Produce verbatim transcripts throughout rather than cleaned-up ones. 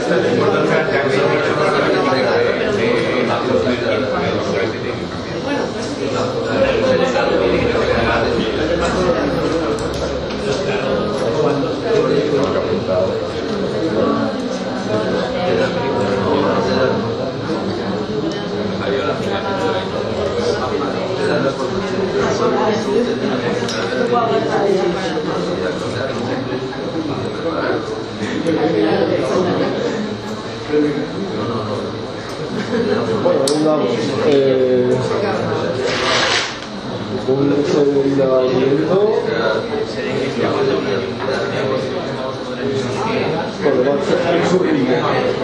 Bueno, vamos, eh, un seguimiento. Bueno, va a ser en su ritmo.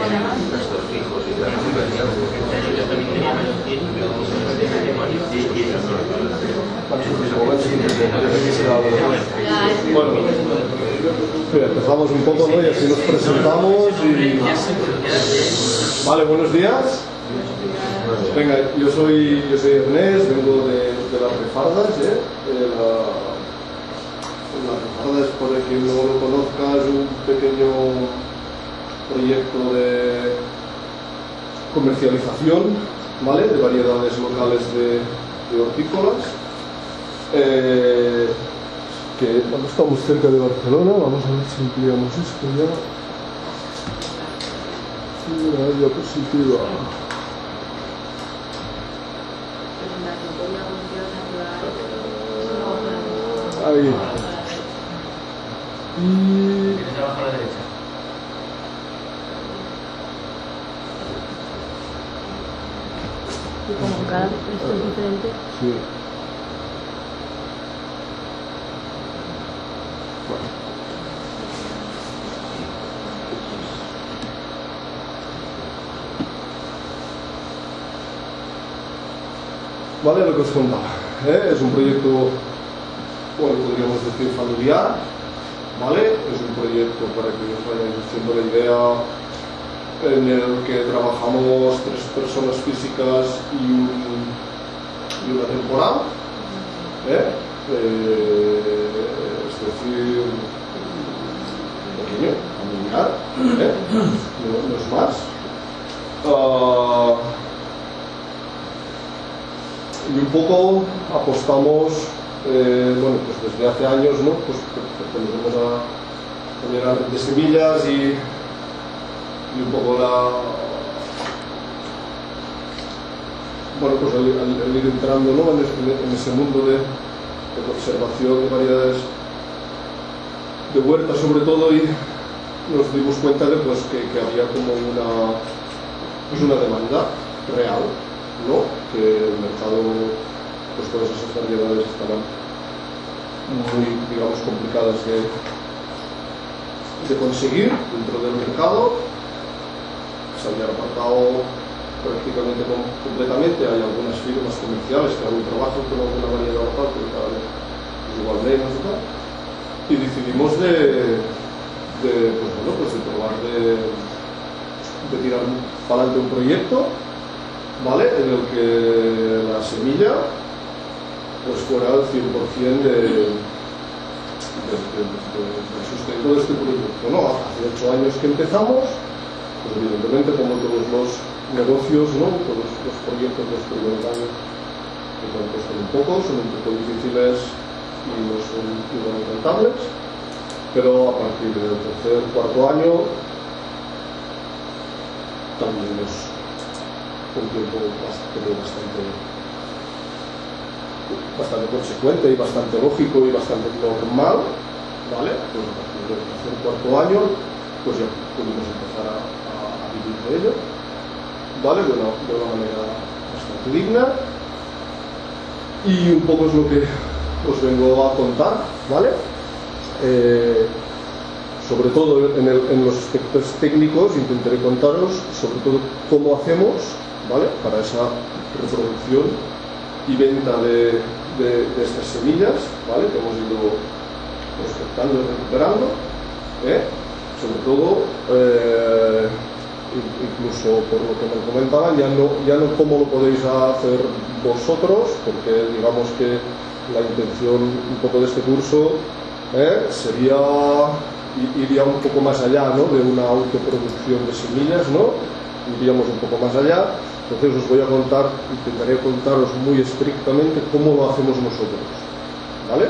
Bueno, mira, empezamos un poco, ¿no? Y así nos presentamos y... Vale, buenos días. Venga, yo soy, yo soy Ernest, vengo de, de las Refardas, ¿eh? De la, las Refardas, por quien no lo conozca, es un pequeño proyecto de comercialización, ¿vale? De variedades locales de, de hortícolas. Eh, que bueno, estamos cerca de Barcelona, vamos a ver si ampliamos esto ya. Una diapositiva. Ahí. Y... ¿Tienes abajo a la derecha? Y como cada esto es diferente. Sí. Vale, lo que os contaba, ¿eh? Es un proyecto, bueno, podríamos decir familiar, ¿vale? Es un proyecto, para que os vayáis haciendo la idea, en el que trabajamos tres personas físicas y, un, y una temporal, ¿eh? Eh, es decir, pequeño, familiar, ¿eh? no, no es más. Uh, y un poco apostamos, eh, bueno, pues desde hace años, ¿no? Pues pertenecemos a también a la red de semillas y, y un poco la, bueno, pues el, el, el ir entrando, ¿no? en, ese, en ese mundo de, de conservación de variedades de huerta sobre todo, y nos dimos cuenta de pues que, que había como una pues una demanda real, ¿no? Que el mercado, pues todas esas variedades estaban muy, digamos, complicadas de, de conseguir dentro del mercado. Se habían apartado prácticamente com completamente. Hay algunas firmas comerciales que aún trabajan con alguna variedad local, pero cada vez es igual menos y tal. Y decidimos de, de pues bueno, pues de probar de, de tirar para adelante un proyecto, ¿vale? En el que la semilla pues fuera al cien por cien de, de, de, de, de sustento de este producto, ¿no? Hace ocho años que empezamos, pues evidentemente como todos los negocios, ¿no? Todos los proyectos de los primeros años pues son un poco, son un poco difíciles y no son igual rentables, pero a partir del tercer, cuarto año también es un tiempo bastante, bastante, bastante consecuente y bastante lógico y bastante normal, ¿vale? Pues a partir del tercer, cuarto año, pues ya pudimos empezar a, a, a vivir de ello, ¿vale? De una, de una manera bastante digna, y un poco es lo que os vengo a contar, ¿vale? Eh, sobre todo en, el, en los aspectos técnicos intentaré contaros sobre todo cómo hacemos, ¿vale? Para esa reproducción y venta de, de, de estas semillas, ¿vale? Que hemos ido prospectando y recuperando, ¿eh? Sobre todo, eh, incluso por lo que me comentaban, ya no, ya no cómo lo podéis hacer vosotros, porque digamos que la intención un poco de este curso, ¿eh? sería iría un poco más allá, ¿no?, de una autoproducción de semillas, ¿no? Iríamos un poco más allá. Entonces os voy a contar, intentaré contaros muy estrictamente cómo lo hacemos nosotros, ¿vale?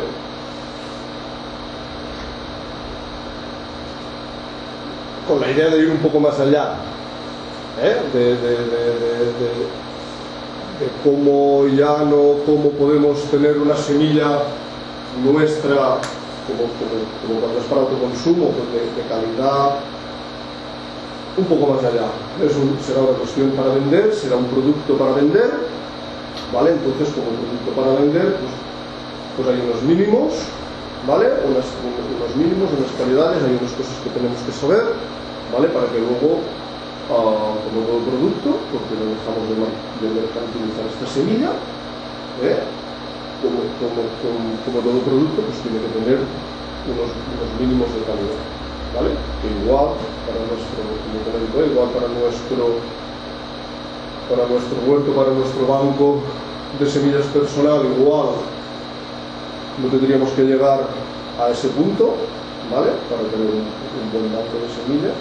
Con la idea de ir un poco más allá, ¿eh? de, de, de, de, de, de cómo ya no, cómo podemos tener una semilla nuestra como, como, como cuando es para autoconsumo, pues de, de calidad, un poco más allá. Es un, será una cuestión para vender, será un producto para vender, ¿vale? Entonces, como producto para vender, pues, pues hay unos mínimos, ¿vale? Unas, unos mínimos, unas calidades, hay unas cosas que tenemos que saber, ¿vale? Para que luego, uh, como todo producto, porque no dejamos de, de mercantilizar esta semilla, ¿eh? como, como, como, como todo producto, pues tiene que tener unos, unos mínimos de calidad, ¿vale? Que igual para nuestro, como comento, igual para nuestro para nuestro huerto, para nuestro banco de semillas personal, igual no tendríamos que llegar a ese punto, ¿vale? Para tener un, un buen banco de semillas,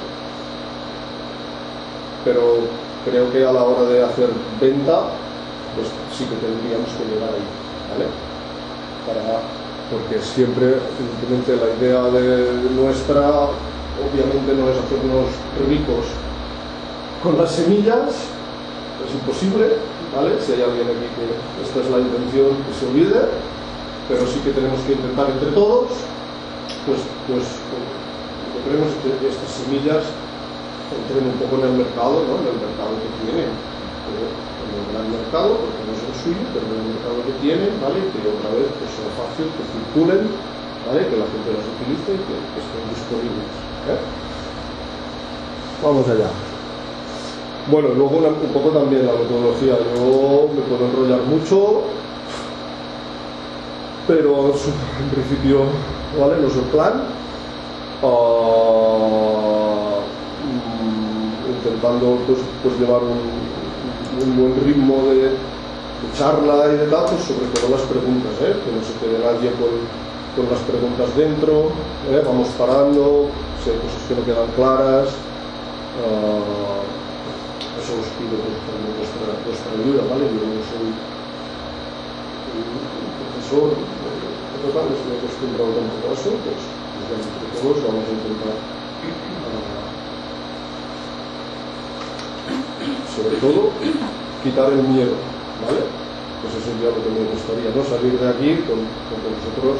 pero creo que a la hora de hacer venta, pues sí que tendríamos que llegar ahí, ¿vale? Para, porque siempre, evidentemente, la idea de nuestra, obviamente, no es hacernos ricos con las semillas, es imposible, ¿vale? Si hay alguien aquí que esta es la intención, que se olvide, pero sí que tenemos que intentar entre todos, pues, pues lo que queremos es que estas semillas entren un poco en el mercado, ¿no? En el mercado que tienen, en el gran mercado, porque no es el suyo, pero en el mercado que tienen, ¿vale? Que otra vez pues sea fácil, que circulen, ¿vale? Que la gente las utilice y que, que estén disponibles, ¿eh? Vamos allá. Bueno, luego una, un poco también la metodología. Yo me puedo enrollar mucho, pero en principio, ¿vale? No es el plan. Uh, intentando pues, pues llevar un, un buen ritmo de, de charla y de datos, sobre todo las preguntas, ¿eh? Que no se quede nadie con, con las preguntas dentro, ¿eh? Vamos parando, si hay cosas que no quedan claras. Uh, eso os pido pues, también vuestra, vuestra ayuda, ¿vale? Yo no soy un profesor, total, estoy acostumbrado tampoco a eso, pues, pues ya entre todos vamos a intentar uh, sobre todo quitar el miedo, ¿vale? Pues eso es ya lo que me gustaría, ¿no? Salir de aquí con, con que vosotros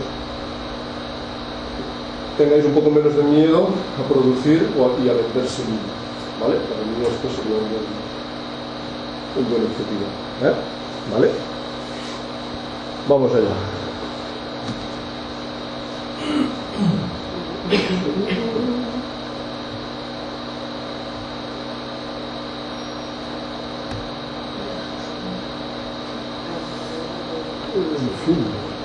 tengáis un poco menos de miedo a producir o a, y a vender semillas, ¿vale? Para mí esto sería un buen, un buen objetivo, ¿eh? ¿Vale? Vamos allá. En fin.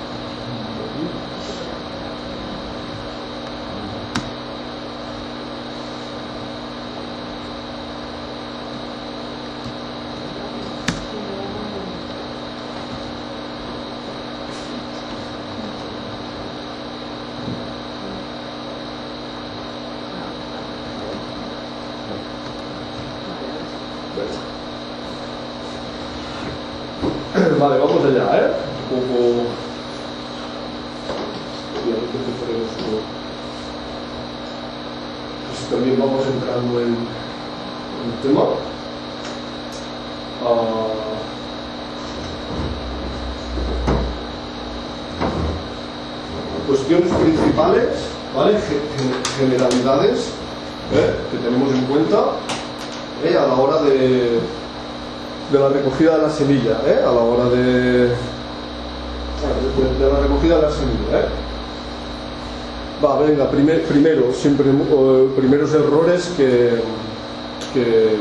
Vale, vamos allá, ¿eh? Un poco... Obviamente empezaremos con... Pues también vamos entrando en, en el tema. Uh... Cuestiones principales, ¿vale? Generalidades, ¿eh? Que tenemos en cuenta, ¿eh? A la hora de... de la recogida de la semilla, ¿eh? A la hora de, de, de la recogida de la semilla, ¿eh? Va, venga, primer, primero, siempre uh, primeros errores que, que,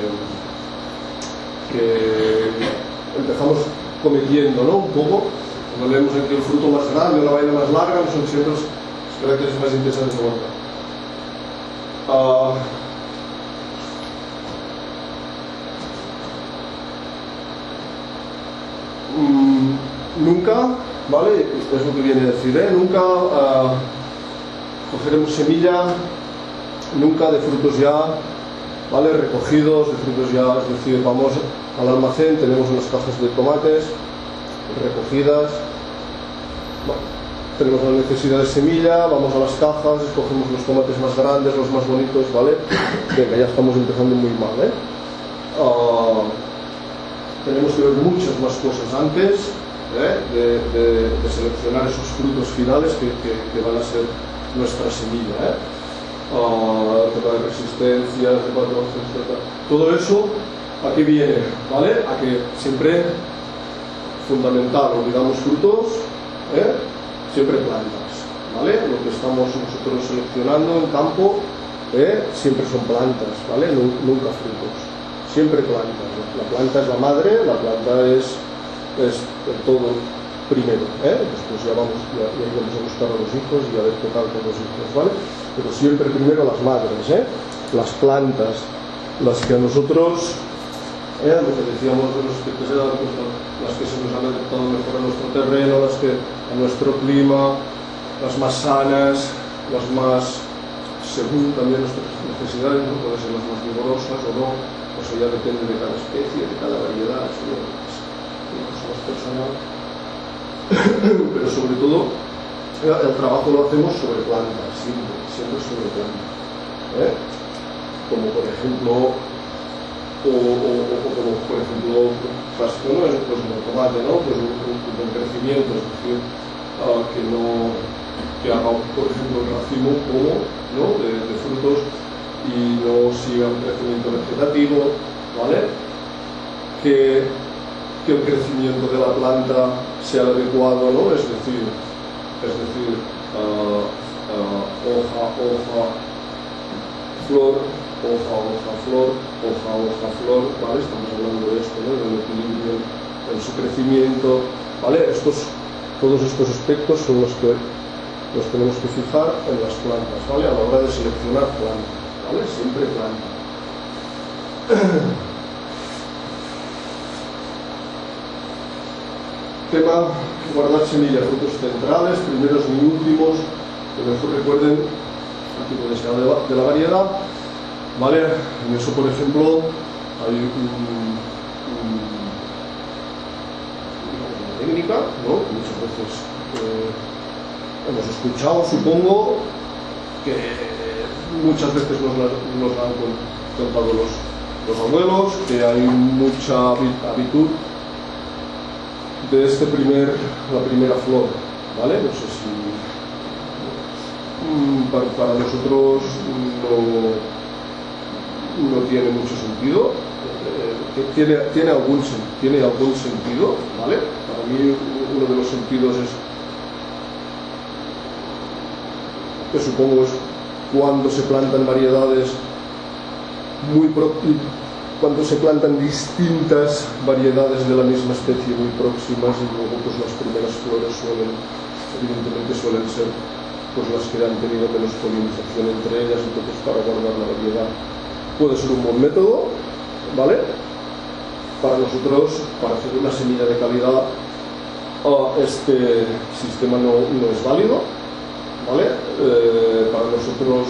que empezamos cometiendo, ¿no? Un poco, cuando leemos aquí el fruto más grande o la vaina más larga, no son siempre las características más interesantes de guardar. Uh, Mm, nunca, ¿vale? Esto es lo que viene a decir, ¿eh? Nunca uh, cogeremos semilla nunca de frutos ya, ¿vale? Recogidos, de frutos ya, es decir, vamos al almacén, tenemos unas cajas de tomates recogidas, bueno, tenemos la necesidad de semilla, vamos a las cajas, escogemos los tomates más grandes, los más bonitos, ¿vale? Venga, ya estamos empezando muy mal, ¿eh? Uh, tenemos que ver muchas más cosas antes, ¿eh? de, de, de seleccionar esos frutos finales que, que, que van a ser nuestra semilla, ¿eh? Uh, tema de resistencias, de patógenos, etcétera. Todo eso, ¿a qué viene? ¿Vale? A que siempre, fundamental, olvidamos frutos, ¿eh? Siempre plantas, ¿vale? Lo que estamos nosotros seleccionando en campo, ¿eh? Siempre son plantas, ¿vale? Nunca frutos, siempre plantas. La planta es la madre, la planta es, es el todo primero, ¿eh? Después ya vamos, ya, ya iremos a buscar a los hijos y a ver qué tal con los hijos, ¿vale? Pero siempre primero las madres, ¿eh? Las plantas, las que a nosotros, ¿eh? Lo que decíamos de los que, que se dan, pues, las que se nos han adaptado mejor a nuestro terreno, las que a nuestro clima, las más sanas, las más, según también nuestras necesidades, ¿no? Pueden ser las más vigorosas o no, eso ya depende de cada especie, de cada variedad, eso ya es una cosa más personal. Pero sobre todo el trabajo lo hacemos sobre plantas, siempre, siempre sobre plantas, ¿eh? Como por ejemplo o, o, o como por ejemplo básico, ¿no? Es, pues, el tomate, ¿no? Pues un, un, un crecimiento, es decir, uh, que no que haga por ejemplo el racimo como, ¿no? de, de frutos y no siga un crecimiento vegetativo, ¿vale? Que que el crecimiento de la planta sea adecuado, ¿no? Es decir, es decir, uh, uh, hoja, hoja, flor, hoja, hoja, flor, hoja, hoja, flor, ¿vale? Estamos hablando de esto, ¿no? Del equilibrio en su crecimiento, ¿vale? Estos, todos estos aspectos son los que los tenemos que fijar en las plantas, ¿vale? A la hora de seleccionar plantas, ¿vale? Siempre planta. Tema, guardar semillas, frutos centrales, primeros ni últimos, que mejor recuerden el tipo de sea de la, de la variedad, ¿vale? En eso, por ejemplo, hay un, un, una técnica, ¿no? Que muchas veces eh, hemos escuchado, supongo, que muchas veces nos, nos han contado los, los abuelos, que hay mucha habitud de este primer, la primera flor, ¿vale? No sé si mm, para, para nosotros no, no tiene mucho sentido, eh, tiene, tiene, algún, tiene algún sentido, ¿vale? Para mí uno de los sentidos es que supongo es cuando se plantan variedades muy próximas, cuando se plantan distintas variedades de la misma especie muy próximas y luego pues las primeras flores suelen, evidentemente suelen ser pues las que han tenido menos polinización entre ellas, entonces para guardar la variedad puede ser un buen método, ¿vale? Para nosotros, para hacer una semilla de calidad, uh, este sistema no, no es válido, ¿vale? Eh, para nosotros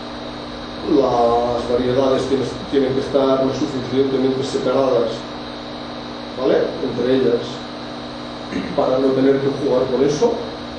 las variedades tienen, tienen que estar lo suficientemente separadas, ¿vale? Entre ellas, para no tener que jugar con eso,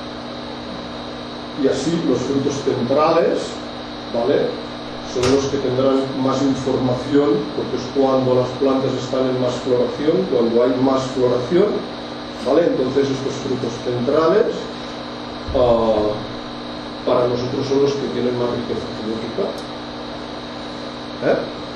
y así los frutos centrales, ¿vale? Son los que tendrán más información, porque es cuando las plantas están en más floración, cuando hay más floración, ¿vale? Entonces estos frutos centrales uh, para nosotros son los que tienen más riqueza genética. ¿Eh?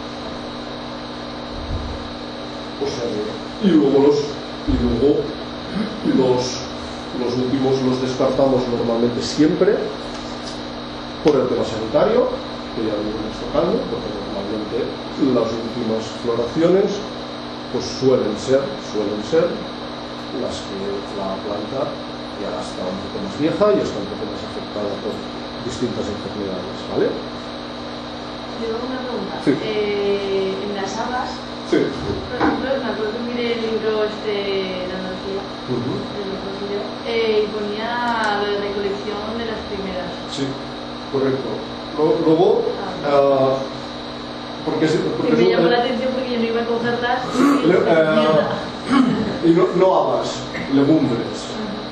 O sea, y luego los y luego los, los últimos los descartamos normalmente siempre por el tema sanitario, que ya lo iremos tocando, porque normalmente las últimas floraciones pues suelen ser suelen ser las que la planta ya está un poco más vieja y está un poco más afectada por distintas enfermedades, ¿vale? Yo una pregunta. Sí. Eh, en las habas, sí. por ejemplo, me acuerdo que miré el libro este de Andalucía, Uh-huh. el doctor eh, y ponía lo de recolección de las primeras. Sí, correcto. Luego, Ah, Uh, porque, porque y me es, llamó eh, la atención porque yo no iba a cogerlas. le, uh, y no, no habas, legumbres.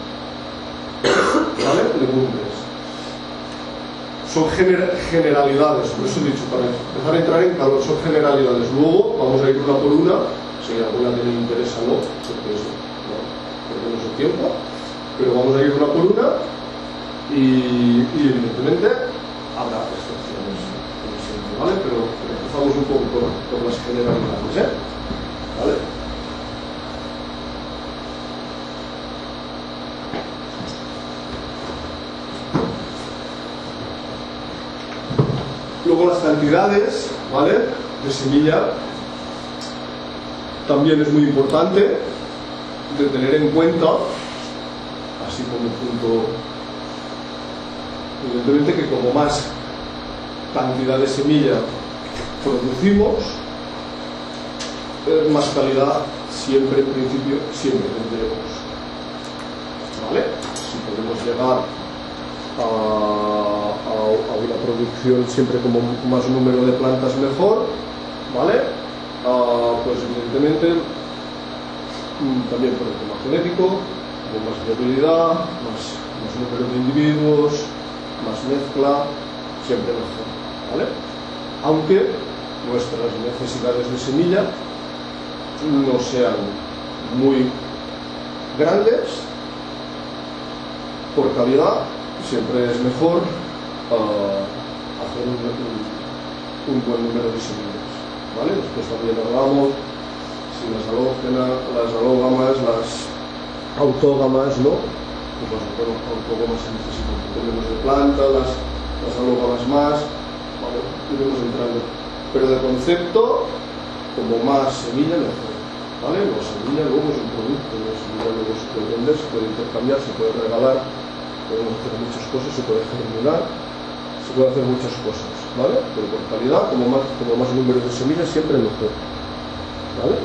¿Vale? Legumbres. Son gener generalidades, por eso he dicho, para empezar a entrar en calor, son generalidades. Luego vamos a ir una por una, si alguna que le interesa no, porque eso, no, perdemos el tiempo, pero vamos a ir una por una y, y evidentemente habrá excepciones, como siempre, ¿vale? Pero, pero empezamos un poco por, por las generalidades, ¿eh? ¿Vale? Luego las cantidades, ¿vale?, de semilla también es muy importante de tener en cuenta, así como punto, evidentemente que como más cantidad de semilla producimos, eh, más calidad siempre, en principio, siempre tendremos, ¿vale? Si podemos llegar A, a, a una producción siempre como más número de plantas mejor, ¿vale? Uh, pues evidentemente también por el tema genético, con más viabilidad, más, más número de individuos, más mezcla, siempre mejor, ¿vale? Aunque nuestras necesidades de semilla no sean muy grandes, por calidad siempre es mejor uh, hacer un, un, un buen número de semillas, ¿vale? Después también hablamos si las halógenas, las halógamas, las autógamas, ¿no? Pues las autógamas se necesitan un poco menos de planta, las, las halógamas más, ¿vale? Iremos entrando. Pero de concepto, como más semilla mejor, ¿vale? La semilla luego es un producto, la semilla luego se puede vender, se puede intercambiar, se puede regalar. Podemos hacer muchas cosas, se puede germinar, se puede hacer muchas cosas, ¿vale? Pero por calidad, como más, como más número de semillas, siempre mejor, ¿vale?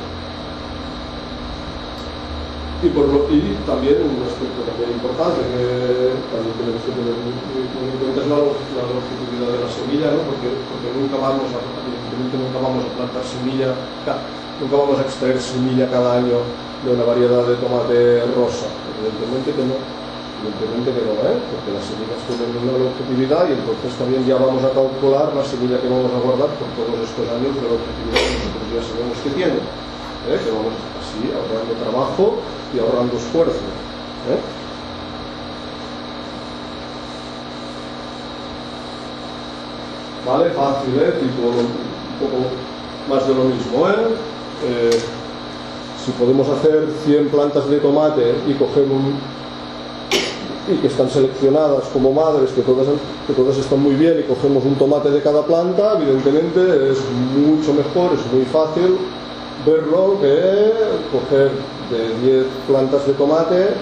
Y, por lo, y también un aspecto también importante que también tenemos que tener muy, muy, muy en cuenta es la, la longevidad de la semilla, ¿no? Porque, porque nunca vamos a, evidentemente nunca vamos a plantar semilla, nunca vamos a extraer semilla cada año de una variedad de tomate rosa, evidentemente que no. Evidentemente que no, ¿eh? Porque las semillas tienen una longevidad y entonces también ya vamos a calcular la semilla que vamos a guardar por todos estos años de longevidad que nosotros ya sabemos que tienen, ¿eh? Que vamos así ahorrando trabajo y ahorrando esfuerzo, ¿eh? Vale, fácil, ¿eh? Tipo, un poco más de lo mismo, ¿eh? Eh, si podemos hacer cien plantas de tomate y coger un y que están seleccionadas como madres, que todas, que todas están muy bien y cogemos un tomate de cada planta, evidentemente es mucho mejor, es muy fácil verlo que coger de diez plantas de tomate,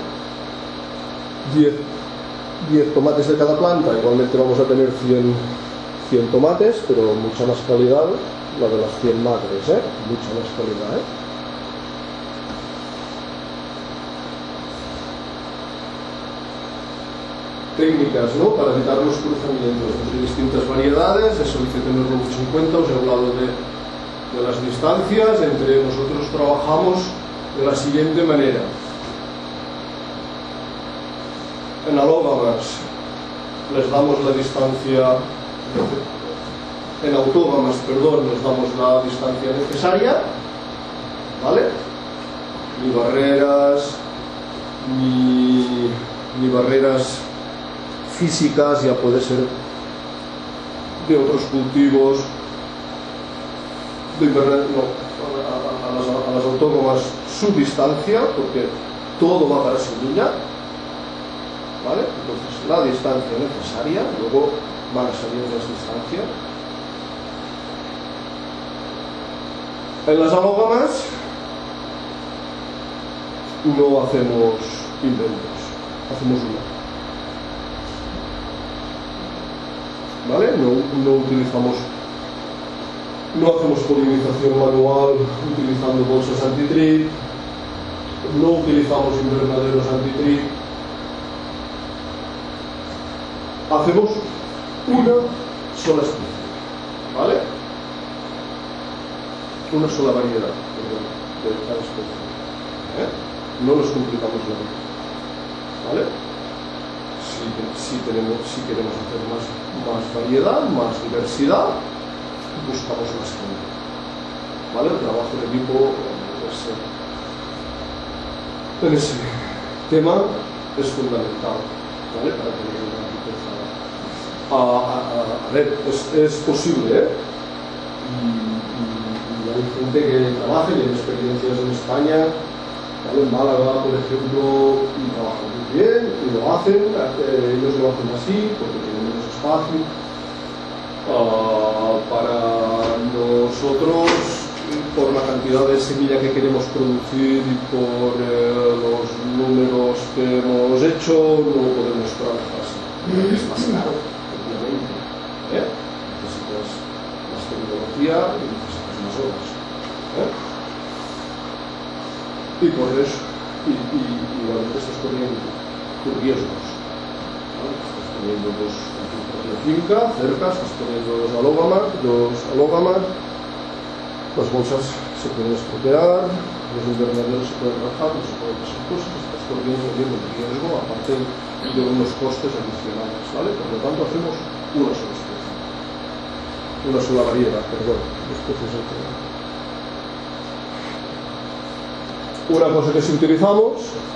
diez tomates de cada planta. Igualmente vamos a tener cien, cien tomates, pero mucha más calidad la de las cien madres, ¿eh? Mucha más calidad, ¿eh? Técnicas, ¿no?, para evitar los cruzamientos entre distintas variedades, eso hay que tenerlo mucho en cuenta. Os he hablado de, de las distancias. Entre nosotros trabajamos de la siguiente manera: en halógamas les damos la distancia, en autógamas, perdón, les damos la distancia necesaria, ¿vale? Ni barreras, ni, ni barreras físicas, ya puede ser de otros cultivos, de invernar, no, a, a, a, las, a las autónomas su distancia, porque todo va para semilla, ¿vale? Entonces la distancia necesaria, luego van a salir las distancias. En las halógamas no hacemos inventos, hacemos una. ¿Vale? No, no utilizamos, no hacemos polinización manual utilizando bolsas anti-trip, no utilizamos invernaderos anti-trip, hacemos una sola especie, una sola variedad, perdón, de cada especie. ¿Eh? No nos complicamos la vida, ¿vale? Si, si, tenemos, si queremos hacer más, más variedad, más diversidad, buscamos más gente, ¿vale? El trabajo en equipo es, en ese tema es fundamental, ¿vale? Para tener una riqueza. A, a, a, a ver, es, es posible, ¿eh? Y, y, y hay gente que trabaja y tiene experiencias en España, ¿vale? En Málaga, por ejemplo, y trabajan muy bien, y lo hacen, eh, ellos lo hacen así, porque tienen menos espacio. Uh, para nosotros, por la cantidad de semilla que queremos producir y por eh, los números que hemos hecho, no podemos trabajar así. Es más caro, obviamente. ¿Eh? Necesitas más tecnología y necesitas más horas. ¿Eh? Y corres, y, y, y igualmente estás corriendo tus riesgos. ¿Vale? Estás poniendo dos en tu propia finca, cerca, estás poniendo dos alógamas, dos alógamas. Las bolsas se pueden estropear, los invernaderos se pueden rajar, no se pueden pasar cosas, estás corriendo bien el riesgo, aparte de unos costes adicionales, ¿vale? Por lo tanto, hacemos una sola especie, una sola variedad, perdón, especies en general. Una cosa que si utilizamos,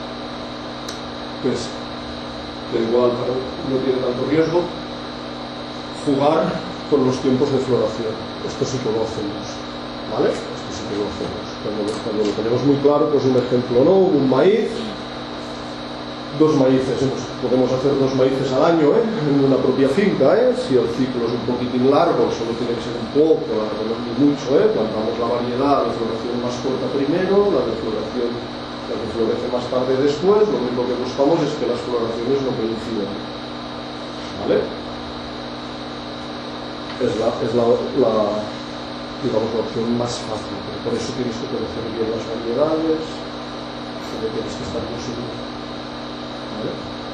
pues, que igual no tiene tanto riesgo, jugar con los tiempos de floración. Esto sí que lo hacemos. ¿Vale? Esto sí que lo hacemos. Cuando, cuando lo tenemos muy claro, pues un ejemplo, ¿no? Un maíz, dos maíces. Podemos hacer dos maíces al año, ¿eh? En una propia finca, ¿eh? Si el ciclo es un poquitín largo, solo tiene que ser un poco, no ni mucho, ¿eh? Plantamos la variedad de floración más corta primero, la de floración, la que florece más tarde después. Lo único que buscamos es que las floraciones no coincidan. ¿Vale? Es la, es la, la digamos, la opción más fácil, pero por eso tienes que conocer bien las variedades, porque tienes que estar muy seguro. ¿Vale?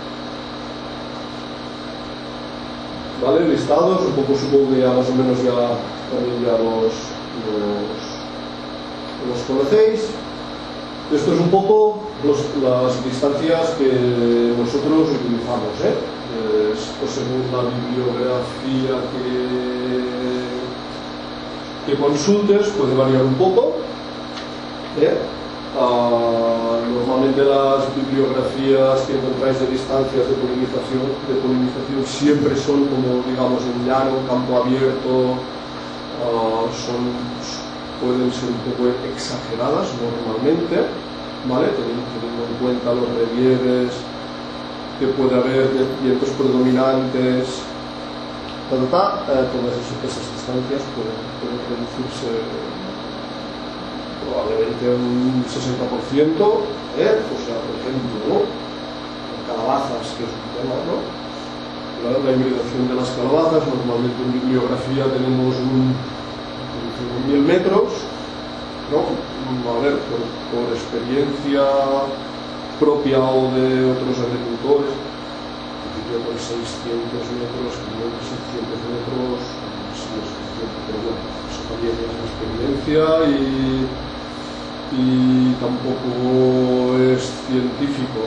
¿Vale? Listados, un poco supongo que ya más o menos ya, también ya los, los, los conocéis. Esto es un poco los, las distancias que nosotros utilizamos, ¿eh? Esto según la bibliografía que que consultes puede variar un poco, ¿eh? Uh, normalmente las bibliografías que encontráis de distancias de polinización, de polinización siempre son como, digamos, en llano, campo abierto, uh, son, pueden ser un poco exageradas normalmente, ¿vale? Teniendo, teniendo en cuenta los relieves que puede haber de vientos predominantes. Eh, todas esas distancias pueden, pueden reducirse probablemente un sesenta por ciento, ¿eh? O sea, por ejemplo, ¿no? Calabazas, que es un tema, ¿no? La, la hibridación de las calabazas, normalmente en bibliografía tenemos un, un mil metros, ¿no? A ver, por, por experiencia propia o de otros agricultores, con seiscientos metros, quinientos, seiscientos metros, sí es suficiente, pero bueno, eso también es una experiencia y, y tampoco es científico.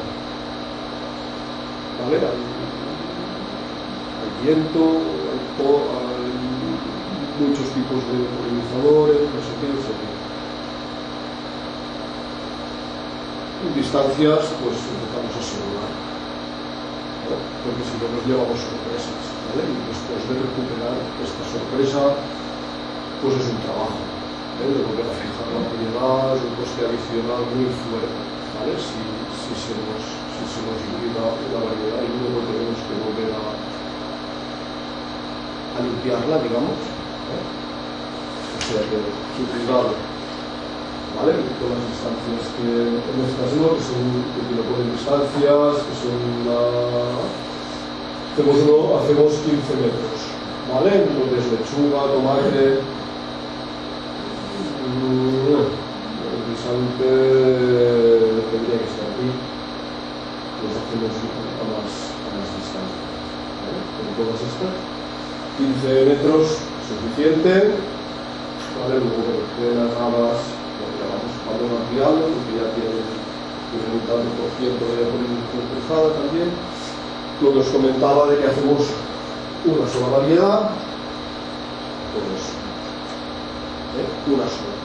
¿Vale? Hay, hay viento, hay, hay muchos tipos de polinizadores, no sé qué, etcétera. En distancias, pues empezamos a simular. Porque si no nos llevamos sorpresas, ¿vale? Y después de recuperar esta sorpresa, pues es un trabajo, ¿eh? De volver a fijar la variedad, es un coste adicional muy fuerte, ¿vale? Si, si se nos, si se nos hibrida la variedad y luego tenemos que volver a, a limpiarla, digamos, ¿eh? O sea que su cuidado, ¿vale? Con las distancias que en estas no, que son que no ponen distancias, que son la... hacemos, uno, hacemos quince metros, ¿vale? Entonces lechuga, tomate, mmm, el guisante tendría que estar aquí, pues hacemos a más, a más distancia, ¿vale? Con todas estas, quince metros suficiente. ¿vale? Luego berenjenas, habas, lo que llamamos abandono antialgo, porque ya tienen, tienen un tanto por ciento de polinización cruzada también. Lo que os comentaba de que hacemos una sola variedad, pues ¿eh? una sola.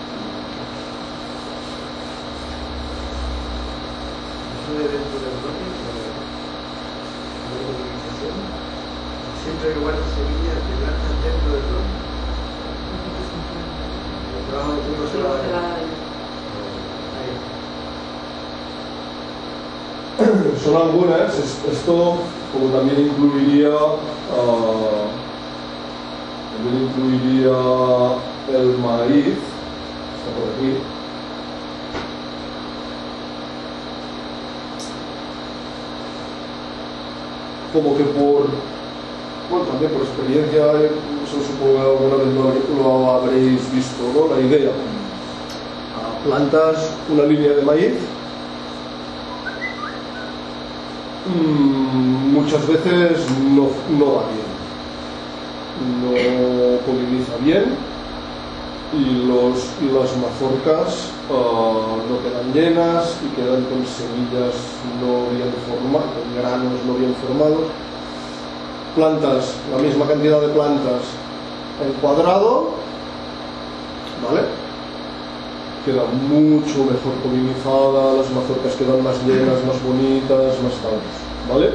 Eso de dentro del bloque, la polinización, siempre que guardas semillas te plantas dentro del bloque. Debajo de tu no se va a dar. Son algunas, esto como también incluiría uh, también incluiría el maíz, está por aquí. Como que por, bueno, también por experiencia, eso supongo que alguna vez lo, lo habréis visto, ¿no? La idea, plantas una línea de maíz, mmm, muchas veces no, no va bien, no poliniza bien y, los, y las mazorcas uh, no quedan llenas y quedan con semillas no bien formadas, con granos no bien formados. Plantas, la misma cantidad de plantas en cuadrado, ¿vale? Queda mucho mejor polinizada, las mazorcas quedan más llenas, más bonitas, más tal, ¿vale?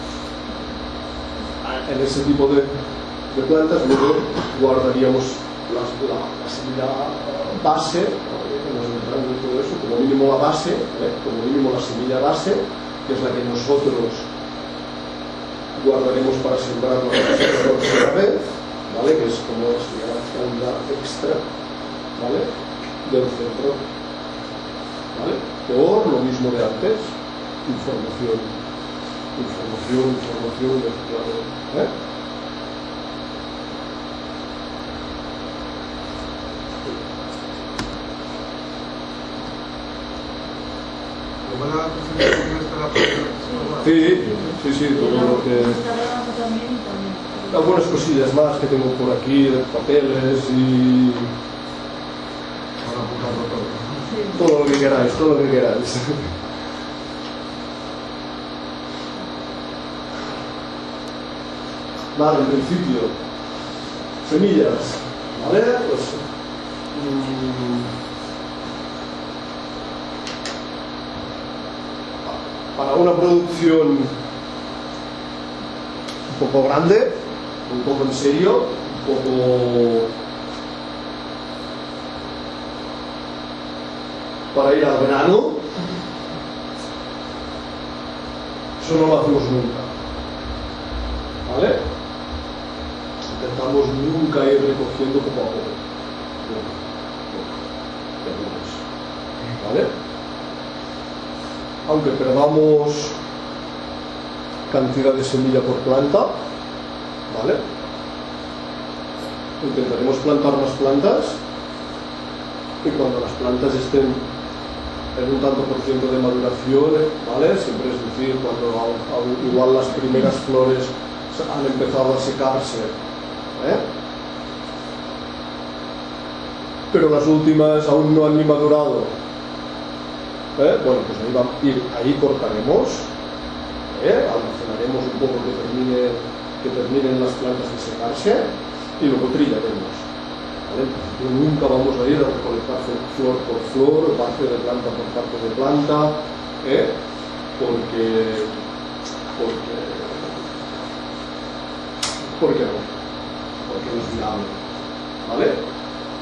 En ese tipo de, de plantas luego guardaríamos la, la, la semilla base, ¿no? Todo eso, como mínimo la base, ¿eh? Como mínimo la semilla base, que es la que nosotros guardaremos para sembrar la próxima vez, ¿vale? Que es como se llama funda extra, ¿vale? Del centro, ¿vale? Por lo mismo de antes, información, información, información, ¿eh? Sí, sí, sí, todo lo que... Algunas cosillas más que tengo por aquí, de papeles y... todo lo que queráis, todo lo que queráis. Vale, en principio, semillas, ¿vale? Pues... Mmm, para una producción un poco grande, un poco en serio, un poco para ir al verano, eso no lo hacemos nunca, ¿vale? Intentamos nunca ir recogiendo poco a poco, ¿vale? Aunque perdamos cantidad de semilla por planta, ¿vale? Intentaremos plantar más plantas y cuando las plantas estén en un tanto por ciento de maduración, ¿vale? Siempre es decir, cuando igual las primeras flores han empezado a secarse, ¿eh? Pero las últimas aún no han ni madurado. ¿Eh? Bueno, pues ahí, va, ahí cortaremos, ¿eh? Almacenaremos un poco que, termine, que terminen las plantas de secarse y luego trillaremos, ¿vale? Entonces, nunca vamos a ir a recolectar flor por flor, parte de planta por parte de planta, ¿eh? porque, porque, porque no, porque no es viable, ¿vale?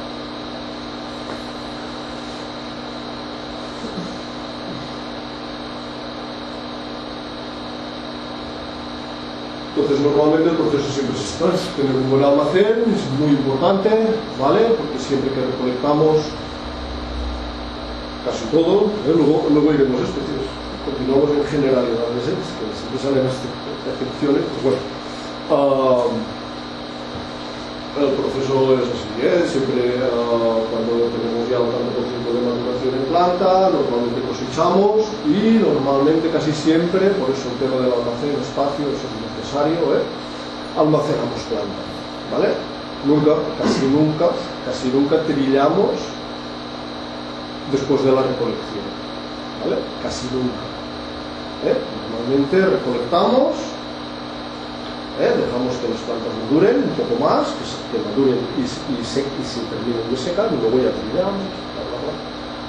Entonces normalmente el proceso siempre es esto, es tener un buen almacén, es muy importante, ¿vale? Porque siempre que recolectamos casi todo, ¿eh? luego, luego iremos especies, continuamos en generalidades, ¿eh? Es que siempre salen excepciones, pues bueno, uh, el proceso es así, ¿eh? Siempre uh, cuando tenemos ya un tanto por ciento de maduración en planta, normalmente cosechamos y normalmente casi siempre, por eso el tema del almacén, espacio, eso es necesario, ¿eh? Almacenamos planta, ¿vale? nunca, casi nunca, casi nunca trillamos después de la recolección, ¿vale? Casi nunca. ¿Eh? Normalmente recolectamos, ¿eh? Dejamos que las plantas maduren un poco más, que, se, que maduren y, y, se, y se terminen de secar, y luego ya trillamos, bla, bla, bla.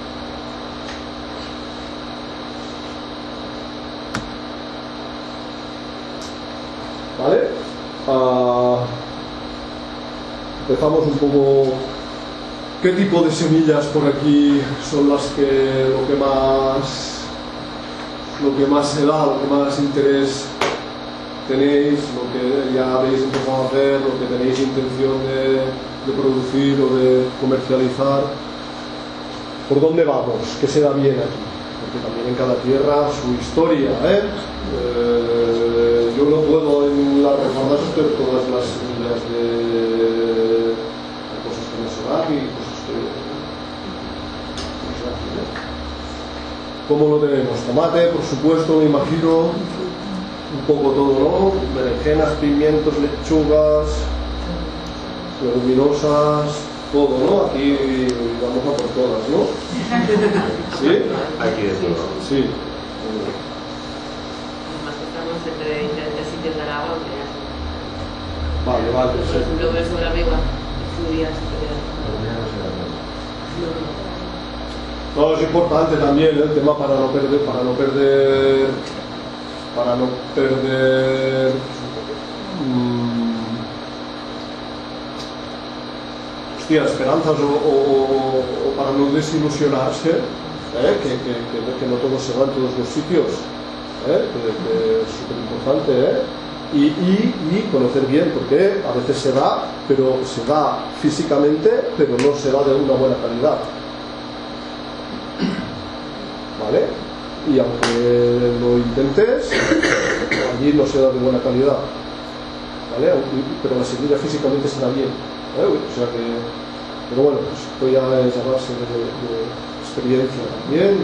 ¿Vale? Uh, empezamos un poco. ¿Qué tipo de semillas por aquí son las que lo que más lo que más se da, lo que más interés tenéis, lo que ya habéis empezado a hacer, lo que tenéis intención de, de producir o de comercializar? ¿Por dónde vamos? ¿Qué se da bien aquí? Porque también en cada tierra su historia, ¿eh? Eh, yo no puedo en las reformas hacer todas las semillas de, de cosas que no se dan y cosas que no se dan, ¿eh? ¿Cómo lo tenemos? Tomate, por supuesto, me imagino, un poco todo, ¿no? Berenjenas, pimientos, lechugas, leguminosas, todo, ¿no? Aquí vamos a por todas, ¿no? ¿Sí? Aquí de todo. Sí. Además estamos entre diferentes sitios de Aragón, que ya son- Vale, vale. Por Sí. ejemplo, ves sobre arriba, Asturias, No, es importante también el tema para no perder, para no perder, para no perder mmm, hostia, esperanzas o, o, o para no desilusionarse, ¿eh? que, que, que, que no todo se va en todos los sitios, ¿eh? que, que es súper importante, ¿eh? y, y, y conocer bien, porque a veces se da, pero se da físicamente, pero no se da de una buena calidad. ¿Vale? Y aunque lo intentes, allí no se da de buena calidad, ¿vale? Pero la semilla físicamente se da bien, ¿eh? O sea que, pero bueno, pues esto ya es a base de, de experiencia también.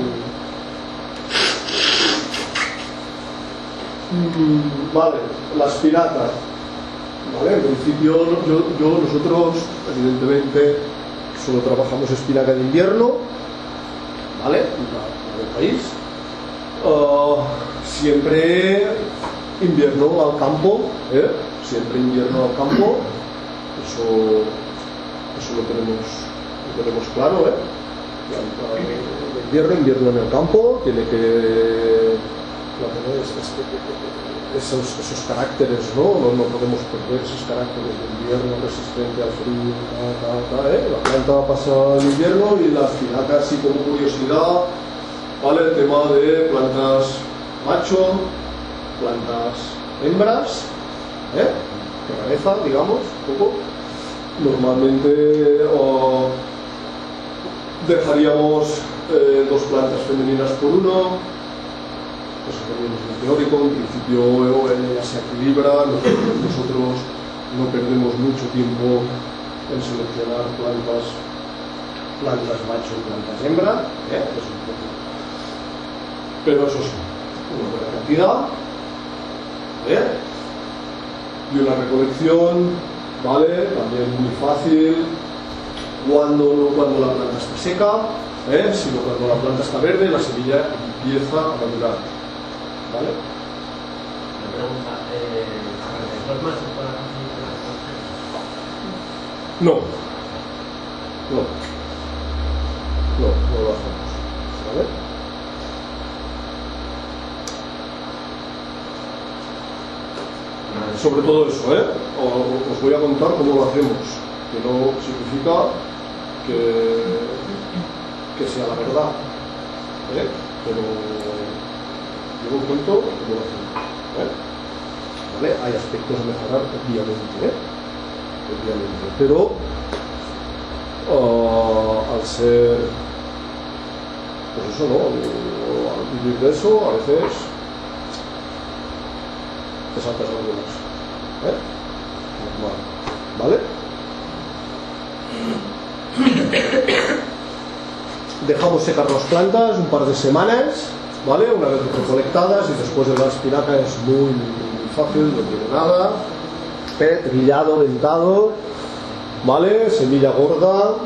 Y, vale, la espinaca, ¿vale? En principio yo, yo, nosotros evidentemente solo trabajamos espinaca de invierno, ¿vale? Del país. Uh, siempre invierno al campo, ¿eh? Siempre invierno al campo, eso, eso lo tenemos, lo tenemos claro, ¿eh? De invierno, invierno en el campo, tiene que tener esos, esos caracteres, ¿no? ¿no? No podemos perder esos caracteres de invierno resistente al frío, ta, ta, ta, ¿eh? La planta pasa el invierno y la espinaca, así como curiosidad, ¿vale? El tema de plantas macho, plantas hembras, ¿eh? Cabeza, digamos, un poco. Normalmente oh, dejaríamos eh, dos plantas femeninas por uno, pues es muy teórico, en principio ella se equilibra, nosotros no perdemos mucho tiempo en seleccionar plantas plantas macho y plantas hembra, ¿eh? Es un poco. Pero eso sí, una buena cantidad, ¿eh? Y una recolección, ¿vale? También muy fácil, cuando, no cuando la planta está seca, ¿eh? Sino cuando la planta está verde, la semilla empieza a madurar, ¿vale? Me pregunta, eh, ¿los machos para la No, no, no, no lo hacemos, ¿vale? Sobre todo eso, ¿eh? Os voy a contar cómo lo hacemos, que no significa que, que sea la verdad, ¿eh? Pero yo os cuento cómo lo hacemos, ¿eh? ¿Vale? Hay aspectos a mejorar, obviamente, ¿eh? Obviamente, pero uh, al ser, pues eso, ¿no? Al vivir de eso, a veces te saltas algunas, ¿eh? Normal, ¿vale? Dejamos secar las plantas un par de semanas, ¿vale? Una vez recolectadas, y después de la espinaca es muy, muy, muy fácil, no tiene nada, ¿eh? Trillado, ventado, ¿vale? Semilla gorda,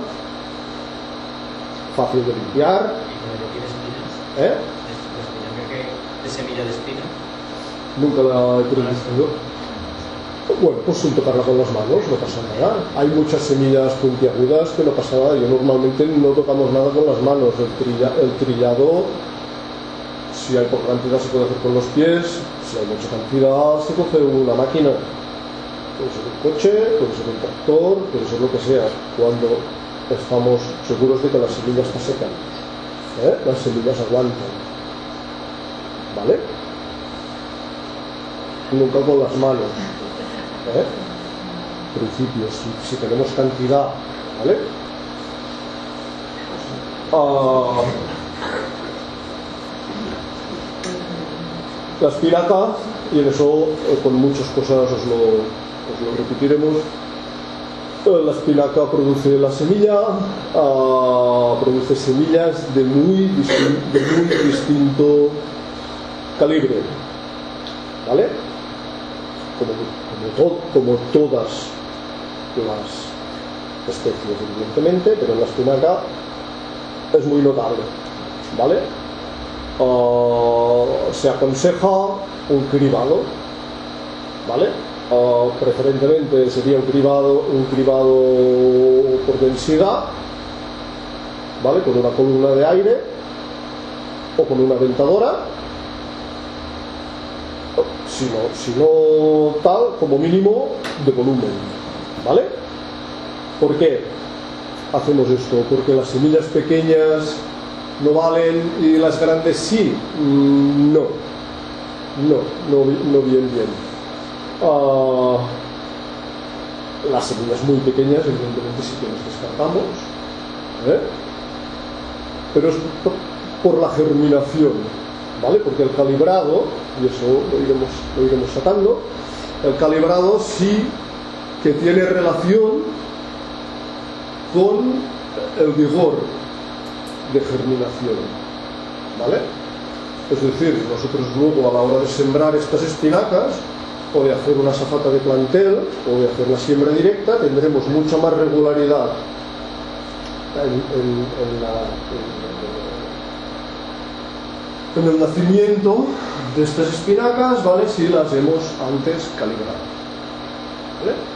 fácil de limpiar. ¿Y cuando tiene espinas? ¿Eh? ¿La espinaca que de semilla de espina? Nunca la he producido. Bueno, pues sin tocarla con las manos, no pasa nada. Hay muchas semillas puntiagudas que no pasa nada. Yo normalmente no tocamos nada con las manos. El, trilla, el trillado, si hay poca cantidad, se puede hacer con los pies. Si hay mucha cantidad, se coge una máquina. Puede ser un coche, puede ser un tractor, puede ser lo que sea. Cuando estamos seguros de que la semilla está seca, ¿eh? Las semillas aguantan, ¿vale? Nunca con las manos, ¿eh? Principios, si, si tenemos cantidad, ¿vale? Ah, la espinaca, y en eso eh, con muchas cosas os lo, os lo repetiremos. Eh, la espinaca produce la semilla, ah, produce semillas de muy, distin- de muy distinto calibre, ¿vale? Como, como, to- como todas las especies, evidentemente, pero en la espinaca es muy notable, ¿vale? Uh, se aconseja un cribado, ¿vale? Uh, preferentemente sería un cribado, un cribado por densidad, ¿vale? Con una columna de aire o con una ventadora. Si no, si no tal, como mínimo de volumen, ¿vale? ¿Por qué hacemos esto? Porque las semillas pequeñas no valen y las grandes sí. Mm, no, no, no, no bien, bien. Uh, las semillas muy pequeñas, evidentemente sí que las descartamos, ¿eh? Pero es por, por la germinación, ¿vale? Porque el calibrado, y eso lo iremos, lo iremos sacando, el calibrado sí que tiene relación con el vigor de germinación, ¿vale? Es decir, nosotros luego a la hora de sembrar estas espinacas o de hacer una safata de plantel o de hacer la siembra directa tendremos mucha más regularidad en, en, en, la, en, en el nacimiento de estas espinacas, ¿vale? Si las hemos antes calibrado, ¿vale?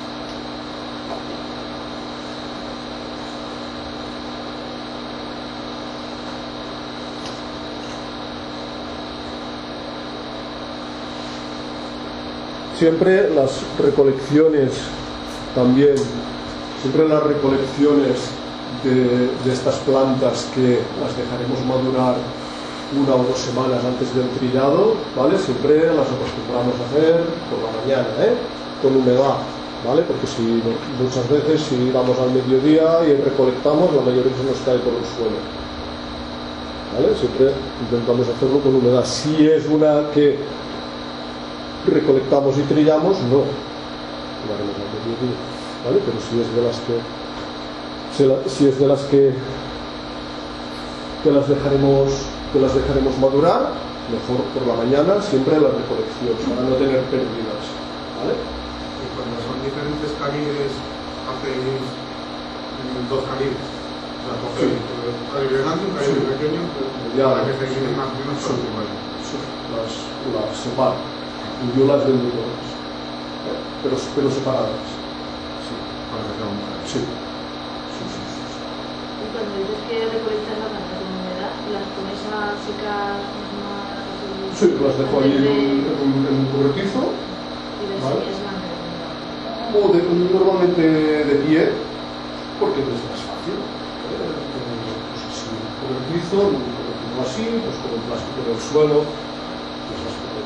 Siempre las recolecciones también, siempre las recolecciones de, de estas plantas que las dejaremos madurar una o dos semanas antes del trillado, ¿vale? Siempre las acostumbramos a hacer por la mañana, ¿eh? Con humedad, ¿vale? Porque si muchas veces si vamos al mediodía y recolectamos, la mayoría se nos cae por el suelo, ¿vale? Siempre intentamos hacerlo con humedad. Si es una que recolectamos y trillamos, no lo haremos al mediodía, ¿vale? Pero si es de las que si es de las que que las dejaremos que las dejaremos madurar, mejor por la mañana, siempre la recolección para no tener pérdidas, ¿vale? Y cuando son diferentes calibres hacéis dos calibres, o sea, coge Sí. un calibre grande, un calibre Sí. pequeño, Ya. para que se queden más o menos Sí. iguales. Sí, las, las separo. Y yo las vendo todas, ¿eh? pero, pero separadas. Sí. Para que sea un Sí. Sí, sí, sí, sí. Y cuando dices que recolectas la planta con humedad, ¿las pones a secar más? Sí, las dejo ahí en, de... en un, en un cobertizo, Y las ¿vale? semillas van o de, normalmente de pie, porque es más fácil, ¿eh? Pues así, un cobertizo, un cobertizo así, pues con el plástico del suelo, pues las pongo.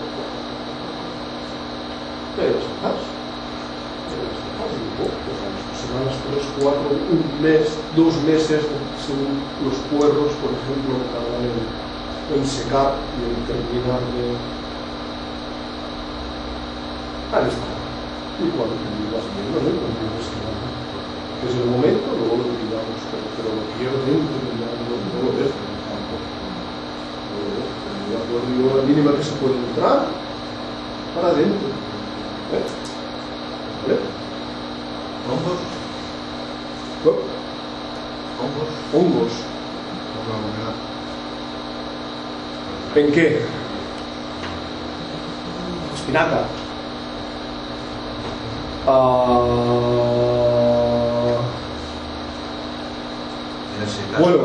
Y ahí las dejas. Y ahí las dejas y luego, pues a las semanas, tres, cuatro, un mes, dos meses, según los puerros, por ejemplo, que tardan en, en secar y en terminar de... Ahí está. Y cuando te vas viendo, ¿no? Cuando ves que, que es el momento, luego lo tiramos, pero, pero lo quiero dentro, ya no, no lo ves tampoco. No lo ves. De acuerdo, digo, la mínima que se puede entrar para adentro. ¿Eh? ¿Vale? ¿Troncos? Hongos. Hongos. Por la humedad. ¿En qué? Espinaca. Ah, En ese caso, bueno,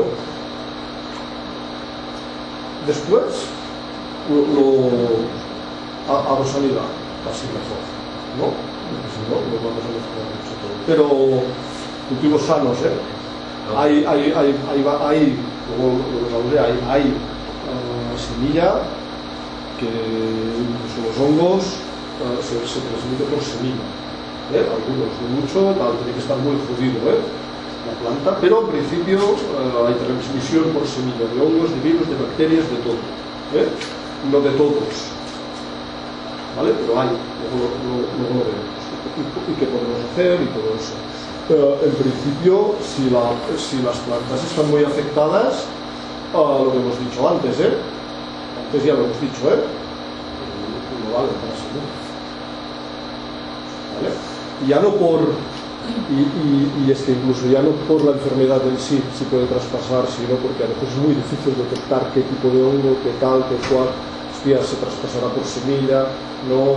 después lo, lo a, a Rosalía, así mejor, ¿no? Porque si no, nos vamos a mezclar mucho todo. Pero cultivos sanos, ¿eh? no, Hay, hay, hay, hay, va- hay, luego lo hablé, hay, hay ah, semilla que incluso los hongos ah, se, se transmite por semilla, ¿eh? Algunos, no mucho, tal, tiene que estar muy jodido, ¿eh? La planta, pero en principio ah, hay transmisión por semilla de hongos, de virus, de bacterias, de todo, ¿eh? No de todos, ¿vale? Pero hay, luego, lo- lo- luego lo veremos. Y, y qué podemos hacer y todo eso. Eh, en principio, si, la, si las plantas están muy afectadas, ah, lo que hemos dicho antes, ¿eh? Antes ya lo hemos dicho, ¿eh? No vale para seguro. ¿Vale? Y ya no por... Y, y, y es que incluso ya no por la enfermedad en sí, si puede traspasar, sino porque a veces es muy difícil detectar qué tipo de hongo, qué tal, qué cual. Hostia, se traspasará por semilla, no...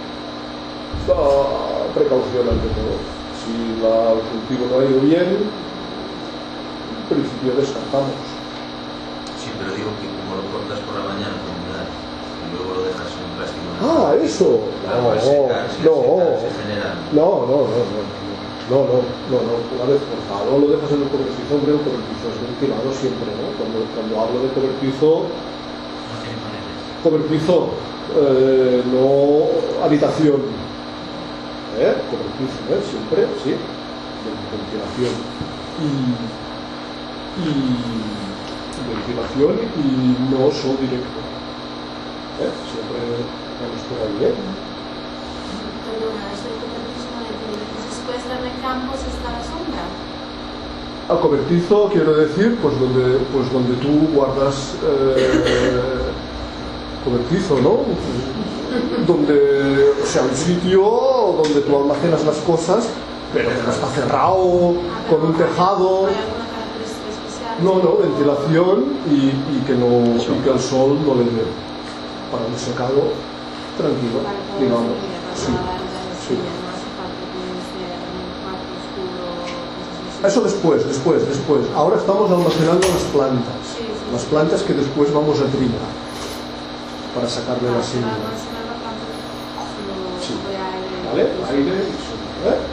Ah, precaución ante todo. Si la, el cultivo no ha ido bien, en principio descartamos. sí, pero digo que como lo cortas por la mañana con humedad y luego lo dejas en un plástico. Ah, eso. Claro, al No, secar, si al no, secar se generan. no, no, no, no, no, no, no, no, una vez cortado lo dejas en el cobertizo, hombre, el cobertizo es ventilado siempre, ¿no? Cuando, cuando hablo de cobertizo, No tiene paredes. cobertizo, eh, no habitación, ¿eh? Cobertizo, ¿eh? Siempre, sí, ventilación y, y ventilación y no sol directo, ¿eh? Siempre vamos por ahí, ¿eh? Perdona, eso del cobertizo no lo entiendo. Después en el campo se está la sombra. Al cobertizo quiero decir, pues donde, pues donde tú guardas eh, cobertizo, ¿no? Donde, o sea, un sitio donde tú almacenas las cosas, pero que no está cerrado, Ah, con pero un tejado. ¿Hay alguna característica especial? No, no, ventilación y, y que no, y que el sol no le dé. Para un secado tranquilo, Para todo digamos. el día, para Sí, lavar las sí. sillas, no hace falta que esté en un cuarto oscuro, cosas así. Eso después, después, después. Ahora estamos almacenando las plantas. Sí, sí, Las sí. plantas que después vamos a trillar para sacarle la Para semilla. almacenar la planta, solo Sí. voy a aire. ¿Vale? Aire y sombra, ¿eh?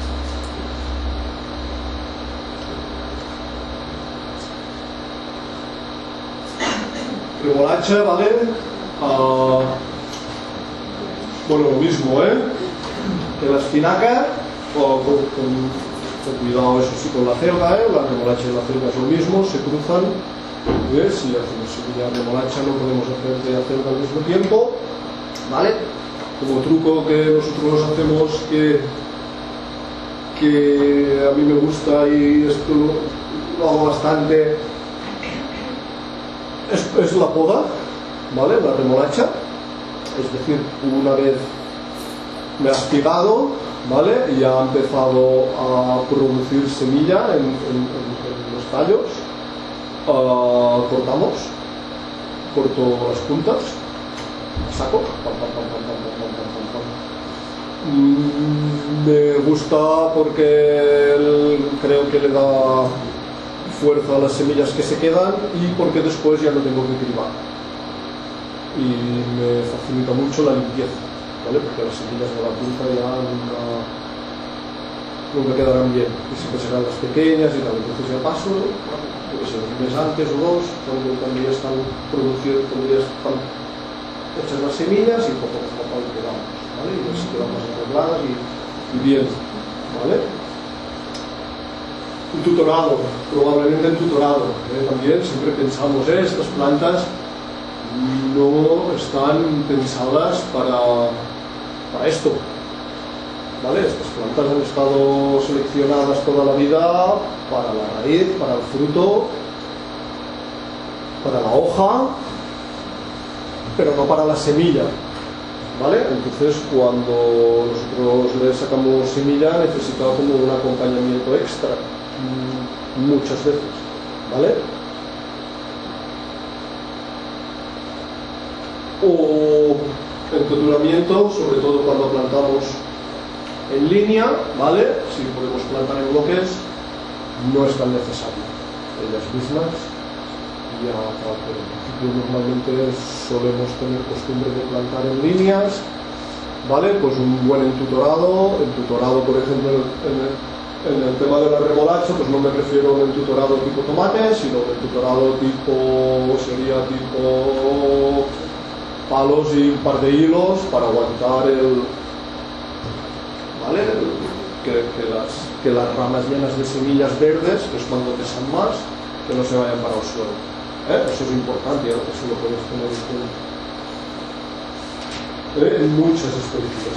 Remolacha, ¿vale? Ah, bueno, lo mismo, ¿eh? Que la espinaca, o con, con- con cuidado eso sí con la celga, ¿eh? La remolacha y la celga es lo mismo, se cruzan. ¿eh? Si hacemos semilla de remolacha no podemos hacer de acelga al mismo tiempo, ¿vale? Como truco que nosotros hacemos que, que a mí me gusta y esto lo, lo hago bastante, es, es la poda, ¿vale? La remolacha, es decir, una vez me has pegado, ¿vale? Y ha empezado a producir semilla en, en- en- en los tallos, ah, cortamos, corto las puntas, saco, pam, pam, pam, pam, pam, pam, pam, pam, pam. Mm, me gusta porque el- creo que le da fuerza a las semillas que se quedan y porque después ya no tengo que cribar y me facilita mucho la limpieza, ¿vale? Porque las semillas de la punta ya nunca, nunca quedarán bien y siempre serán las pequeñas y tal. Entonces ya paso, bueno, yo qué sé, un mes antes o dos, cuando, cuando ya están produciendo, cuando ya están hechas las semillas y poco a poco le quedamos, ¿vale? Y así quedan más arregladas y, y bien, ¿vale? Un tutorado, probablemente un tutorado, ¿eh? También siempre pensamos, ¿eh? Estas plantas no están pensadas para, para esto, ¿vale? Estas plantas han estado seleccionadas toda la vida para la raíz, para el fruto, para la hoja, pero no para la semilla, ¿vale? Entonces cuando nosotros le sacamos semilla necesita como un acompañamiento extra. Mm, muchas veces, ¿vale? O entutoramiento, sobre todo cuando plantamos en línea, ¿vale? Si podemos plantar en bloques, no es tan necesario. Ellas mismas ya trabajan. En principio normalmente solemos tener costumbre de plantar en líneas, ¿vale? Pues un buen entutorado, entutorado por ejemplo en el, en el tema de la remolacha, pues no me refiero a un entutorado tipo tomate, sino un entutorado tipo, sería tipo palos y un par de hilos para aguantar el, ¿vale? El, que, que, las, que las ramas llenas de semillas verdes, que es cuando pesan más, que no se vayan para el suelo. ¿Eh? Eso es importante, y eso lo podéis tener en cuenta. ¿Eh? En muchas especies.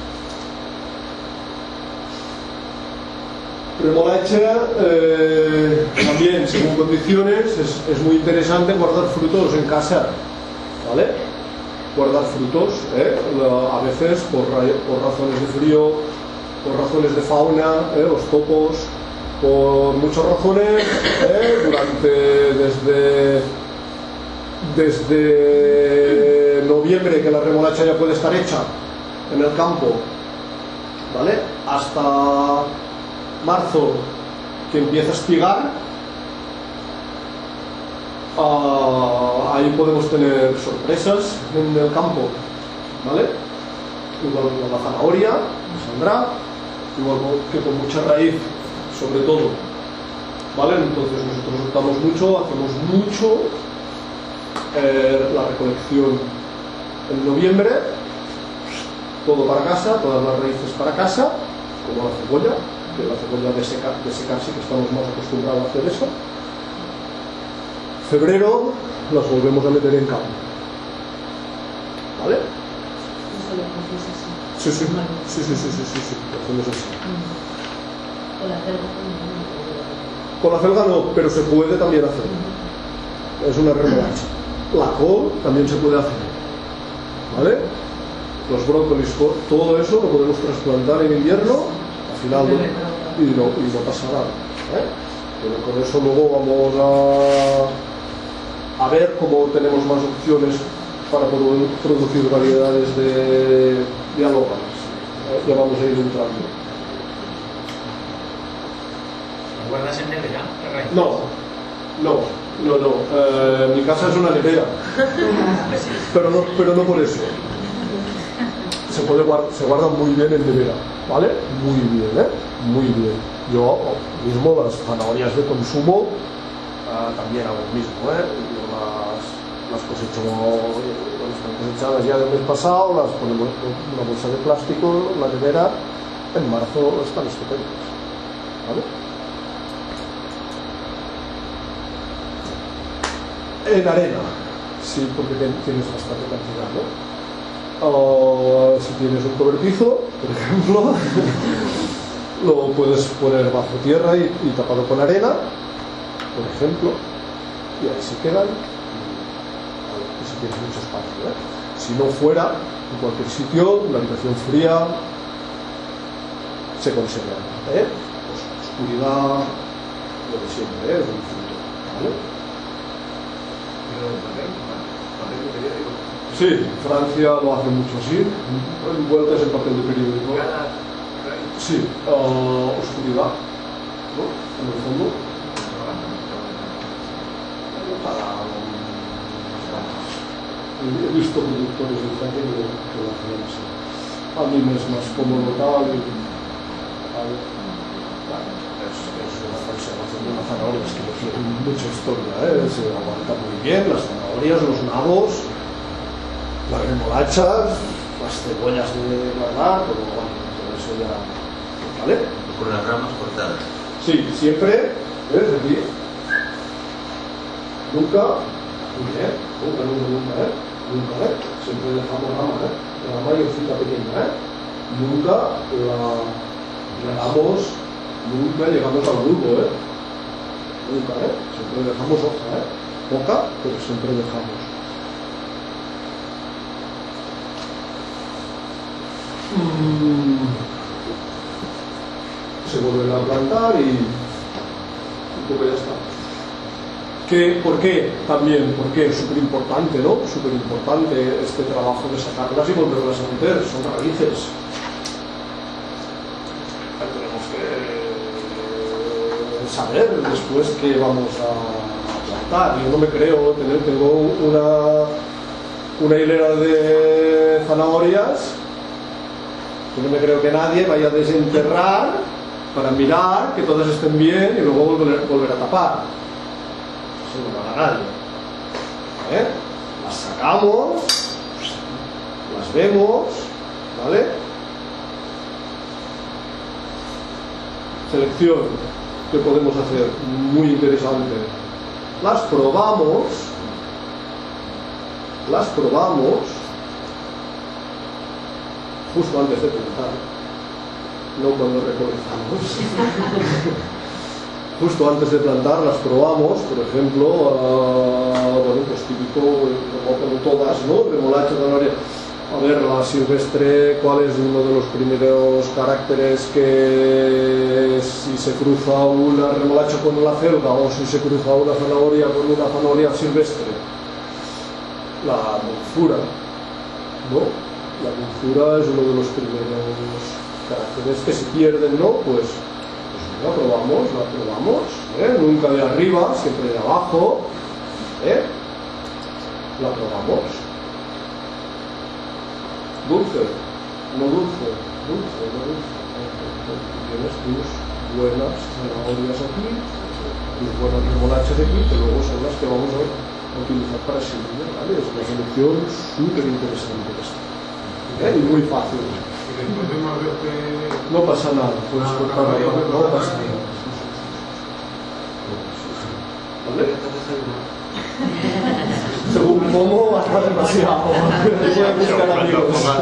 Remolacha, eh, también según condiciones, es, es muy interesante guardar frutos en casa, ¿vale? Guardar frutos, ¿eh? A veces por, por razones de frío, por razones de fauna, ¿eh? Los topos, por muchas razones, ¿eh? Durante desde desde noviembre, que la remolacha ya puede estar hecha en el campo, ¿vale? Hasta marzo, que empieza a espigar. Uh, ahí podemos tener sorpresas en el campo, ¿vale? Igual con la zanahoria, que saldrá, igual que con mucha raíz, sobre todo, ¿vale? Entonces nosotros optamos mucho, hacemos mucho eh, la recolección en noviembre, todo para casa, todas las raíces para casa, como la cebolla, que la cebolla de, seca, de secarse, que estamos más acostumbrados a hacer eso. Febrero las volvemos a meter en campo, ¿vale? Sí, sí, sí, sí, sí, sí, sí, sí, lo hacemos así. Con la celga no. Con la celga no, pero se puede también hacer. Es una remolacha. La col también se puede hacer, ¿vale? Los brócolis, todo eso lo podemos trasplantar en invierno, al final no, y, no, y no pasa nada, ¿eh? Pero con eso luego vamos a a ver cómo tenemos más opciones para poder producir variedades de dialogadas. ¿Eh? Ya vamos a ir entrando. ¿Lo guardas en nevera? No, no, no, no. Eh, mi casa es una nevera, pero no, pero no por eso. Se puede guardar, se guarda muy bien en nevera, ¿vale? Muy bien, ¿eh? Muy bien. Yo mismo las zanahorias de consumo uh, también hago lo mismo, ¿eh? Yo las, las cosecho, cuando están cosechadas ya del mes pasado, las ponemos en una bolsa de plástico, la nevera, en marzo están estupendas, ¿vale? En arena, sí, porque tienes bastante cantidad, ¿no? O si tienes un cobertizo, por ejemplo, lo puedes poner bajo tierra y, y tapado con arena, por ejemplo, y ahí se quedan, y si tienes mucho espacio, ¿eh? Si no fuera, en cualquier sitio, una habitación fría, se conservan, ¿eh? Pues, oscuridad, lo de siempre, ¿eh? Es un fruto, ¿vale? Sí, Francia lo hace mucho así, envueltas en papel de periódico. Sí, uh, oscuridad, ¿no? En el fondo. Para, he visto productores de Francia que, que lo hacen así. A mí me es más cómodo tal y tal. Bueno, es, es una conservación de una zanahoria, es que no tiene mucha historia, ¿eh? Se aguanta muy bien, las zanahorias, los nabos, las remolachas, las cebollas de guardar, pero bueno, todo eso ya, ¿vale? Con las ramas cortadas. Sí, siempre, ¿ves? Aquí. Nunca, muy bien, nunca, nunca, nunca, ¿eh? Nunca, ¿eh? Siempre dejamos rama, ¿eh? Rama y hojita pequeña, ¿eh? Nunca la llegamos, nunca llegamos al bulbo, ¿eh? Nunca, ¿eh? Siempre dejamos hoja, ¿eh? Poca, pero siempre dejamos. Se vuelven a plantar y poco ya está. ¿Qué, ¿Por qué? También, porque es súper importante, ¿no? Súper importante este trabajo de sacarlas y volverlas a meter, son raíces. Tenemos que saber después qué vamos a plantar. Yo no me creo, tener, tengo una, una hilera de zanahorias, yo no me creo que nadie vaya a desenterrar para mirar que todas estén bien y luego volver, volver a tapar. Eso no lo hará nadie. ¿Eh? Las sacamos, las vemos, ¿vale? Selección que podemos hacer muy interesante. Las probamos, las probamos justo antes de plantar, no cuando recolectamos. Justo antes de plantar las probamos, por ejemplo, uh, bueno, pues típico, como todas, ¿no? Remolacha, zanahoria. A ver, la silvestre, ¿cuál es uno de los primeros caracteres que si se cruza una remolacha con una celga o si se cruza una zanahoria con una zanahoria silvestre? La dulzura, ¿no? La dulzura es uno de los primeros caracteres que se pierden, ¿no? Pues, pues la probamos, la probamos, ¿eh? Nunca de arriba, siempre de abajo, ¿eh? La probamos. Dulce, no dulce, dulce, no dulce. Tienes tus buenas zanahorias aquí, tus buenas remolachas aquí, que luego son las que vamos a utilizar para semillas, ¿vale? Es una selección súper interesante esta, ¿eh? Y muy fácil. Y después de más veces... No pasa nada, puedes Ah, cortar la no, no, no, no pasa no. nada. ¿Vale? Según Momo, hasta demasiado. Voy a buscar amigos.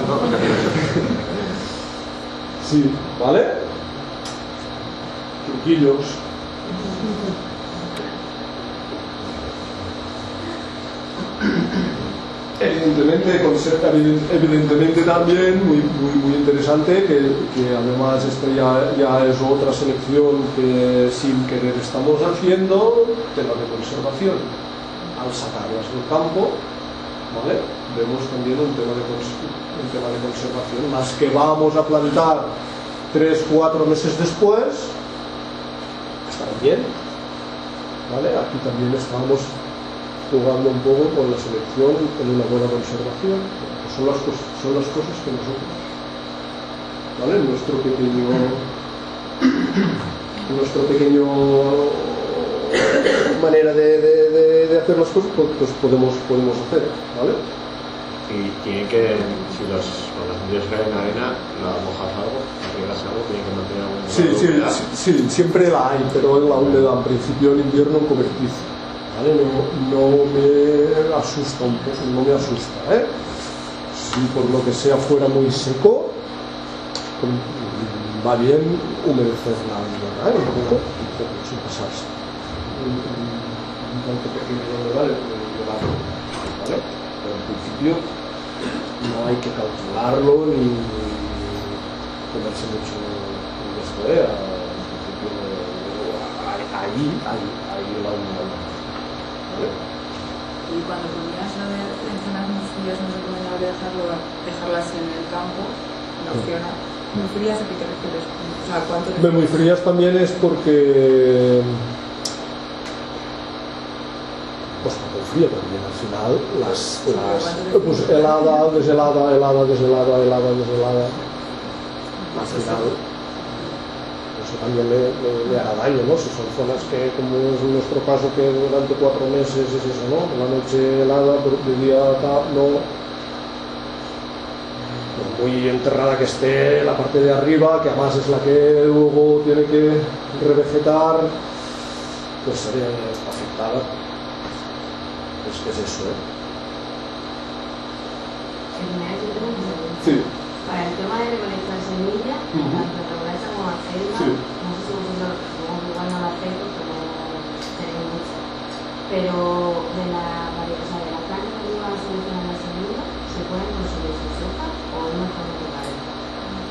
Sí, ¿vale? Truquillos. Evidentemente, conserva, evidentemente también muy, muy, muy interesante que, que además esto ya, ya es otra selección que sin querer estamos haciendo, tema de conservación. Al sacarlas del campo, ¿vale? Vemos también un tema, de un tema de conservación. Las que vamos a plantar tres, cuatro meses después están bien, ¿vale? Aquí también estamos jugando un poco con la selección en una buena conservación. Pues son, las cosas, son las cosas que nosotros, ¿vale? Nuestro pequeño nuestro pequeño manera de, de, de, de hacer las cosas, pues podemos, podemos hacer, ¿vale? Y tiene que, si los, cuando las semillas caen en arena, la mojas algo, la riegas algo, tiene que mantener algún Sí, sí, sí, sí, siempre la hay, pero en la húmeda, en principio en invierno en cobertizo, ¿vale? No, no me asusta un poco, no me asusta, ¿eh? Si por lo que sea fuera muy seco, va bien humedecerla, ¿eh? Un poco, un poco, sin pasarse. Un, un, un tanto pequeño donde vale, llevarlo, ¿vale? Pero en principio no hay que calcularlo ni ponerse mucho en esto, ¿eh? En principio ahí, ahí, ahí la humedad, ¿vale? Y cuando ponías lo de mencionar muy frías, no es recomendable dejarlo, dejarlas en el campo, en opción. Muy frías, ¿a qué te refieres? O sea, ¿cuánto De muy frías también es porque pues muy fría también al final las, las pues helada, deshelada, helada, deshelada, helada, deshelada al final eso también le, le, le hará daño, ¿no? Si son zonas que, como es en nuestro caso, que durante cuatro meses es eso, ¿no? La noche helada, pero de día acá no. Muy enterrada que esté la parte de arriba, que además es la que luego tiene que revegetar, pues se ve afectada. Es que es eso, ¿eh? Sí. Para el tema de recolectar semillas, Uh-huh. tanto remolacha como acelga, Sí. no sé si vosotros, supongo que igual no la hacéis porque no tenéis mucho, pero de la variedad, o sea, de la carne que lleva a seleccionar la semilla, ¿se pueden consumir sus hojas o es mejor no tocarlas?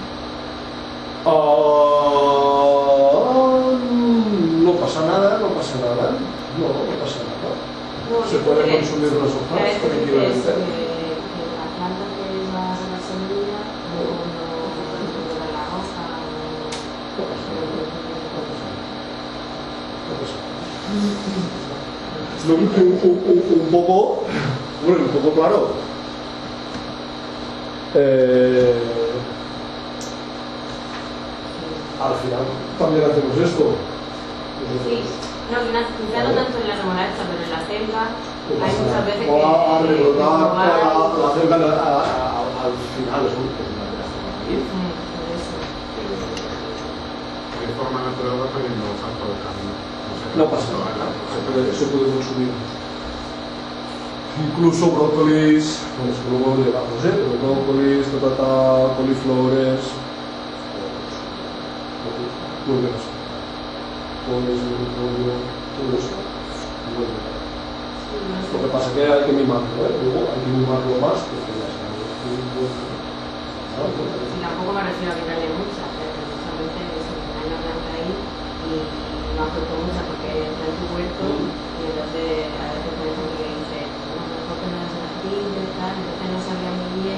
Uh, no pasa nada, no pasa No, no pasa nada. No, Se yo puede creo que- consumir las que a hojas veces dices que, tranquilamente. que la planta que va a sacar semilla no, no, no lleva la hoja o No pasa nada. No pasa nada. Lo un, un, un, un poco, bueno, un poco claro. Eh, al final también hacemos esto. sí. No, quizá quizá no tanto en la remolacha, pero en la selva hay muchas veces que... O a, a recordar que la, igual- la selva a- a- a- al final es un tema de la zona ahí. Sí, por eso. De forma natural va perdiendo hojas por el camino. No pasa nada, se puede, se puede consumir. Incluso brócolis, bueno, es que luego llegamos, ¿eh? Pero brócolis, patata, coliflores, muy bien así. Pues, pollo, todo eso, muy bien. Lo que pasa es que hay que mimarlo, ¿eh? Luego hay que mimarlo más, porque ya sabes, Y tampoco me refiero a quitarle muchas, pero precisamente eso, que hay una planta ahí y no aporto muchas porque está en tu huerto y entonces a veces por ejemplo que dice, bueno, mejor que no las artilles, tal, entonces no sabía muy bien.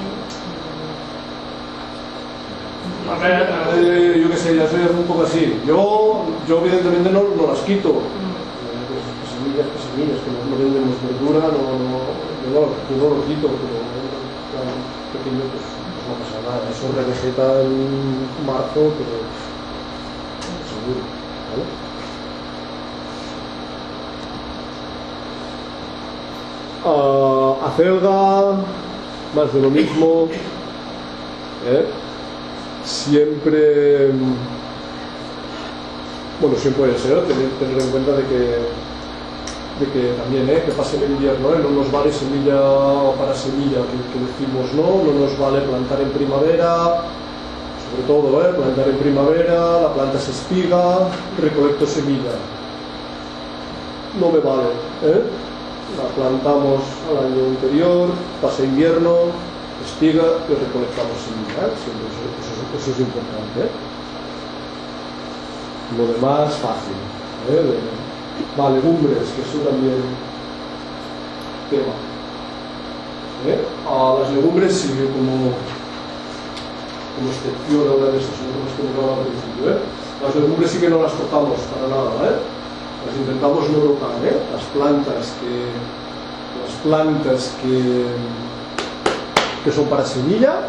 A ver, eh, yo qué sé, ya soy un poco así. Yo, yo evidentemente no, no las quito. Eh, pues, pues semillas, pues semillas, que no, no vendemos verdura, no, no, yo, no, yo no lo quito, pero claro, pequeño pues, pues no pasa nada. Eso revegeta en marzo, pero seguro, ¿vale? Uh, acelga, más de lo mismo, ¿eh? Siempre, bueno, siempre puede ser, tener, tener en cuenta de que, de que también, ¿eh? Que pase el invierno, ¿eh? No nos vale semilla para semilla, que, que decimos, no, no nos vale plantar en primavera, sobre todo, ¿eh? Plantar en primavera, la planta se espiga, recolecto semilla, no me vale, ¿eh? La plantamos al año anterior, pasa invierno, espiga y recolectamos semilla, ¿eh? Siempre eso, eso, eso es importante, ¿eh? Lo demás fácil, ¿eh? Vale, legumbres, que eso también tema, ¿eh? A las legumbres sí, como como excepción a una de esas otras que hemos hablado al principio, ¿eh? Las legumbres sí que no las tocamos para nada, ¿eh? Las intentamos no tocar, ¿eh? Las plantas que las plantas que que son para semilla,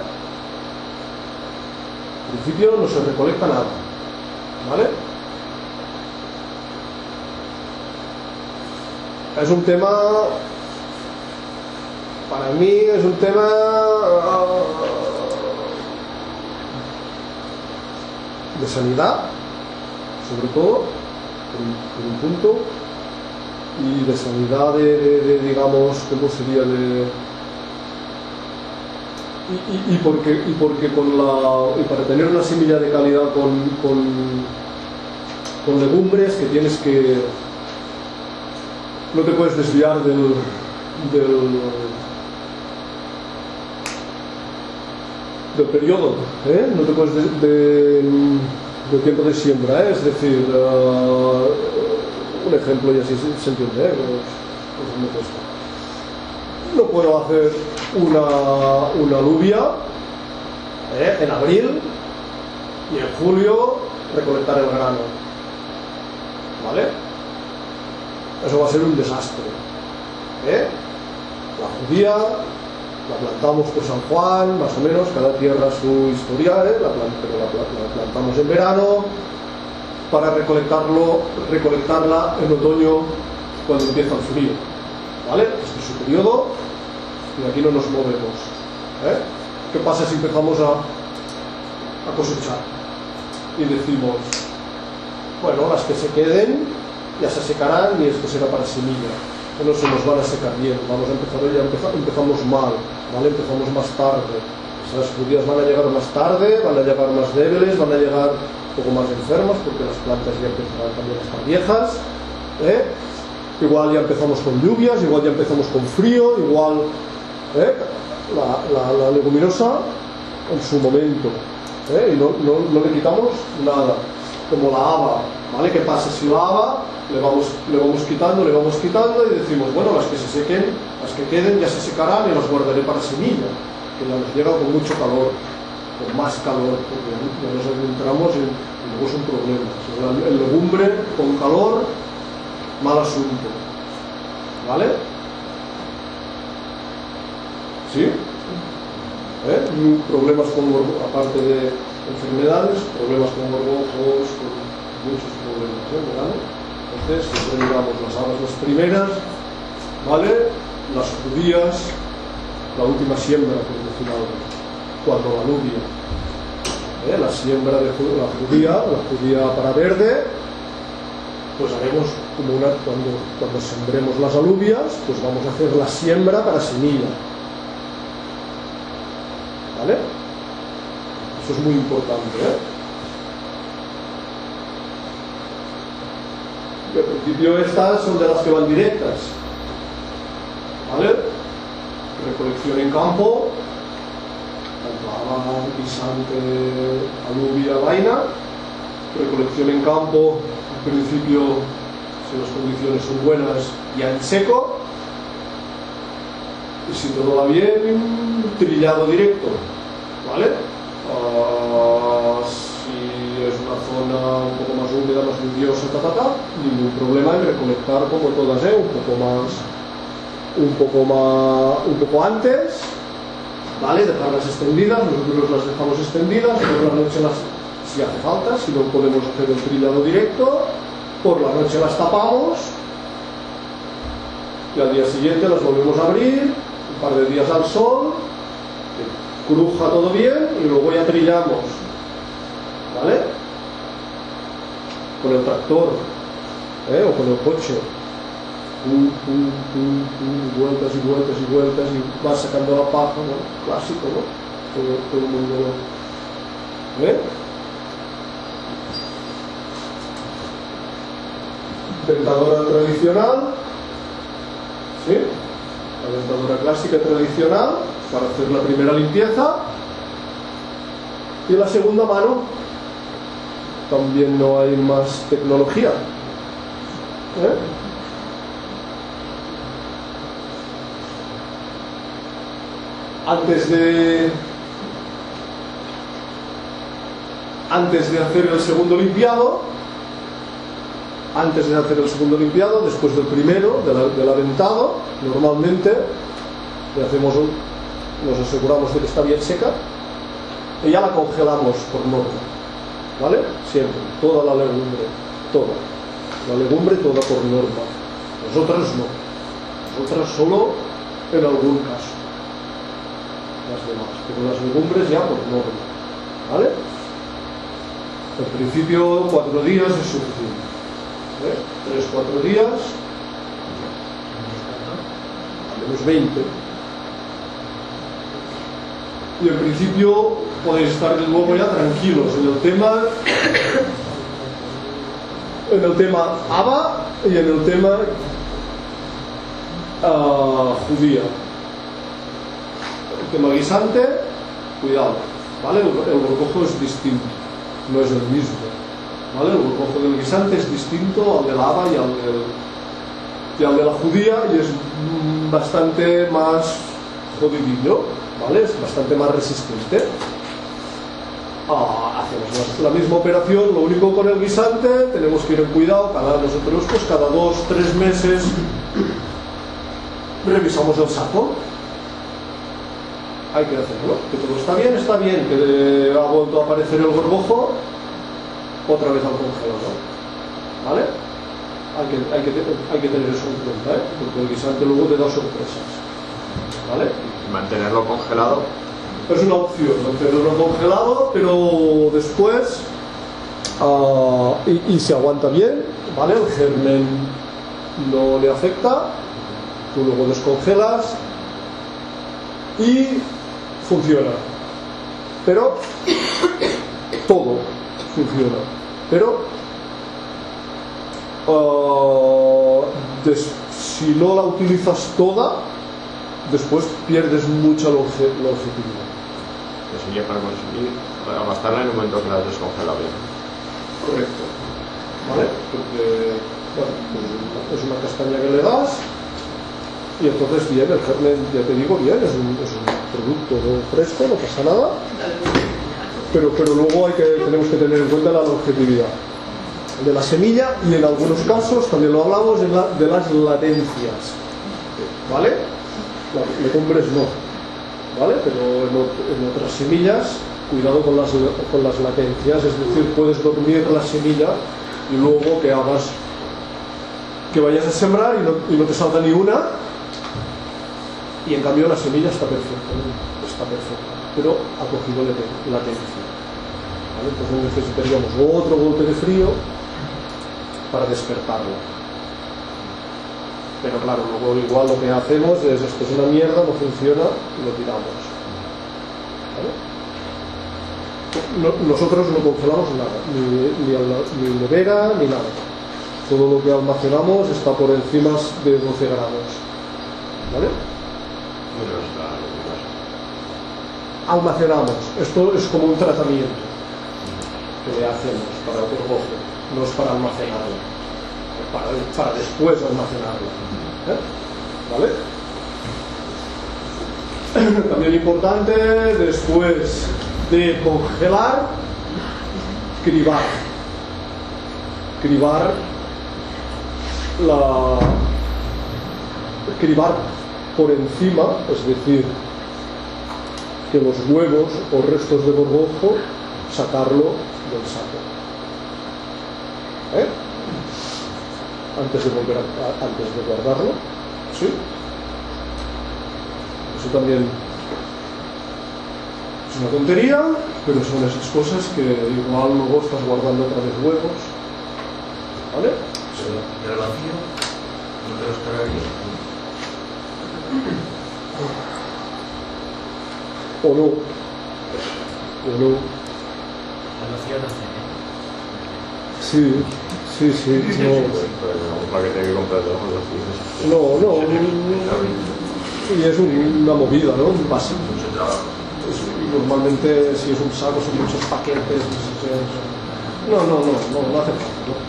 en principio no se recolecta nada, ¿vale? Es un tema, para mí es un tema de sanidad, sobre todo, por un, por un punto, y de sanidad de, de, de digamos, ¿cómo sería? De Y, y, y, porque, y porque con la y para tener una semilla de calidad con, con, con legumbres que tienes que no te puedes desviar del del, del periodo, ¿eh? No te puedes de, de, del tiempo de siembra, ¿eh? Es decir, uh, un ejemplo y así se, se entiende, ¿eh? Pues, pues no puedo hacer una, una alubia, ¿eh? En abril y en julio recolectar el grano, ¿vale? Eso va a ser un desastre, ¿eh? La judía la plantamos por San Juan, más o menos, cada tierra su historial, ¿eh? la, plant pero la, la plantamos en verano para recolectarlo, recolectarla en otoño cuando empieza el frío, ¿vale? Este es su periodo y de aquí no nos movemos, ¿eh? ¿Qué pasa si empezamos a, a cosechar y decimos, bueno, las que se queden ya se secarán y esto será para semilla, no se nos van a secar bien, vamos a empezar, ya empezamos, empezamos mal, ¿vale? Empezamos más tarde, esas judías van a llegar más tarde, van a llegar más débiles, van a llegar un poco más enfermas porque las plantas ya empezarán también a estar viejas, ¿eh? Igual ya empezamos con lluvias, igual ya empezamos con frío, igual, ¿eh? la, la, la leguminosa en su momento, ¿eh? Y no, no, no le quitamos nada, como la haba, ¿vale? ¿Qué pasa si la haba le vamos, le vamos quitando, le vamos quitando y decimos, bueno, las que se sequen, las que queden ya se secarán y las guardaré para semilla, que ya nos llega con mucho calor, con más calor, porque ya nos entramos y, y luego son problemas. El legumbre con calor, mal asunto. ¿Vale? ¿Sí? ¿Eh? Y problemas con, aparte de enfermedades, problemas con gorgojos, con muchos problemas, ¿eh? ¿Vale? Entonces, siempre digamos las habas las primeras, ¿vale? Las judías, la última siembra, por decir algo, cuando la alubia, ¿eh? La siembra de la judía, la judía para verde, pues haremos como una, cuando, cuando sembremos las alubias, pues vamos a hacer la siembra para semilla. ¿Vale? Eso es muy importante, ¿eh? Y al principio estas son de las que van directas. ¿Vale? Recolección en campo, tanto haba, guisante, alubia, vaina. Recolección en campo, al principio, si las condiciones son buenas, ya en seco. Y si todo va bien, trillado directo, ¿vale? Uh, si es una zona un poco más húmeda, más lluviosa, ta, ta, ta, ningún problema en recolectar como todas, ¿eh? Un poco más, un poco más, un poco antes, ¿vale? Dejarlas extendidas, nosotros las dejamos extendidas, por la noche las, si hace falta, si no podemos hacer el trillado directo, por la noche las tapamos y al día siguiente las volvemos a abrir, un par de días al sol, que cruja todo bien y luego ya trillamos, ¿vale? Con el tractor, ¿eh? O con el coche, pum, pum, pum, pum, vueltas y vueltas y vueltas y vas sacando la paja, ¿no? Clásico, ¿no? Todo, todo el mundo, ¿eh? Dentadora tradicional, ¿sí? La dentadura clásica tradicional para hacer la primera limpieza, y la segunda mano también no hay más tecnología, ¿eh? Antes de antes de hacer el segundo limpiado antes de hacer el segundo limpiado, después del primero, del, del aventado, normalmente le hacemos un, nos aseguramos de que está bien seca y ya la congelamos por norma, ¿vale? Siempre, toda la legumbre, toda la legumbre, toda por norma. Nosotras no, nosotras solo en algún caso, las demás, pero las legumbres ya por norma, ¿vale? En principio cuatro días es suficiente. ¿Eh? tres, cuatro días, menos veinte, y en principio podéis estar luego ya tranquilos en el tema en el tema haba y en el tema uh, judía. El tema guisante, cuidado, ¿vale? El, el gorgojo es distinto, no es el mismo, ¿vale? El gorgojo del guisante es distinto al de la haba y al, del, y al de la judía, y es bastante más jodidillo, ¿vale? Es bastante más resistente. Ah, hacemos la, la misma operación, lo único con el guisante tenemos que ir en cuidado, cada nosotros pues cada dos, tres meses revisamos el saco. Hay que hacerlo, que todo está bien, está bien, que ha vuelto a aparecer el gorgojo, otra vez al congelador, ¿vale? Hay que, hay que, hay que tener eso en cuenta, ¿eh? Porque el guisante luego te da sorpresas, ¿vale? Mantenerlo congelado es una opción, mantenerlo congelado, pero después uh, y, y se aguanta bien, ¿vale? El germen no le afecta, tú luego descongelas y funciona, pero todo funciona, pero uh, des, si no la utilizas toda, después pierdes mucha longe, longevidad. Que sería para conseguir, para gastarla en un momento que la has descongelado bien. Correcto, ¿vale? Porque Bueno, pues es una castaña que le das y entonces bien, el germen, ya te digo, bien, es un, es un producto fresco, no pasa nada, pero, pero luego hay que, tenemos que tener en cuenta la longevidad de la semilla y en algunos casos, también lo hablamos, de, la, de las latencias, ¿vale? La, legumbres no, ¿vale? Pero en, en otras semillas, cuidado con las, con las latencias, es decir, puedes dormir la semilla y luego que hagas, que vayas a sembrar y no, y no te salga ni una, y en cambio la semilla está perfecta, está perfecta, pero ha cogido latencia, ¿vale? Entonces necesitaríamos otro golpe de frío para despertarlo. Pero claro, luego igual lo que hacemos es, esto es una mierda, no funciona, y lo tiramos, ¿vale? No, nosotros no congelamos nada, ni, ni, ni nevera, ni nada. Todo lo que almacenamos está por encima de doce grados, ¿vale? Almacenamos, esto es como un tratamiento que le hacemos para otro bote, no es para almacenarlo, es para, para después almacenarlo, ¿eh? ¿Vale? También importante, después de congelar, cribar cribar la cribar por encima, es decir, que los huevos o restos de gorgojo sacarlo del saco, ¿eh? antes de volver a, a, antes de guardarlo, ¿sí? Eso también es una tontería, pero son esas cosas que igual luego estás guardando otra vez huevos, ¿vale? Sí, y al vacío no te los cargarías. O no, o no. Al vacío no sé. Sí, sí, sí, no. Un paquete que compras de ojos los No, no, y es un, una movida, ¿no? Un paso. Mucho trabajo. Es, normalmente, si es un saco, son muchos paquetes. No, no, no, no, no hace falta, ¿no?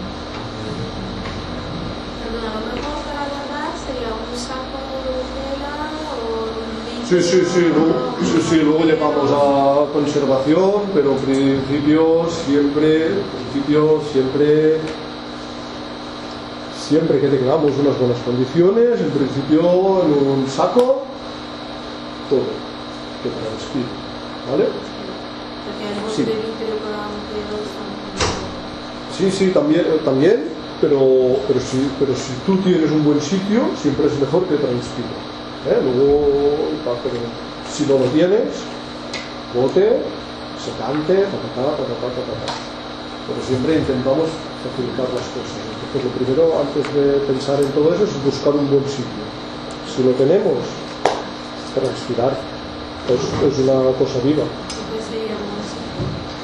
Perdona, lo mejor para guardar sería un saco de tela o un bicho. Sí, sí, sí, luego, sí, sí, luego llevamos a conservación, pero en principio siempre, en principio siempre, siempre que tengamos unas buenas condiciones, en principio en un saco, todo, que transpire, ¿vale? Porque algo Sí. de vidrio para un dedo está- Sí, sí, también, también pero, pero, si, pero si tú tienes un buen sitio, siempre es mejor que transpire, ¿eh? Luego, pero si no lo tienes, bote, secante, ta, ta, ta, ta, ta, ta, ta, ta. Pero siempre intentamos facilitar las cosas. Entonces lo primero, antes de pensar en todo eso, es buscar un buen sitio. Si lo tenemos, transpirar es, es una cosa viva. Entonces sería un sitio.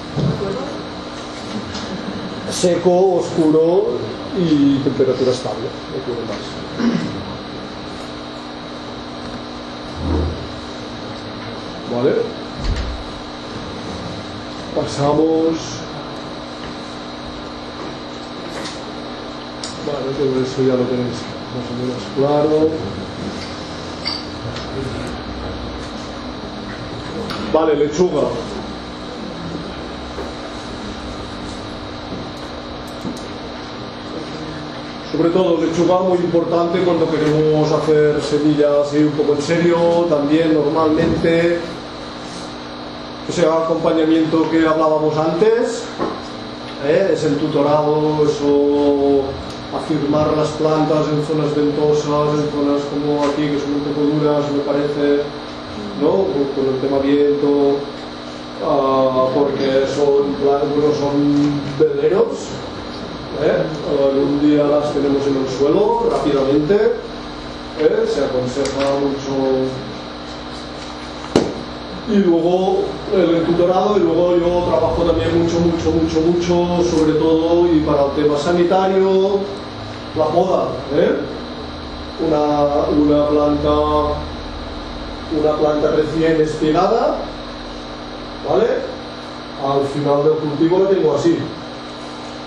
Seco, oscuro y temperatura estable, no tiene más. Vale, pasamos. Vale, todo eso ya lo tenéis más o menos claro. Vale, lechuga. Sobre todo lechuga muy importante cuando queremos hacer semillas así un poco en serio, también normalmente ese acompañamiento que hablábamos antes, ¿eh? Es el tutorado, eso, afirmar las plantas en zonas ventosas, en zonas como aquí que son un poco duras, me parece, ¿no? Con el tema viento, uh, porque son, bueno, son veleros. ¿Eh? Un día las tenemos en el suelo rápidamente, ¿eh? Se aconseja mucho, y luego el tutorado, y luego yo trabajo también mucho, mucho, mucho, mucho, sobre todo y para el tema sanitario, la poda, ¿eh? una, una planta una planta recién espigada, ¿vale? Al final del cultivo la tengo así.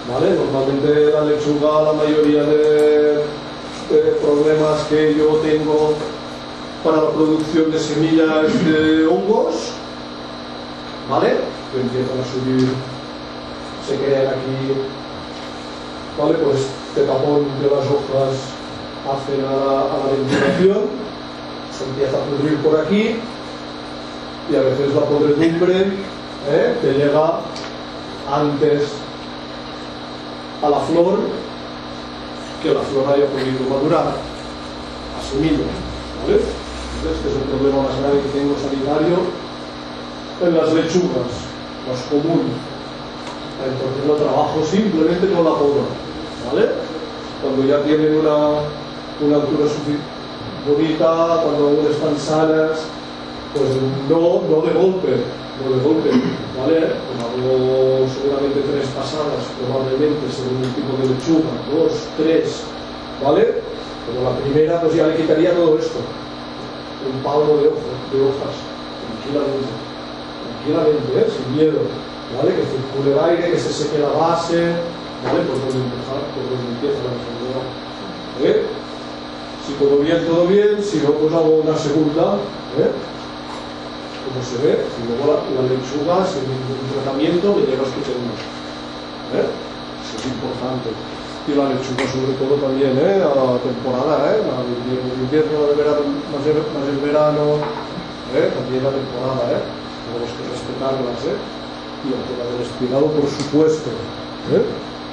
¿vale? Normalmente la lechuga, la mayoría de, de problemas que yo tengo para la producción de semillas de hongos, ¿vale? Que empiezan a subir, se crean aquí, ¿vale? Pues este tapón de las hojas hacen a la, a la ventilación, se empieza a pudrir por aquí y a veces la podredumbre ¿eh? te llega antes a la flor que la flor haya podido madurar a semilla, ¿vale? Entonces, este es el problema más grave que tengo sanitario en las lechugas, más común. Entonces lo trabajo simplemente con la poda, ¿vale? Cuando ya tienen una, una altura bonita, cuando aún están sanas, pues no, no de golpe, no de golpe, ¿vale? Pues hago seguramente tres pasadas, probablemente según el tipo de lechuga, dos, tres, ¿vale? Pero la primera pues ya le quitaría todo esto, un palmo de, hojas, de hojas, tranquilamente, tranquilamente, ¿eh? Sin miedo, ¿vale? Que circule el aire, que se seque la base, ¿vale? Por donde empezar, por donde empieza la enfermedad, ¿eh? Si todo bien, todo bien, si no, pues hago una segunda, ¿eh? Como se ve, y luego la, la lechuga sin ningún tratamiento me llega estupendo, ¿eh? Eso es importante. Y la lechuga sobre todo también, ¿eh? A la temporada, ¿eh? La de invierno, el invierno, la de verano, más el, más el verano, ¿eh? También la temporada, ¿eh? Tenemos que respetarlas, ¿eh? Y el tema del espigado, por supuesto, ¿eh?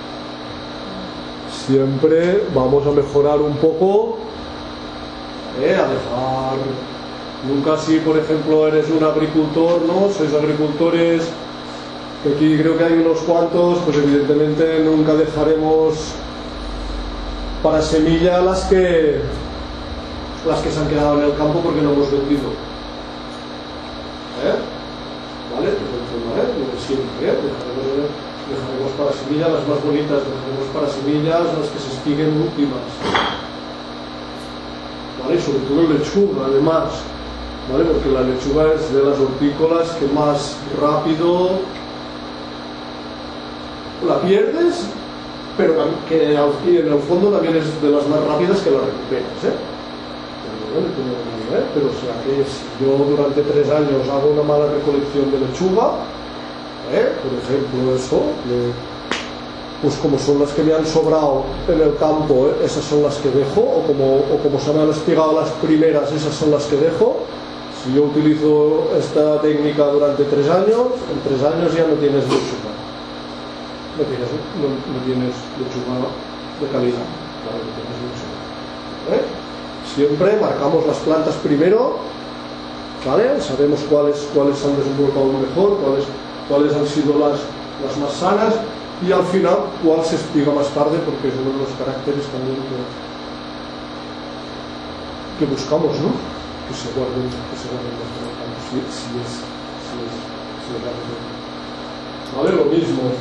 Siempre vamos a mejorar un poco, ¿eh? A dejar... Nunca si, por ejemplo, eres un agricultor, ¿no? Sois agricultores, que aquí creo que hay unos cuantos, pues evidentemente nunca dejaremos para semilla las que las que se han quedado en el campo porque no hemos vendido. ¿Eh? ¿Vale? ¿Eh? Siempre, ¿eh? Dejaremos, dejaremos para semilla las más bonitas, dejaremos para semillas las que se espiguen últimas. ¿Vale? Sobre todo lechuga, además. ¿Vale? Porque la lechuga es de las hortícolas que más rápido la pierdes, pero que en el fondo también es de las más rápidas que la recuperas, ¿eh? Pero o sea que si yo durante tres años hago una mala recolección de lechuga, ¿eh? Por ejemplo eso, de, pues como son las que me han sobrado en el campo, ¿eh? Esas son las que dejo, o como, o como se me han espigado las primeras, esas son las que dejo. Si yo utilizo esta técnica durante tres años, en tres años ya no tienes lechuga. No tienes, no, no tienes lechuga de calidad. Claro, no tienes lechuga. ¿Eh? Siempre marcamos las plantas primero, ¿vale? Sabemos cuáles, cuáles se han desenvolupado mejor, cuáles, cuáles han sido las, las más sanas, y al final cuál se espiga más tarde, porque es uno de los caracteres también que, que buscamos, ¿no? Que se guarden, que se guarden los si, si es, si es, si es la ¿vale? Lo mismo.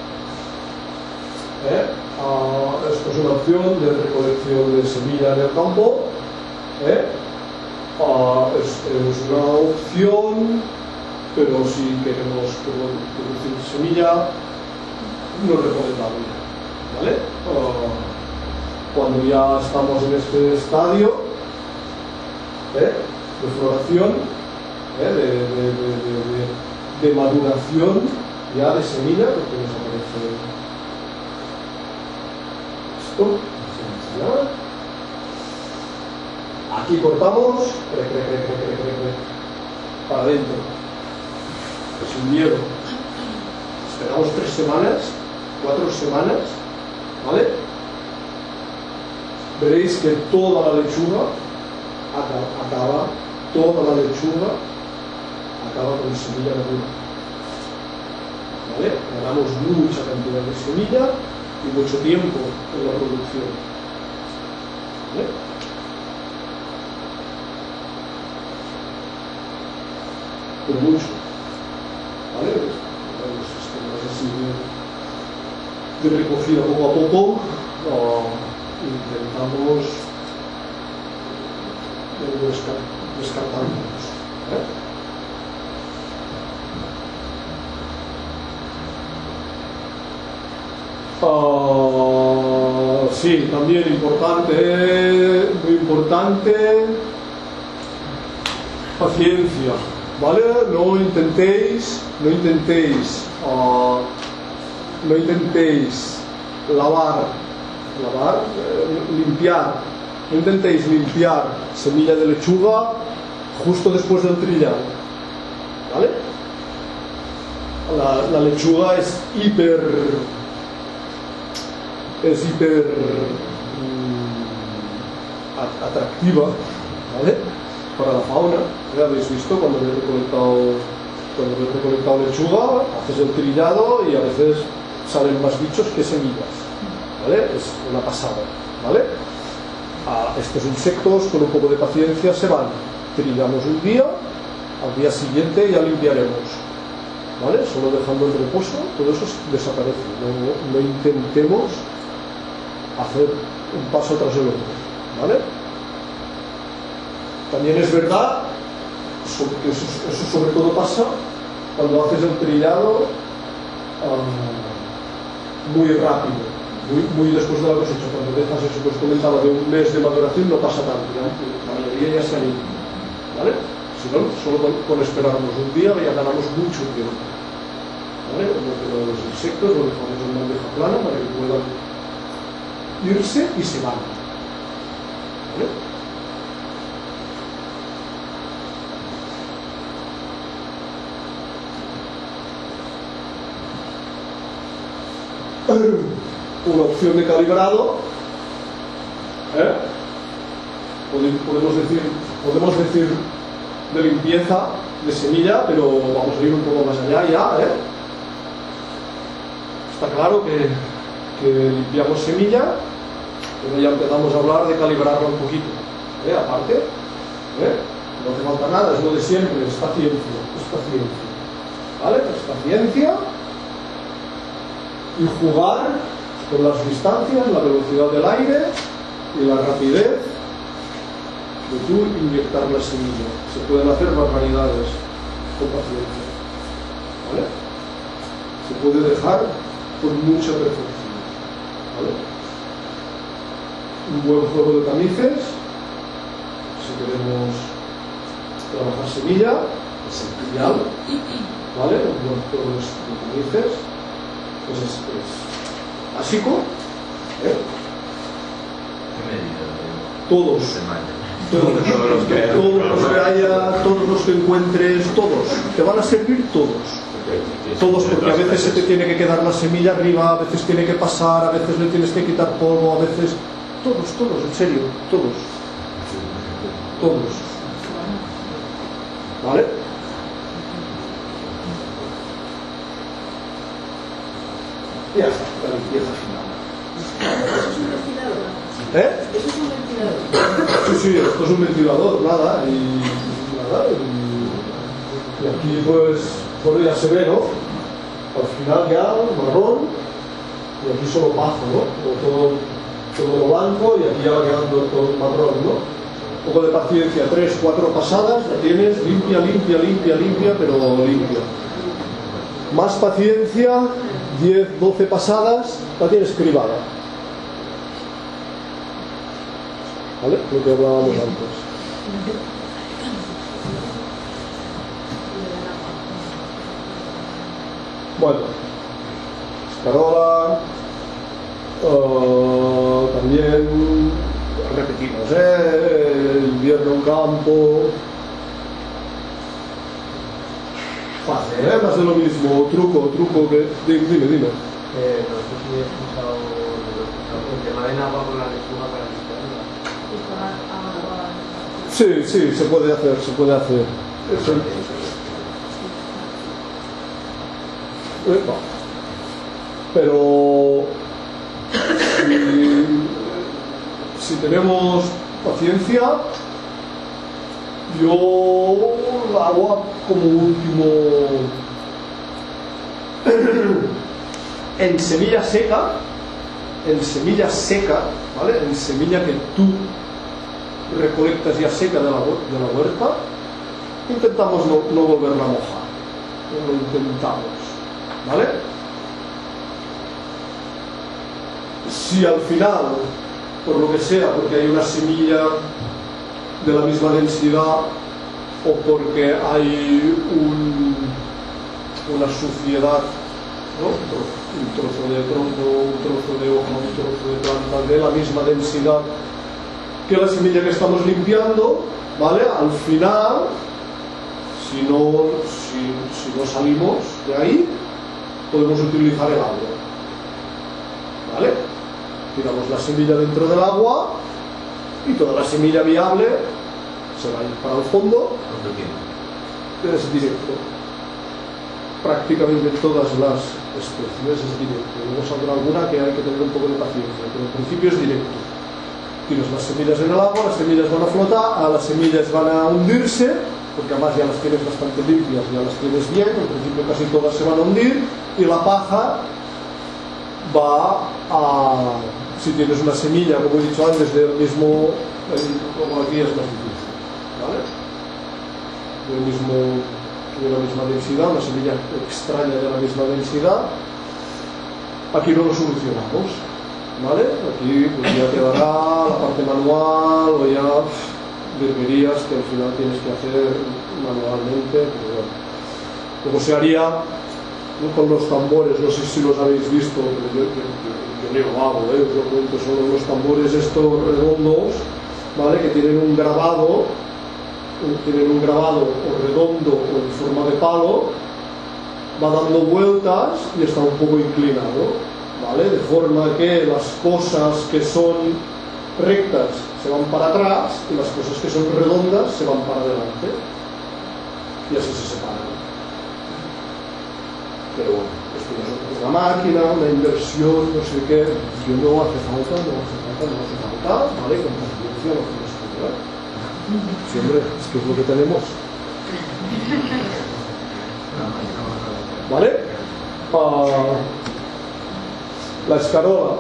¿Eh? Uh, esto es una opción de recolección de semilla en el campo. ¿Eh? Uh, es, es una opción, pero si queremos producir semilla, no es recomendable. ¿Vale? Uh, cuando ya estamos en este estadio, ¿eh? De floración, ¿eh? de, de, de, de, de maduración ya de semilla, porque nos aparece esto, ¿ya? Aquí cortamos, cre, cre, cre, cre, cre, cre, cre, para adentro, sin miedo. Esperamos tres semanas, cuatro semanas, ¿vale? Veréis que toda la lechuga acaba, toda la lechuga acaba con semilla madura. ¿Vale? Ganamos mucha cantidad de semilla y mucho tiempo en la producción. ¿Vale? Pero mucho. ¿Vale? Los sistemas así de, de recogida poco a poco, uh, intentamos descartándolos. ¿Eh? Uh, sí, también importante, eh, muy importante, paciencia, ¿vale? No intentéis, no intentéis, uh, no intentéis lavar, lavar, eh, limpiar, no intentéis limpiar semilla de lechuga justo después del trillado, ¿vale? La, la lechuga es hiper es hiper mm, atractiva, ¿vale? Para la fauna. Ya habéis visto cuando he recolectado cuando he recolectado lechuga, haces el trillado y a veces salen más bichos que semillas, ¿vale? Es una pasada, ¿vale? A estos insectos con un poco de paciencia se van. Trillamos un día, al día siguiente ya limpiaremos, ¿vale? Solo dejando en reposo, todo eso desaparece. No, no intentemos hacer un paso tras el otro, ¿vale? También es verdad que eso, eso sobre todo pasa cuando haces el trillado um, muy rápido, muy, muy después de la cosecha. Cuando dejas eso que os comentaba de un mes de maduración no pasa tanto, ¿ya? La mayoría ya se han ido, ¿vale? Si no, solo con, con esperarnos un día ya ganamos mucho tiempo, ¿vale? Lo de los insectos lo dejamos en bandeja plana para que puedan irse y se van, ¿vale? Una opción de calibrado, ¿eh? podemos decir podemos decir de limpieza de semilla, pero vamos a ir un poco más allá ya, ¿eh? Está claro que, que limpiamos semilla, pero ya empezamos a hablar de calibrarla un poquito, ¿eh? Aparte, ¿eh? No hace falta nada, es lo de siempre, es paciencia, es paciencia, ¿vale? Es paciencia y jugar con las distancias, la velocidad del aire y la rapidez de tú inyectar la semilla. Se pueden hacer barbaridades con paciencia, ¿vale? Se puede dejar con mucha perfección, ¿vale? Un buen juego de tamices, si queremos trabajar semilla, es el trillado, ¿vale? Un buen juego de tamices, pues es, es básico, ¿eh? ¿Qué medida? Todos. Todos, todos los que, todos los que haya, todos los que encuentres, todos, te van a servir todos. Todos, porque a veces se te tiene que quedar la semilla arriba, a veces tiene que pasar, a veces le tienes que quitar polvo, a veces. Todos, todos, en serio, todos. Todos. ¿Vale? Ya está, la limpieza final. ¿Eh? ¿Eso es un ventilador? Sí, sí, esto es un ventilador, nada, y nada, y, y aquí pues, bueno, ya se ve, ¿no? Al final ya marrón, y aquí solo paja, ¿no? Todo, todo lo blanco, y aquí ya va quedando todo marrón, ¿no? Un poco de paciencia, tres, cuatro pasadas, la tienes limpia, limpia, limpia, limpia, pero limpia. Más paciencia, diez, doce pasadas, la tienes cribada. ¿Vale? Lo que hablábamos antes. Bueno, escarola, uh, también repetimos, ¿eh? El invierno en campo. Fácil, ¿eh? Más de lo mismo. Truco, truco que. Dime, dime. Eh, no sé si he escuchado el tema del agua con la lechuga para limpiarla. Sí, sí, se puede hacer, se puede hacer. Eso. Eh, no. Pero si, si tenemos paciencia, yo la agua como último en semilla seca, en semilla seca, ¿vale? En semilla que tú recolectas ya seca de la, de la huerta, intentamos no, no volverla a mojar, no lo intentamos, ¿vale? si al final, por lo que sea, porque hay una semilla de la misma densidad o porque hay un, una suciedad, ¿no? Un trozo de tronco, un trozo de hoja, un trozo de planta de la misma densidad que la semilla que estamos limpiando, ¿vale? Al final, si no, si, si no salimos de ahí, podemos utilizar el agua, ¿vale? Tiramos la semilla dentro del agua y toda la semilla viable se va a ir para el fondo. Es directo. Prácticamente todas las especies es directo. Luego saldrá alguna que hay que tener un poco de paciencia, pero en principio es directo. Tiras las semillas en el agua, las semillas van a flotar, a las semillas van a hundirse, porque además ya las tienes bastante limpias, ya las tienes bien, en principio casi todas se van a hundir, y la paja va a, si tienes una semilla, como he dicho antes, del mismo, como aquí es más difícil, ¿vale? Del mismo, de la misma densidad, una semilla extraña de la misma densidad, aquí no lo solucionamos, ¿vale? Aquí pues ya te dará la parte manual o ya virguerías que al final tienes que hacer manualmente, pero bueno. Como se haría, ¿no? Con los tambores, no sé si los habéis visto, pero yo, yo, yo, yo ni lo hago, ¿eh? Os lo cuento, son los tambores estos redondos, ¿vale? Que tienen un grabado, tienen un grabado o redondo o en forma de palo, va dando vueltas y está un poco inclinado, ¿vale? De forma que las cosas que son rectas se van para atrás y las cosas que son redondas se van para adelante, y así se separan. Pero bueno, esto no es una máquina, una inversión, no sé qué, yo no hace falta, no hace falta, no hace falta, ¿vale? Con paciencia lo hacemos todo, ¿eh? Siempre es que es lo que tenemos, ¿vale? Uh, la escarola,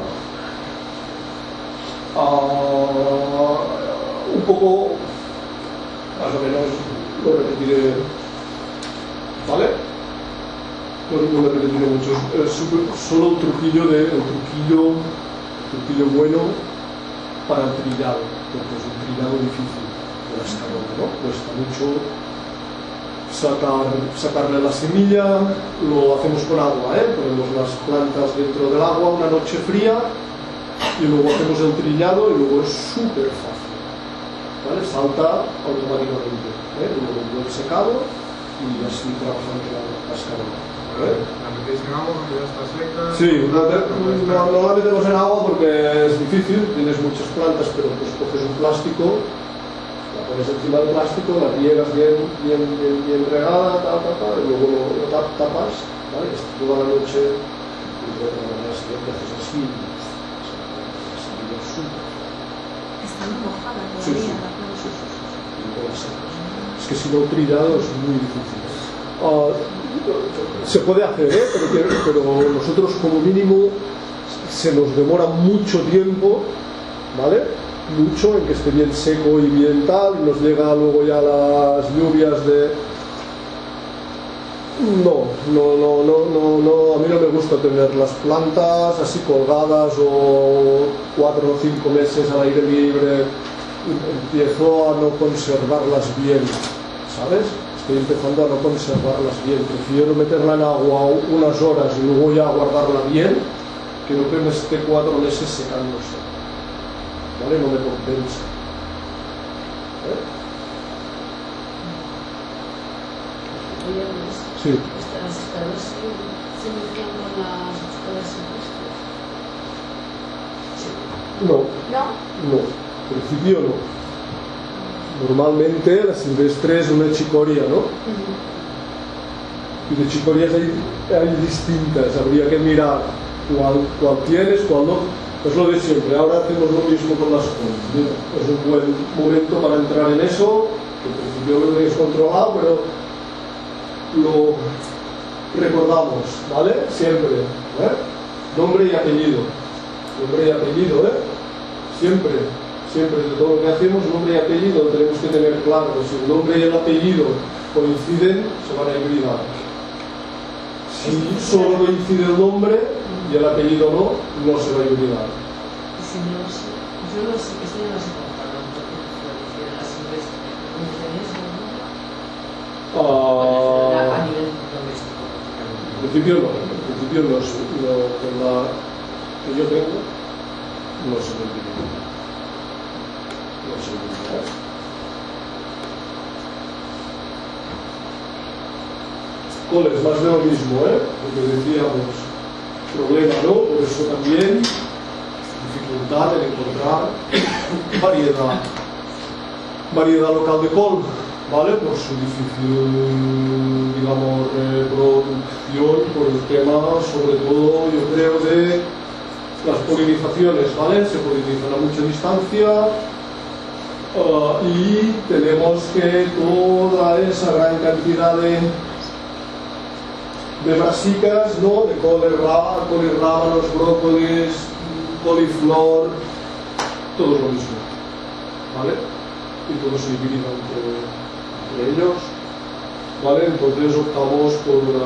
uh, un poco, más o menos lo repetiré, ¿vale? No, no lo repetiré mucho, es super, solo un truquillo de, un truquillo, un truquillo bueno para el trillado, porque es un trillado difícil de la escarola, ¿no? Cuesta mucho sacar, sacarle la semilla, lo hacemos con agua, ¿eh? Ponemos las plantas dentro del agua una noche fría y luego hacemos el trillado y luego es súper fácil, ¿vale? Salta automáticamente, ¿eh? Luego un buen secado y así trabajamos la, la escarola, ¿vale? La metéis en agua cuando ya está seca. Sí, no, no, no la metemos en agua porque es difícil, tienes muchas plantas, pero pues coges un plástico, la pones encima del plástico, la riegas bien, bien, bien, bien regada, ta, ta, ta, y luego lo, lo tapas, ¿vale? Toda la noche y luego de la mañana siguiente haces así, Está muy mojada todavía. sí, sí, la planta. sí, sí, sí, sí, y luego la secas. Es que si no trillado es muy difícil. Uh, se puede hacer, ¿eh? pero, pero nosotros como mínimo se nos demora mucho tiempo, ¿vale? Mucho en que esté bien seco y bien tal, y nos llega luego ya las lluvias de... No, no, no, no, no, no, a mí no me gusta tener las plantas así colgadas o cuatro o cinco meses al aire libre, empiezo a no conservarlas bien, ¿sabes? Estoy empezando a no conservarlas bien, prefiero meterla en agua unas horas y luego ya guardarla bien, que no que me esté cuatro meses secándose, ¿vale? No me compensa, ¿eh? Oye, pues, Sí. estas escalas se, se mezclan con las escalas silvestres. No, ¿No? no, en principio no. Normalmente la silvestre es una chicoria, ¿no? Uh-huh. Y de chicorias hay, hay distintas, habría que mirar cuál, cuál tienes, cuál no. Es lo de siempre, ahora hacemos lo mismo con las cosas. Mira, es un buen momento para entrar en eso, que en principio lo tenéis controlado, pero lo recordamos, ¿vale? Siempre, ¿eh? Nombre y apellido, nombre y apellido, ¿eh? Siempre. Siempre de todo lo que hacemos, nombre y apellido lo tenemos que tener claro. Si el nombre y el apellido coinciden, se van a hibridar. Si solo coincide el nombre y el apellido no, no se va a iluminar. Si no, sí. Yo no sé, eso ya no sé cómo para florecer las silvestres. ¿Cómo sería eso? Ah, A nivel doméstico. en principio no, en principio no, es- no, con la que yo tengo no se me ilumina. No se me ilumina. Coles, más de lo mismo, ¿eh? Lo que decíamos, problema, ¿no? Por eso también dificultad en encontrar variedad, variedad local de col, ¿vale? Por su difícil, digamos, reproducción, por el tema, sobre todo, yo creo, de las polinizaciones, ¿vale? Se polinizan a mucha distancia. Uh, y tenemos que toda esa gran cantidad de de brasicas, ¿no? De colerrá, colirrábanos, brócolis, coliflor, todo es lo mismo, ¿vale? Y todo se divide entre, entre ellos, ¿vale? Entonces optamos por una,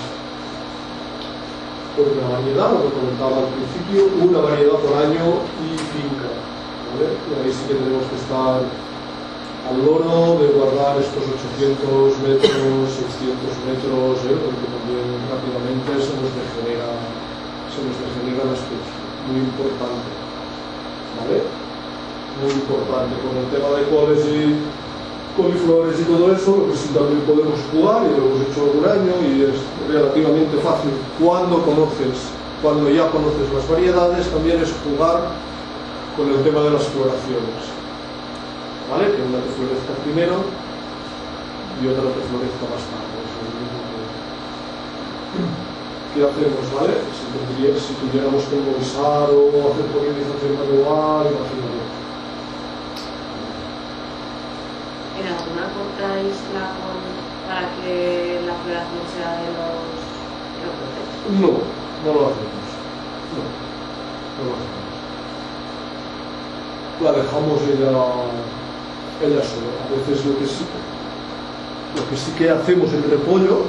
por una variedad, lo que comentaba al principio, una variedad por año y finca, ¿vale? Y ahí sí que tenemos que estar al loro de guardar estos ochocientos metros, seiscientos metros, ¿eh? Porque también rápidamente se nos degenera, se nos degenera la especie, muy importante, ¿vale? Muy importante con el tema de coles y coliflores y todo eso, lo que sí también podemos jugar, y lo hemos hecho algún año y es relativamente fácil. Cuando conoces, cuando ya conoces las variedades, también es jugar con el tema de las floraciones. ¿Vale? Que una te florezca primero y otra te florezca más tarde. ¿Qué hacemos, vale? Si, tendría, si tuviéramos que embolsar o hacer polinización manual, imagínate. ¿En alguna cortáis la col para que la floración sea de los, de los brotes? No, no lo hacemos. No, no lo hacemos. La dejamos ella, ella sola. A veces lo que sí, lo que sí que hacemos en repollo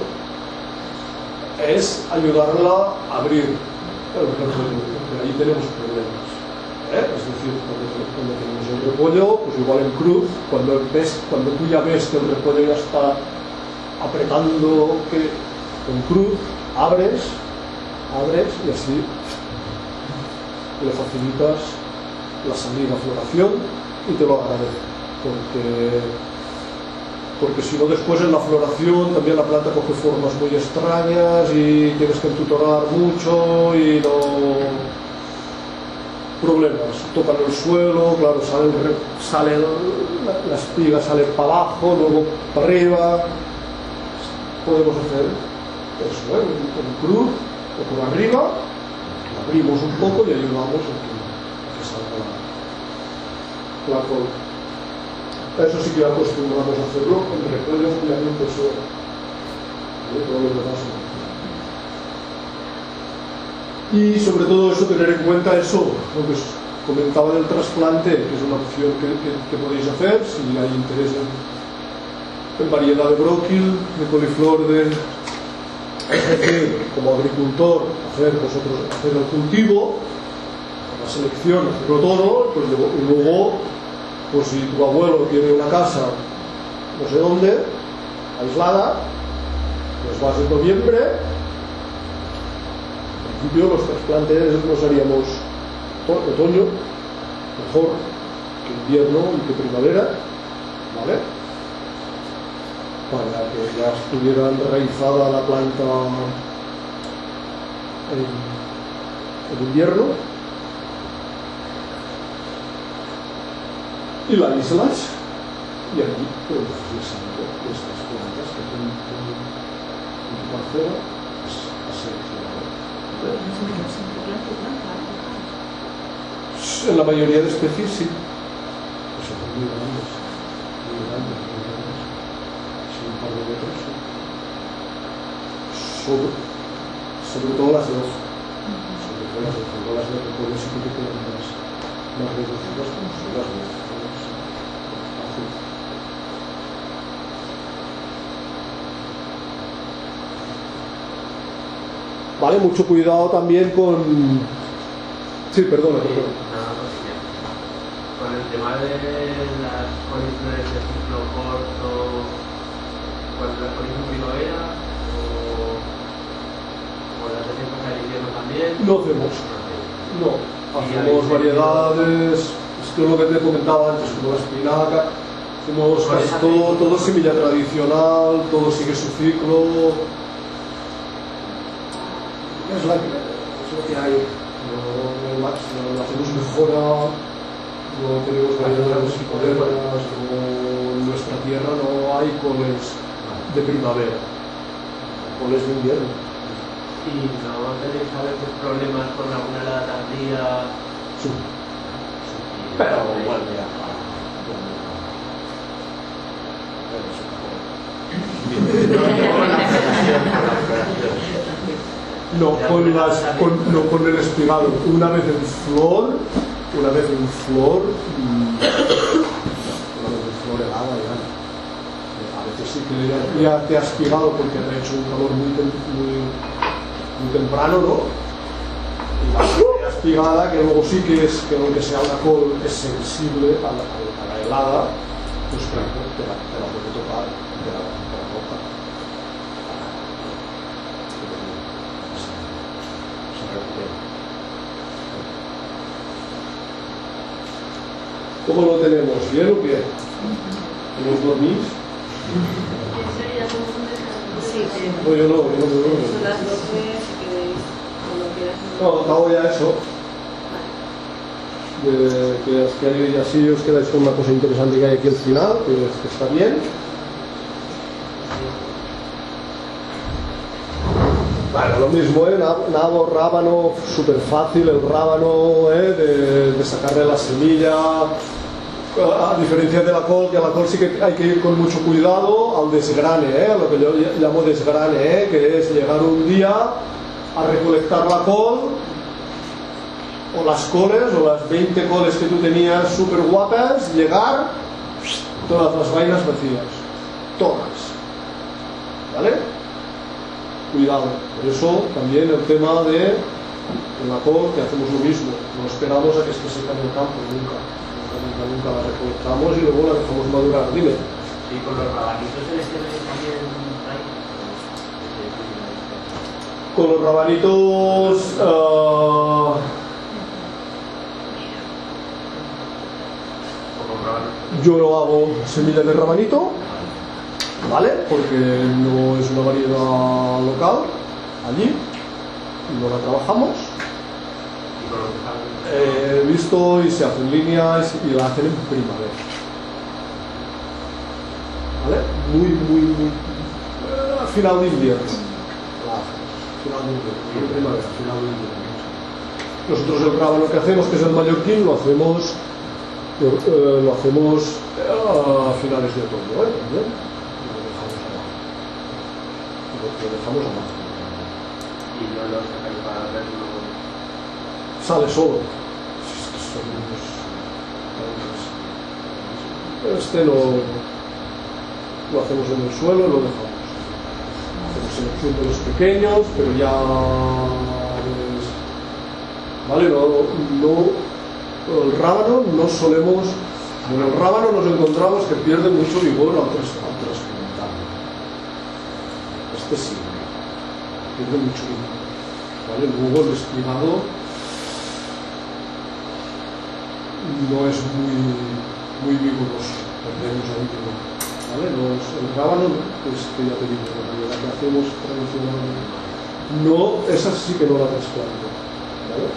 es ayudarla a abrir el repollo, porque ahí tenemos problemas. ¿eh? Es decir, cuando, cuando tenemos el repollo, pues igual en cruz, cuando, ves, cuando tú ya ves que el repollo ya está apretando, que en cruz abres, abres y así le facilitas la salida a floración y te lo agradece, porque, porque si no después en la floración también la planta coge formas muy extrañas y tienes que entutorar mucho y no... problemas, tocan el suelo, claro, sale, sale la, la espiga sale para abajo, luego para arriba. Podemos hacer eso, ¿eh? en cruz o por arriba, abrimos un poco y ayudamos a que, a que salga la, la col. Eso sí que acostumbramos a hacerlo en repollo y en persona. ¿Vale? Todo lo demás no. Y sobre todo eso, tener en cuenta eso, lo que os comentaba del trasplante, que es una opción que, que, que podéis hacer si hay interés en, en variedad de bróquil, de coliflor, de, es decir, como agricultor, hacer vosotros hacer el cultivo, la selección, hacerlo todo, pues luego, y luego, pues si tu abuelo tiene una casa, no sé dónde, aislada, pues vas en noviembre. En principio los trasplantes los haríamos otoño, mejor que invierno y que primavera, ¿vale? Para que ya estuviera enraizada la planta en, en invierno. Y la aíslas y aquí produces algo de estas plantas que tú en tu parcela has seleccionado. En la mayoría de especies sí. Pues son muy grandes, muy grandes, muy grandes. Sí, un par de metros, sí. Sobre, sobre todo las de hoja. Sobre todo las de hoja. Las de repollo sí que te quedan más, más reducidas, como son las de hoja. ¿vale? Mucho cuidado también con... Sí, perdona, perdona. Nada más que con el tema de las condiciones de ciclo corto, cuando las ponéis en primavera o, o las de época de invierno también. No hacemos. No, hacemos variedades. Esto es lo que te comentaba antes, como la espinaca. Hacemos casi todo, todo semilla tradicional, todo sigue su ciclo. Es, la, es lo que hay. No, no, no, lo hacemos mejora, no tenemos variedades modernas, no, en nuestra tierra no hay coles de primavera, coles de invierno. ¿Y no tenéis a veces problemas con alguna helada tardía? Sí. Pero bueno, ya. No, con, las, con, no con el espigado. Una vez en flor, una vez en flor, una vez en flor helada ya. A veces sí que ya, ya te has pegado porque te ha hecho un calor muy, muy, muy temprano, ¿no? Y la primera espigada, que luego sí que es, que aunque sea una col, es sensible a la, a la helada, pues claro, te la, te la puede tocar, te la, te la toca. ¿Cómo lo tenemos? ¿Bien o qué? ¿Los dormís? Sí, sí. No, yo no, yo no me duermo. Son las doce, si queréis, cuando quieras. No, acabo ya eso. De, que, que, y así os quedáis con una cosa interesante que hay aquí al final, que, es, que está bien. Bueno, lo mismo, ¿eh? Nabo, rábano, súper fácil el rábano, ¿eh? de, de sacarle la semilla. A diferencia de la col, que a la col sí que hay que ir con mucho cuidado al desgrane, ¿eh? Lo que yo llamo desgrane, ¿eh? Que es llegar un día a recolectar la col, o las coles, o las veinte coles que tú tenías súper guapas, llegar, todas las vainas vacías, todas, ¿vale? Cuidado, por eso también el tema de en la col, que hacemos lo mismo, no esperamos a que esté seca en el campo, nunca. Nunca, nunca la recolectamos y luego la dejamos madurar. Dime. ¿Y con los rabanitos se les tiene también ahí? Con los rabanitos uh... yo no hago semillas de rabanito, ¿vale? Porque no es una variedad local allí, no la trabajamos. He visto y se hacen líneas y la hacen en primavera, ¿vale? Muy, muy, muy eh, final de invierno la hacen, final de invierno, en primavera, final de invierno. Nosotros el rábano que hacemos, que es el mallorquín, lo hacemos lo, eh, lo hacemos a finales de otoño, ¿eh? También lo dejamos abajo, lo dejamos abajo y no lo sacáis para verlo. Sale solo. Este lo, lo hacemos en el suelo y lo dejamos. Hacemos selección de los pequeños, pero ya es, vale, no, no, el rábano no solemos, bueno, el rábano nos encontramos que pierde mucho vigor al trasplantar. Este sí, pierde mucho vigor. ¿Vale? Luego el espigado no es muy, muy vigoroso, perdemos ahí vigor, ¿vale? Los, el rábano, pues que ya te digo, la variedad que hacemos tradicionalmente, no, esa sí que no la trasplanto, ¿vale?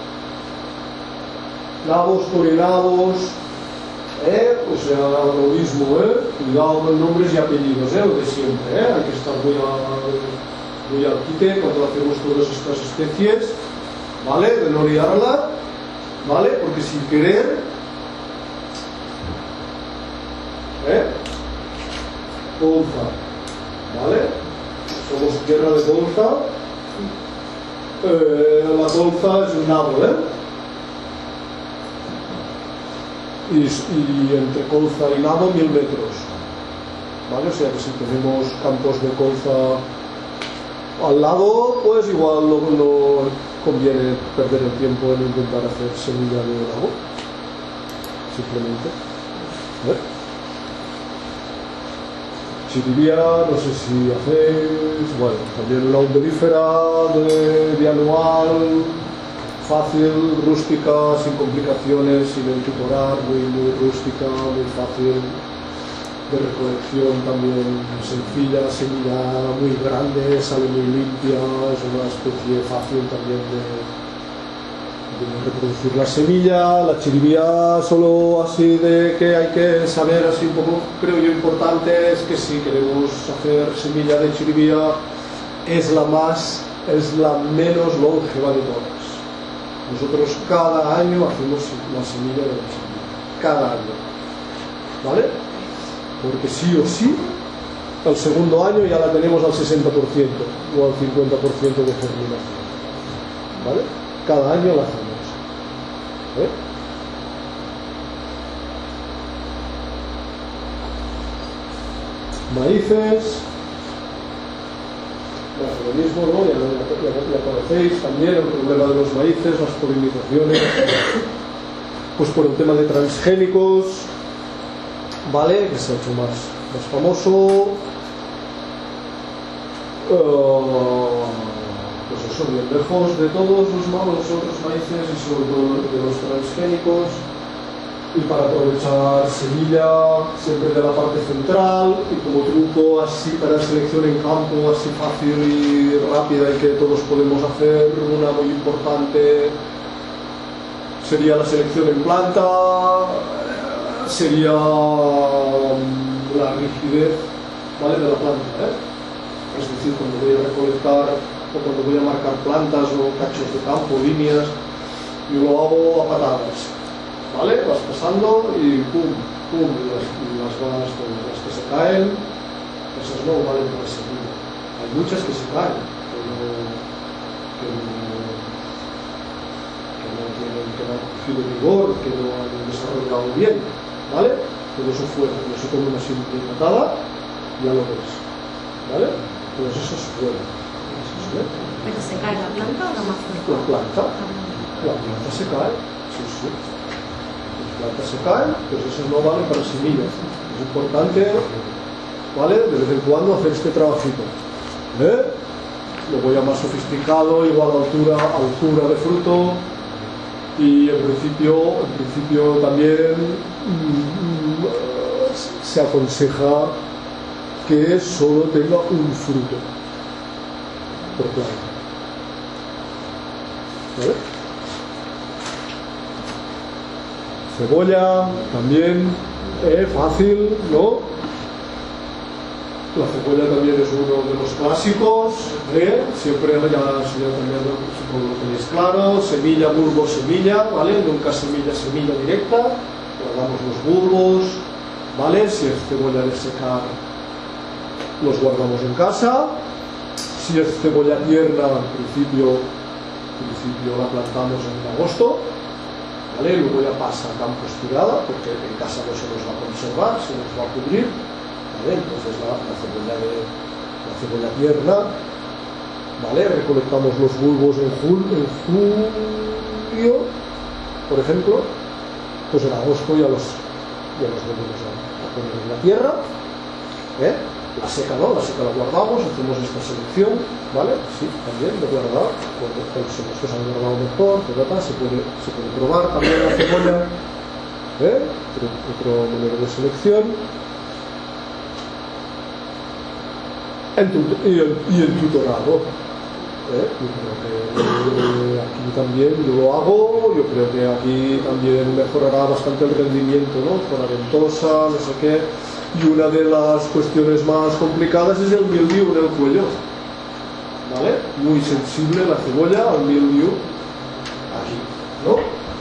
Nabos, corinabos, ¿eh? O sea, lo mismo, ¿eh? Cuidado con nombres y apellidos, ¿eh? Lo de siempre, ¿eh? Hay que estar muy, a, muy al quite cuando hacemos todas estas especies, ¿vale? De no liarla, ¿vale? Porque sin querer, ¿eh? Colza, ¿vale? Somos tierra de colza. Eh, la colza es un nabo, ¿eh? Y, y entre colza y nabo mil metros, ¿vale? O sea que si tenemos campos de colza al lado, pues igual no, no conviene perder el tiempo en intentar hacer semilla de lago, simplemente. ¿Eh? Chiribía, no sé si hacéis, bueno, también una umbelífera de bianual, fácil, rústica, sin complicaciones, sin entutorar, muy, muy rústica, muy fácil, de recolección también sencilla, semilla muy grande, sale muy limpia, es una especie fácil también de, de reproducir la semilla. La chiribía, solo así de que hay que saber así un poco, creo yo, importante es que si queremos hacer semilla de chiribía es la más, es la menos longeva de todas. Nosotros cada año hacemos la semilla de la chiribía, cada año, ¿vale? Porque sí o sí, al segundo año ya la tenemos al sesenta por ciento o al cincuenta por ciento de germinación, ¿vale? Cada año la hacemos, ¿eh? Maíces, lo mismo, ¿no? Ya, ya, ya conocéis también el problema de los maíces, las polinizaciones, pues por el tema de transgénicos, ¿vale? Que se ha hecho más, más famoso. Uh, pues eso, bien lejos de todos los malos otros maíces y sobre todo de los transgénicos. Y para aprovechar semilla siempre de la parte central y como truco así para selección en campo, así fácil y rápida y que todos podemos hacer, una muy importante sería la selección en planta, sería la rigidez, ¿vale?, de la planta, ¿eh? Es decir, cuando voy a recolectar o cuando voy a marcar plantas o cachos de campo, líneas, yo lo hago a patadas, ¿vale? Vas pasando y pum, pum, y las, y las ganas, las que se caen, esas no valen para semilla. Hay muchas que se caen, que no, que no, que no tienen, que no han cogido vigor, que no han desarrollado bien, ¿vale? Todo eso fuera, eso con una simple patada ya lo ves, ¿vale? Todo eso es fuera. ¿Pero se cae la planta o la más fuerte? La planta, la planta se cae, sí, sí. Las plantas se caen, pues eso no vale para semillas. Es importante, ¿vale?, de vez en cuando hacer este trabajito, ¿eh? Luego ya más sofisticado, igual altura, altura de fruto. Y en principio, en principio también mmm, se aconseja que solo tenga un fruto por planta, ¿vale? Cebolla también, eh, fácil, ¿no? La cebolla también es uno de los clásicos, ¿eh? Siempre ya, ya también supongo lo tenéis claro, semilla, bulbo, semilla, ¿vale? Nunca semilla, semilla directa, guardamos los bulbos, ¿vale? Si es cebolla de secar, los guardamos en casa. Si es cebolla tierna, en principio, en principio la plantamos en agosto, ¿vale? Luego ya pasa a campo estirada, porque en casa no se nos va a conservar, se nos va a pudrir. ¿Vale? Entonces la, la, cebolla de, la cebolla tierna, ¿vale? Recolectamos los bulbos en, jul, en julio, por ejemplo, pues en agosto ya los, ya los volvemos a, a poner en la tierra, ¿eh? La seca no, la seca la guardamos, hacemos esta selección, ¿vale? Sí, también de guardar, cuando los que se han guardado mejor, ¿verdad? Se puede, se puede probar también la cebolla, ¿eh? Otro, otro número de selección. En tu, y, el, y el tutorado, ¿eh? Yo creo que eh, aquí también yo lo hago, yo creo que aquí también mejorará bastante el rendimiento, ¿no? Zona ventosa, no sé qué, y una de las cuestiones más complicadas es el mildiu en el cuello, ¿vale? Muy sensible la cebolla al mildiu aquí, ¿no?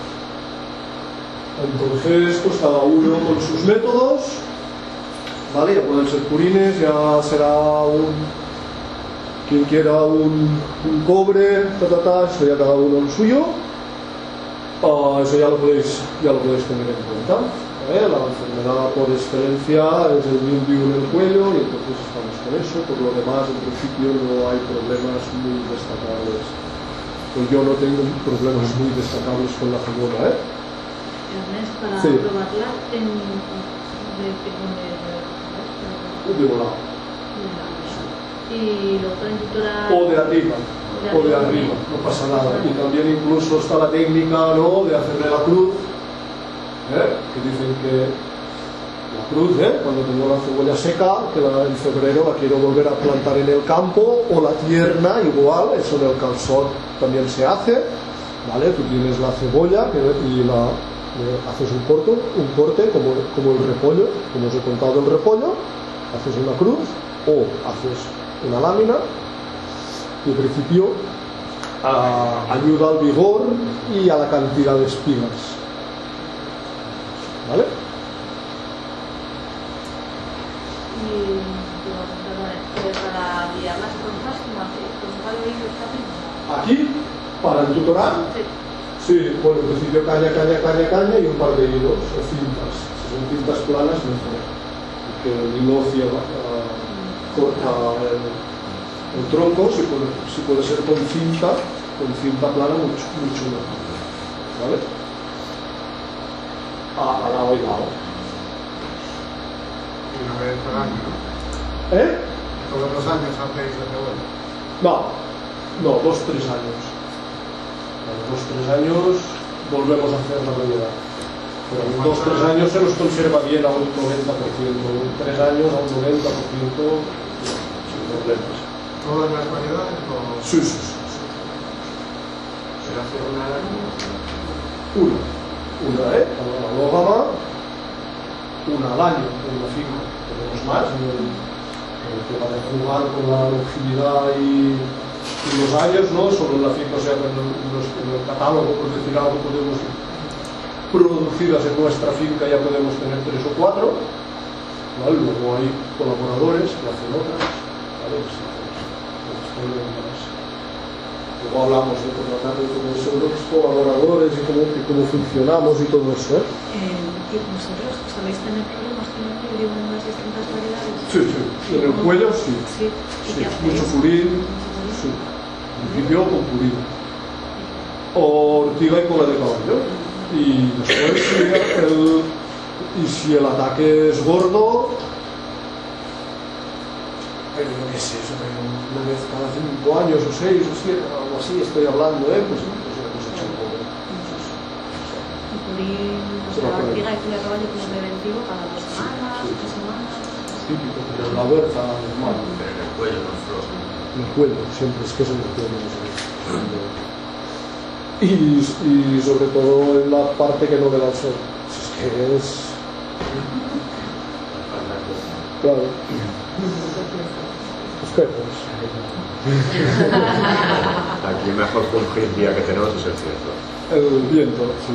Entonces, pues cada uno con sus métodos, ¿vale? Ya pueden ser purines, ya será un... quien quiera un, un cobre, ta, ta, ta, eso ya cada uno el suyo. Uh, eso ya lo podéis, ya lo podéis tener en cuenta, ¿eh? La enfermedad por excelencia es el mildiu en el cuello y entonces estamos con eso. Por lo demás, en principio no hay problemas muy destacables. Pues yo no tengo problemas muy destacables con la cebolla, ¿eh? Ernest, para Sí. probarla, en, de qué pone De volado. y lo pueden tutorar O de arriba, de o de arriba. arriba, no pasa nada. Y también incluso está la técnica, ¿no?, de hacerle la cruz, ¿eh? Que dicen que la cruz, ¿eh?, cuando tengo la cebolla seca, que la, en febrero la quiero volver a plantar en el campo, o la tierna, igual, eso en el calzón también se hace, ¿vale? Tú tienes la cebolla que, y la, le haces un corto, un corte como, como el repollo, como os he contado el repollo, haces una cruz o haces una lámina y en principio a, ayuda al vigor y a la cantidad de espigas, ¿vale? y digo, perdón, eh, para guiar las cosas como hace pues vale oído está bien. Aquí, para el tutorar, sí, bueno, en principio caña, caña, caña, caña y un par de hilos o cintas. Si son cintas planas, mejor, porque el hilo ciega, uh, corta el, el tronco, si puede, si puede ser con cinta, con cinta plana, mucho, mucho mejor, ¿vale? A, a lado y lado. Y una vez al año, ¿no? ¿Eh? Todos los años hacéis la cebolla. No, no, dos, tres años. A los dos, tres años volvemos a hacer la variedad. Pero en dos, tres años se nos conserva bien a un noventa por ciento. En tres años a un noventa por ciento sin problemas. ¿Todas las variedades o Sí, sí, sí. sí. Se hace una al año. Una. Una, ¿eh? La lógama, una al año en la finca. Tenemos más en el, en el tema de jugar con la longevidad y, y los años, ¿no? Solo en la finca, o sea, en el, en los- en el catálogo, por decir algo, podemos producidas en nuestra finca ya podemos tener tres o cuatro, ¿vale? Luego hay colaboradores que hacen otras, ¿vale? Pues, pues, pues, luego hablamos de contratar de todos los colaboradores y cómo, y cómo funcionamos y todo eso, ¿eh? Eh, ¿Y vosotros soléis tener problemas con el cuello en las distintas variedades? Sí, sí. En el cuello sí. Sí. ¿Y Sí, qué hacéis? mucho purín, sí. En principio con purín. O ortiga y cola de caballo. Y después, si el, y si el ataque es gordo, pero yo qué sé, eso, pero una vez cada cinco años o seis o siete, algo así, estoy hablando, ¿eh? Pues, pues, pues echa un poco. Y purín, o Se va sea, a poner. ortiga y culo de caballo como preventivo cada dos semanas, Sí, sí. tres semanas. Típico, pero en la huerta normal. Pero en el cuello con flor. En el cuello, siempre es que es en el cuello. No sé. Y, y sobre todo en la parte que no me da el sol. Si es que es. Claro. Espejos. Aquí el mejor fungicida que tenemos es el cierto. El viento, sí.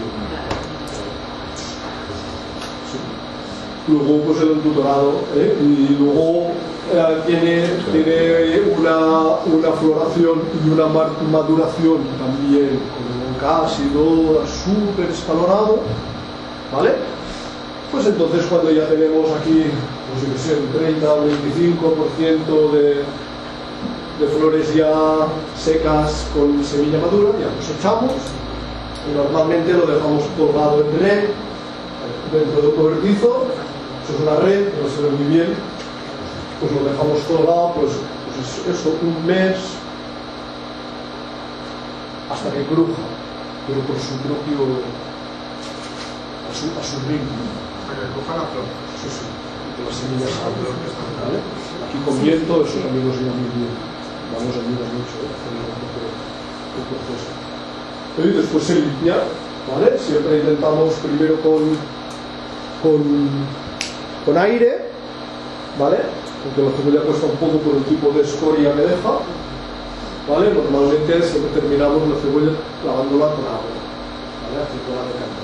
Sí. Luego, pues el tutorado, ¿eh? Y luego eh, tiene, tiene una, una floración y una mar- maduración también con un ácido súper escalonado, ¿vale? Pues entonces cuando ya tenemos aquí, pues yo qué sé, un treinta o veinticinco por ciento de, de flores ya secas con semilla madura, ya cosechamos y normalmente lo dejamos colgado en red dentro de un cobertizo. Eso es una red, no se ve muy bien, pues lo dejamos colgado, pues, pues eso, un mes hasta que cruja, pero por su propio, a su, a su ritmo. para que coja la flor? Sí, sí, y que las semillas La flor salgan, que está ¿vale? Aquí con viento eso también nos irá muy bien, vamos a ayudar mucho, ¿eh? A hacer un poco el proceso. Y después se limpia, ¿vale? Siempre intentamos primero con, con, con aire, ¿vale? Porque la cebolla cuesta un poco por el tipo de escoria que deja, ¿vale? Normalmente siempre terminamos la cebolla lavándola con agua, ¿vale? Haciendo la decantación.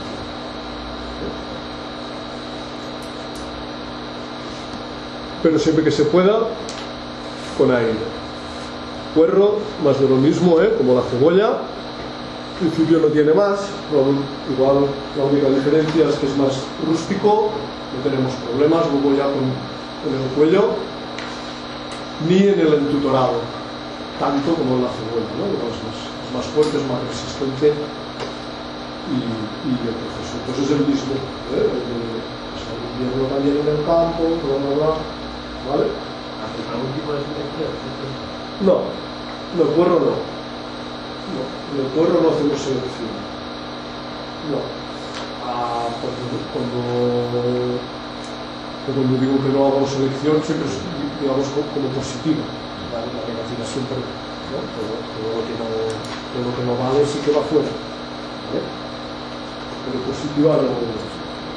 Pero siempre que se pueda, con aire. Puerro, más de lo mismo, ¿eh? Como la cebolla. En principio no tiene más. Bueno, igual la única diferencia es que es más rústico, no tenemos problemas luego ya con, con el cuello, ni en el entutorado, tanto como en la cebuela, ¿no? Es más, es más fuerte, es más resistente y, y el proceso. Entonces es el mismo, ¿eh? El de, o sea, el invierno también en el campo, bla, bla, bla, ¿vale? ¿Haces algún tipo de selección? No, no, el puerro no. No, en el puerro no hacemos selección. No. Ah, cuando, cuando, cuando digo que no hago selección, siempre es, digamos, como, como positiva. La, la negativa siempre, ¿no? Todo, todo, lo que no, todo lo que no vale sí que va fuera. ¿Vale? Pero positiva no.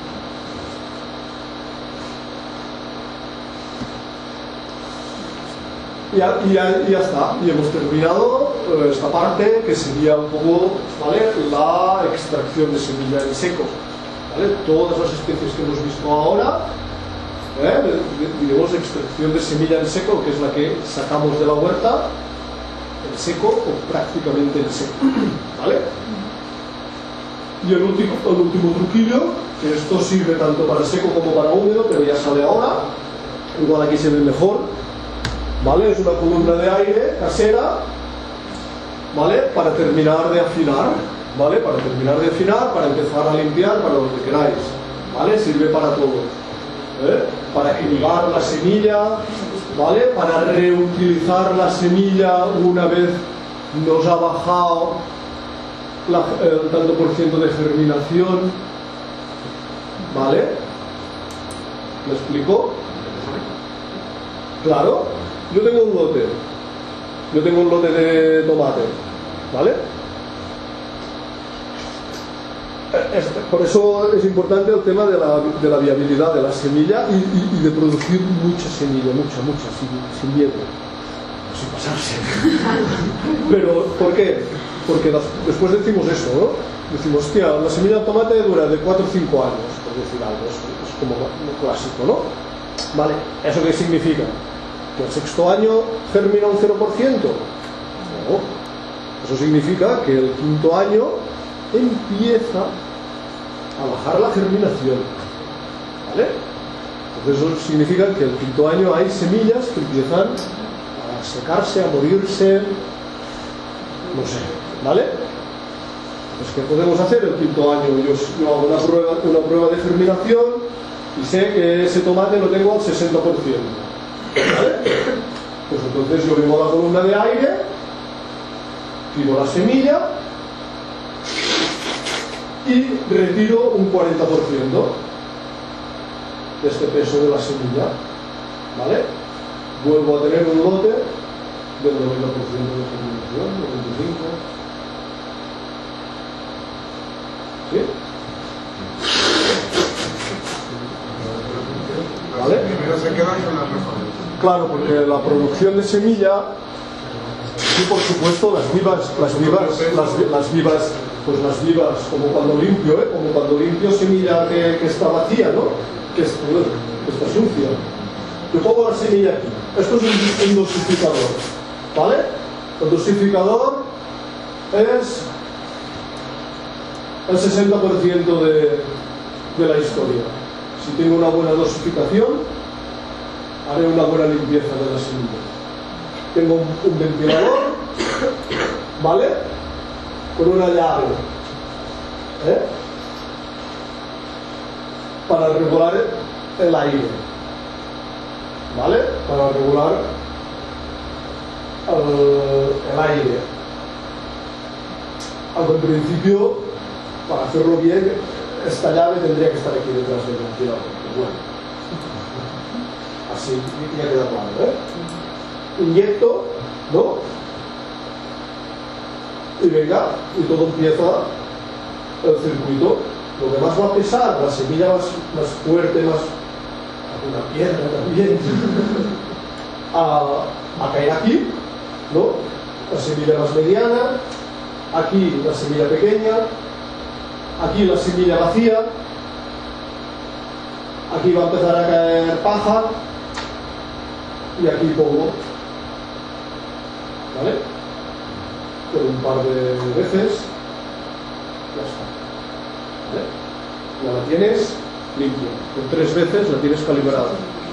Y ya, y, ya, y ya está, y hemos terminado eh, esta parte que sería un poco, ¿vale?, la extracción de semilla en seco, ¿vale? Todas las especies que hemos visto ahora, ¿eh? Digamos extracción de semilla en seco, que es la que sacamos de la huerta, en seco o prácticamente en seco, ¿vale? Y el último, el último truquillo, que esto sirve tanto para seco como para húmedo, pero ya sale ahora, igual aquí se ve mejor. ¿Vale? Es una columna de aire casera, ¿vale? Para terminar de afinar, ¿vale? Para terminar de afinar, para empezar a limpiar, para lo que queráis, ¿vale? Sirve para todo, ¿eh? Para irrigar la semilla, ¿vale? Para reutilizar la semilla una vez nos ha bajado la, el tanto por ciento de germinación, ¿vale? ¿Me explico? Claro. Yo tengo un lote, yo tengo un lote de tomate, ¿vale? Este, por eso es importante el tema de la, de la viabilidad de la semilla y, y, y de producir mucha semilla, mucha, mucha, sin, sin miedo, sin pasarse. Pero, ¿por qué? Porque las, después decimos eso, ¿no? Decimos, hostia, la semilla de tomate dura de cuatro o cinco años, por decir algo, es, es como lo clásico, ¿no? Vale, ¿eso qué significa? ¿Que el sexto año germina un cero por ciento? No. Eso significa que el quinto año empieza a bajar la germinación. ¿Vale? Entonces eso significa que el quinto año hay semillas que empiezan a secarse, a morirse, no sé, ¿vale? Pues ¿qué podemos hacer el quinto año? Yo, yo hago una prueba, una prueba de germinación y sé que ese tomate lo tengo al sesenta por ciento. ¿Vale? Pues entonces yo vengo a la columna de aire, tiro la semilla y retiro un cuarenta por ciento de este peso de la semilla, ¿vale? Vuelvo a tener un lote del noventa por ciento de germinación, noventa y cinco por ciento. ¿Sí? ¿Vale? Primero se quedan con las mejores. Claro, porque la producción de semilla y por supuesto las vivas, las vivas, las, las vivas, pues las vivas, como cuando limpio, ¿eh? Como cuando limpio semilla que, que está vacía, ¿no? Que, es, que está sucia. Yo pongo la semilla aquí. Esto es un, un dosificador, ¿vale? El dosificador es el sesenta por ciento de, de la historia. Si tengo una buena dosificación, haré una buena limpieza de la semilla. Tengo un, un ventilador, ¿vale? Con una llave, ¿eh? Para regular el aire, ¿vale? Para regular el, el aire. Aunque en principio, para hacerlo bien, esta llave tendría que estar aquí detrás del ventilador. Bueno, así ya queda claro, ¿eh? Inyecto, ¿no? Y venga, y todo empieza el circuito. Lo que más va a pesar, la semilla más, más fuerte, más una piedra también, a, a caer aquí, ¿no? La semilla más mediana, aquí la semilla pequeña, aquí la semilla vacía, aquí va a empezar a caer paja y aquí polvo, ¿vale? Por un par de veces, ya está. ¿vale? Ya la tienes limpia, con tres veces la tienes calibrada,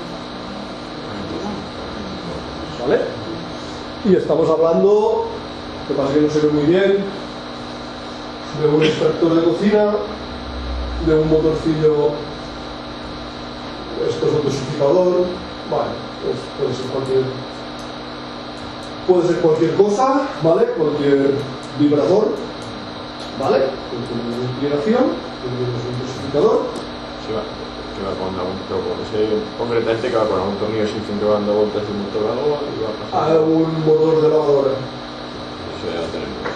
¿vale? Y estamos hablando, que pasa que no se ve muy bien, de un extractor de cocina, de un motorcillo, esto es un dosificador, vale, pues puede ser cualquier puede ser cualquier cosa, ¿vale? Cualquier vibrador, ¿vale? Cualquier inclinación, un dosificador. Sí, va, que va con algún con ese concretamente que va con algún tornillo sin fin que va dando vueltas de un motor o algo y va pasando. A un motor de lavadora. Eso ya lo tenemos.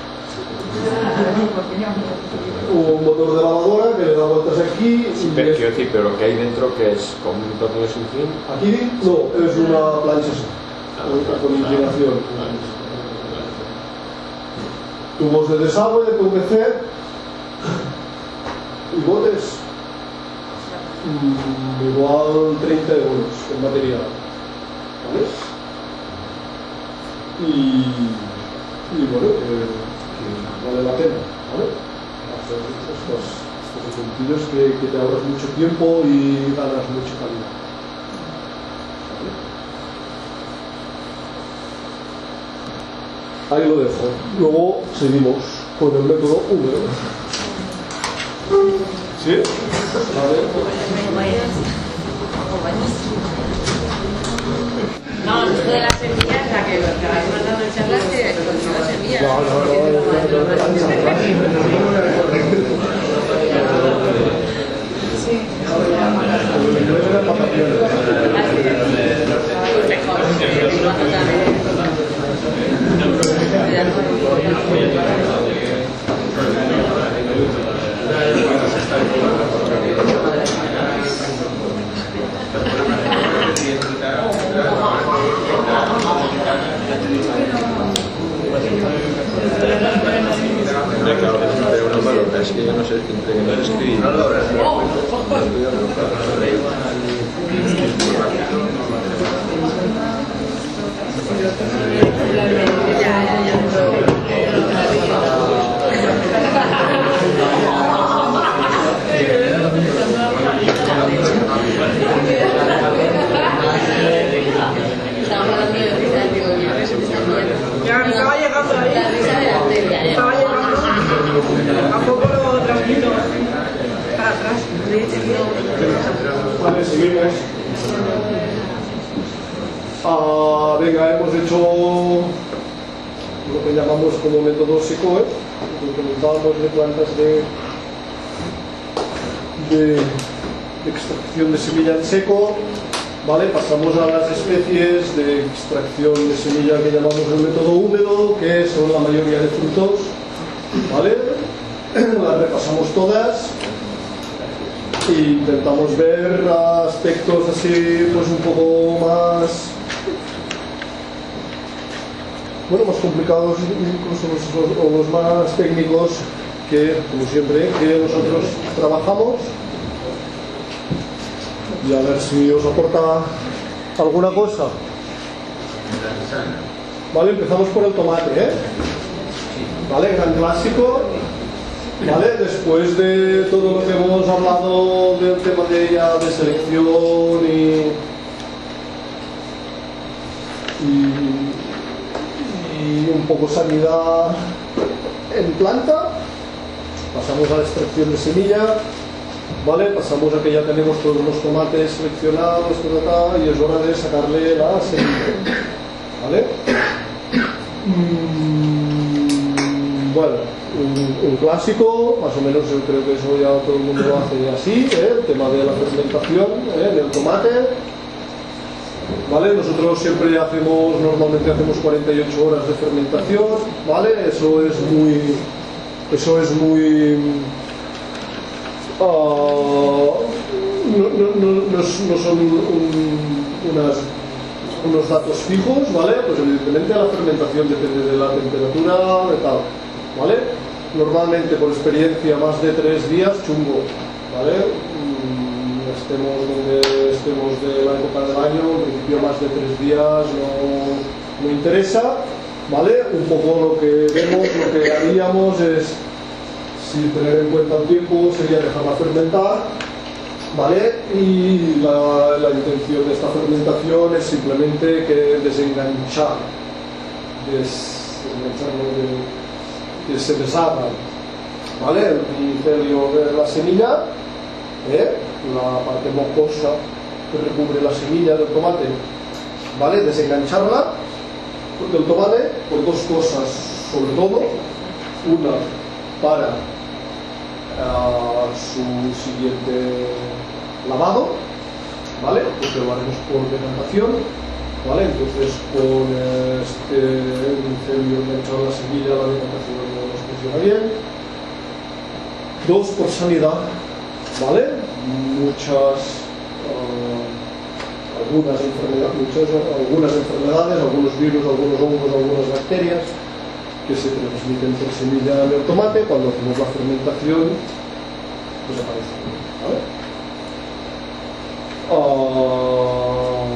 Un motor de lavadora que le da vueltas aquí. Sí, pero, quiero decir, pero lo que hay dentro que es con un tornillo sin fin. Aquí no, es una plancha así, Ah, con, claro, con inclinación. claro, claro. Tubos de desagüe de P V C y botes. Mm, igual treinta euros en material, ¿vale? Y, y bueno, que, que vale la pena, ¿vale? Hacer estos, estos utensilios que, que te ahorras mucho tiempo y ganas mucha calidad, ¿vale? Ahí lo dejo. Luego seguimos con el método húmedo. ¿Sí? Vale. No, esto de las semillas, la que lo que vais mandando en charlas, que con las semillas. No, no, Sí. Es que yo no sé, entre que no sé escribir. Ya, estaba llegando ahí. Estaba llegando. ¿A poco lo transmito? Para atrás. Vale, seguimos. Ah, venga, hemos hecho lo que llamamos como método SECOE, lo que comentábamos de plantas de, de, de extracción de semilla en seco. Vale, pasamos a las especies de extracción de semilla que llamamos el método húmedo, que son la mayoría de frutos. Vale, las repasamos todas e intentamos ver aspectos así, pues un poco más, bueno, más complicados, incluso los, los, los más técnicos, que, como siempre, que nosotros trabajamos. Y a ver si os aporta alguna cosa. Vale, empezamos por el tomate, ¿eh? Vale, gran clásico. Vale, después de todo lo que hemos hablado del tema de, ya, de selección y, y, y un poco sanidad en planta, pasamos a la extracción de semilla. Vale, pasamos a que ya tenemos todos los tomates seleccionados, ta, ta, y es hora de sacarle la semilla. ¿Vale? Mm, bueno, un, un clásico, más o menos yo creo que eso ya todo el mundo lo hace así, ¿eh? El tema de la fermentación, ¿eh? Del tomate. ¿Vale? Nosotros siempre hacemos, normalmente hacemos cuarenta y ocho horas de fermentación, ¿vale? Eso es muy, eso es muy... Uh, no, no, no, no, no son un, unas, unos datos fijos, ¿vale? Pues evidentemente la fermentación depende de la temperatura, de tal, ¿vale? Normalmente por experiencia más de tres días chungo, ¿vale? Mm, estemos donde estemos de la época del año, en principio más de tres días no, no interesa, ¿vale? Un poco lo que vemos, lo que haríamos es sin tener en cuenta el tiempo sería dejarla fermentar, ¿vale? Y la, la intención de esta fermentación es simplemente que desenganchar, desenganchar no, de, que se deshaga, ¿vale? El micelio de la semilla, ¿eh? La parte mocosa que recubre la semilla del tomate, ¿vale? Desengancharla del tomate por dos cosas, sobre todo una para uh, su siguiente lavado, ¿vale? Porque lo haremos por decantación, ¿vale? Entonces con este micelio enganchado en la semilla la decantación no nos funciona bien. Dos, por sanidad, ¿vale? Muchas uh, algunas enfermedades, muchas, algunas enfermedades, algunos virus, algunos hongos, algunas bacterias que se transmiten por semilla en el tomate, cuando hacemos la fermentación desaparecen, ¿vale? Uh,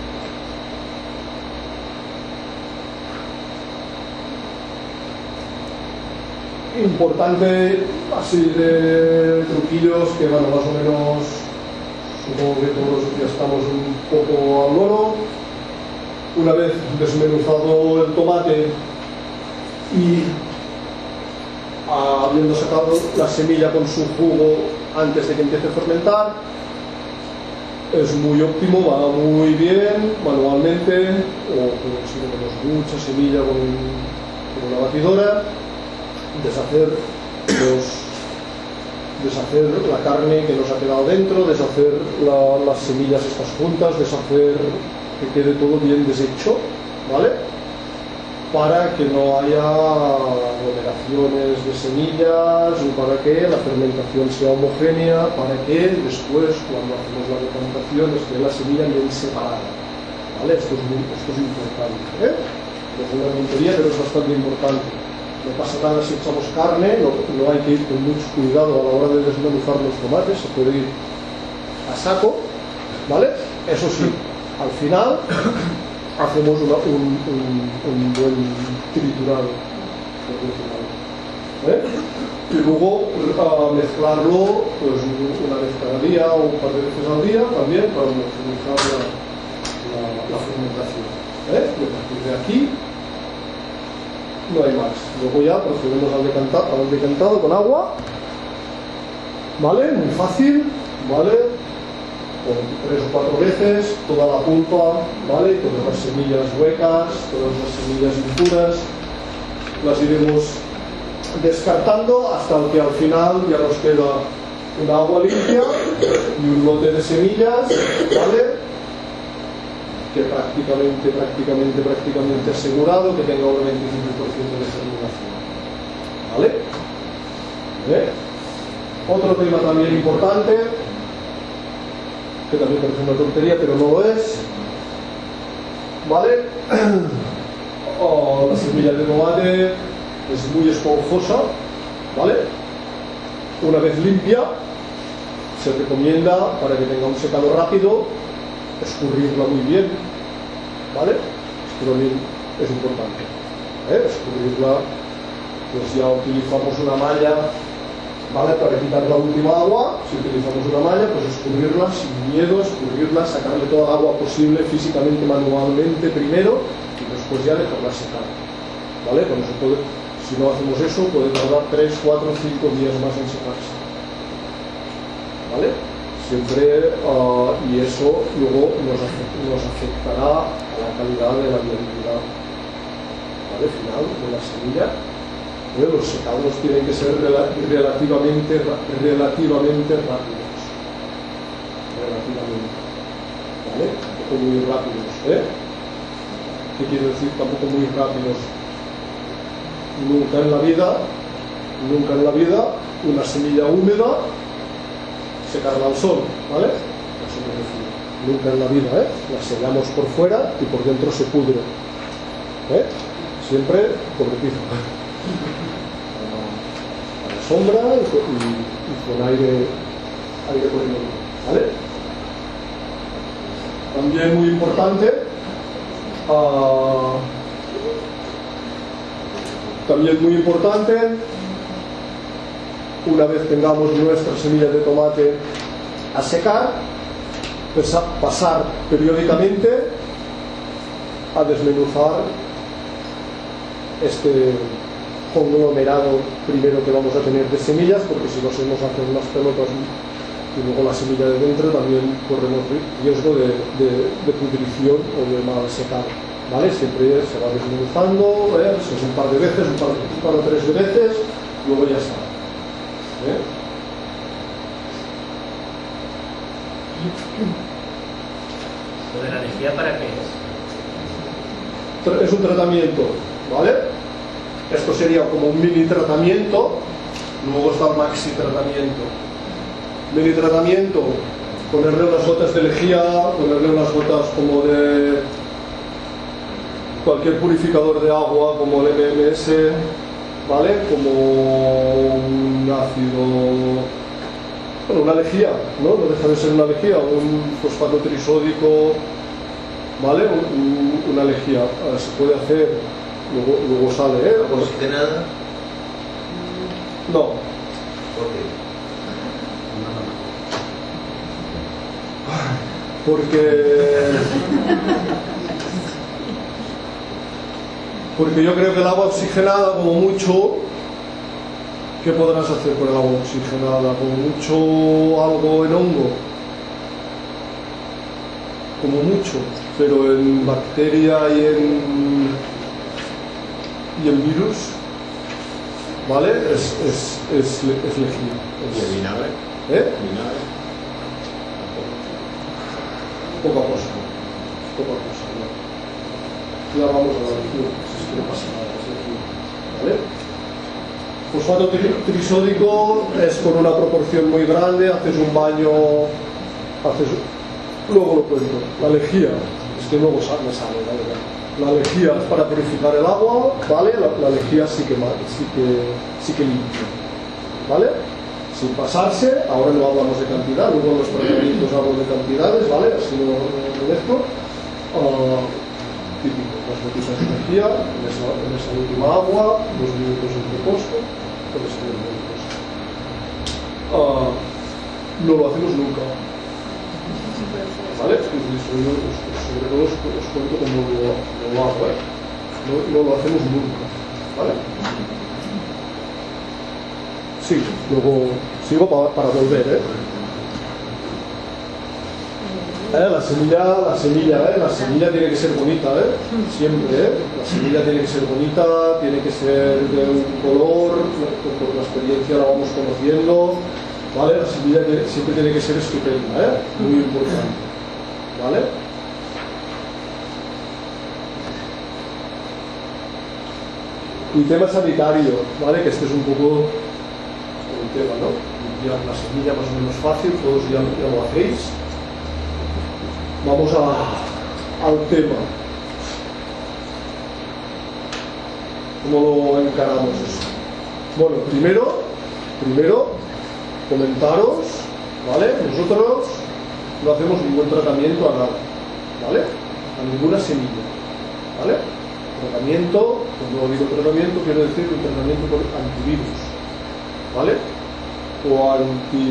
importante así de truquillos que, bueno, más o menos supongo que todos ya estamos un poco al loro. Una vez desmenuzado el tomate y habiendo sacado la semilla con su jugo antes de que empiece a fermentar, es muy óptimo, va muy bien manualmente, o si tenemos mucha semilla con, con una batidora, deshacer los deshacer la carne que nos ha quedado dentro, deshacer la, las semillas estas juntas, deshacer que quede todo bien deshecho, ¿vale? Para que no haya aglomeraciones de semillas, y para que la fermentación sea homogénea, para que después, cuando hacemos la decantación, esté la semilla bien separada, ¿vale? Esto es, muy, esto es importante, ¿eh? Es una tontería, pero es bastante importante. No pasa nada si echamos carne, no, no hay que ir con mucho cuidado a la hora de desmenuzar los tomates, se puede ir a saco, ¿vale? Eso sí, al final hacemos una, un, un, un buen triturado, ¿eh? Y luego a mezclarlo pues, una vez cada día o un par de veces al día también para maximizar la, la, la fermentación, ¿eh? Y a partir de aquí no hay más. Luego ya procedemos al decantado, al decantado con agua, ¿vale? Muy fácil, ¿vale? Con tres o cuatro veces, toda la pulpa, ¿vale? Todas las semillas huecas, todas las semillas impuras, las iremos descartando hasta que al final ya nos queda una agua limpia y un lote de semillas, ¿vale? Que prácticamente, prácticamente, prácticamente asegurado que tenga un veinticinco por ciento de germinación, ¿vale? ¿Eh? Otro tema también importante, que también parece una tontería, pero no lo es, ¿vale? Oh, la semilla de tomate es muy esponjosa, ¿vale? Una vez limpia, se recomienda, para que tenga un secado rápido, escurrirla muy bien, ¿vale? Escurrir es importante, ¿eh? Escurrirla, pues ya utilizamos una malla, ¿vale? Para quitar la última agua, si utilizamos una malla, pues escurrirla sin miedo, escurrirla, sacarle toda el agua posible físicamente, manualmente primero, y después ya dejarla secar, ¿vale? Con eso puede, si no hacemos eso, puede tardar tres, cuatro, cinco días más en secarse, ¿vale? Siempre, uh, y eso luego nos, nos afectará a la calidad de la viabilidad, ¿vale? Final de la semilla. ¿Eh? Los secados tienen que ser rel relativamente, relativamente rápidos, relativamente, ¿vale? Tampoco muy rápidos, ¿eh? ¿Qué quiere decir tampoco muy rápidos? Nunca en la vida, nunca en la vida, una semilla húmeda secarla al sol, ¿vale? Eso me refiero. Nunca en la vida, ¿eh? La sellamos por fuera y por dentro se pudre, ¿eh? Siempre cobertizo, a la sombra y con, y, y con aire, aire corriendo, ¿vale? También muy importante, uh, también muy importante una vez tengamos nuestras semillas de tomate a secar, pues pasar periódicamente a desmenuzar este conglomerado primero que vamos a tener de semillas, porque si nos hemos hacer unas pelotas y luego la semilla de dentro, también corremos riesgo de, de, de pudrición o de mal secado, ¿vale? Siempre se va desmenuzando, ¿eh? Se hace un par de veces, un par, un par o tres de veces, luego ya está, ¿eh? ¿Lo de la lejía para qué es? Es un tratamiento, ¿vale? Esto sería como un mini tratamiento, luego está el maxi tratamiento. Mini tratamiento, ponerle unas gotas de lejía, ponerle unas gotas como de cualquier purificador de agua, como el M M S, ¿vale? Como un ácido, bueno, una lejía, ¿no? No deja de ser una lejía, un fosfato trisódico, ¿vale? Un, una lejía, ahora se puede hacer, luego, luego sale, ¿eh? ¿Agua oxigenada? No. ¿Por qué? Porque porque yo creo que el agua oxigenada, como mucho, ¿qué podrás hacer con el agua oxigenada? Como mucho algo en hongo, como mucho, pero en bacteria y en y en virus, ¿vale? Es, es, es, es lejía. ¿Y el vinagre? ¿Eh? ¿Vinagre? Poca cosa, poca cosa, ¿no? Ya vamos a la lectura, si es que no pasa nada, es lectura, ¿vale? Fosfato tri- trisódico es con una proporción muy grande, haces un baño, haces, luego lo cuento, la lejía, es que luego sale, sale, ¿vale? La lejía es para purificar el agua, ¿vale? La, la lejía sí que, sí que, sí que limpia, ¿vale? Sin pasarse, ahora no hablamos de cantidad, luego en los tratamientos hablo de cantidades, ¿vale? Así no lo mezclo. Uh, típico, las botellas de energía, en esa, en esa última agua, dos minutos en reposo, tres minutos. Uh, no lo hacemos nunca, ¿vale? Sobre todo os, os cuento cómo lo, lo hago, ¿eh? No, no lo hacemos nunca, ¿vale? Sí, luego sigo para, para volver, ¿eh? ¿Eh? La semilla, la semilla, ¿eh? La semilla tiene que ser bonita, ¿eh? Siempre, ¿eh? La semilla tiene que ser bonita, tiene que ser de un color, por la experiencia la vamos conociendo, ¿vale? La semilla siempre tiene que ser estupenda, ¿eh? Muy importante, ¿vale? Y tema sanitario, ¿vale? Que este es un poco el tema, ¿no? Ya la semilla más o menos fácil, todos ya, ya lo hacéis. Vamos a, al tema. ¿Cómo lo encaramos eso? Bueno, primero, primero, comentaros, ¿vale? Nosotros no hacemos ningún tratamiento a nada, ¿vale? A ninguna semilla, ¿vale? Tratamiento, cuando digo tratamiento, quiero decir un tratamiento por antivirus, ¿vale? O anti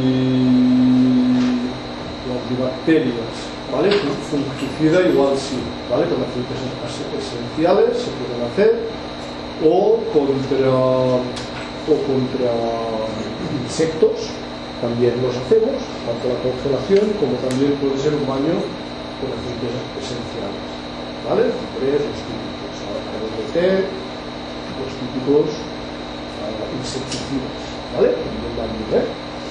o antibacterias, ¿vale? Fungicida igual sí, ¿vale? Con aceites esenciales se pueden hacer, o contra o contra insectos también los hacemos, tanto la congelación como también puede ser un baño con aceites esenciales, ¿vale? Ciprés, los típicos, A D T, los típicos uh, insecticidas, ¿vale? Un baño, ¿eh?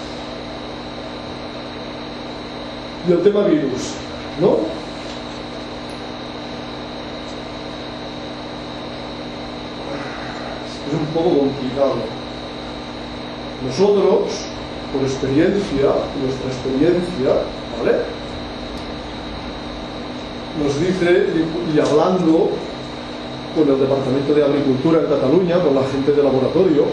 Y el tema virus, ¿no? Es un poco complicado. Nosotros, por experiencia, nuestra experiencia, ¿vale? Nos dice, y, y hablando con el Departamento de Agricultura en Cataluña, con la gente de laboratorio,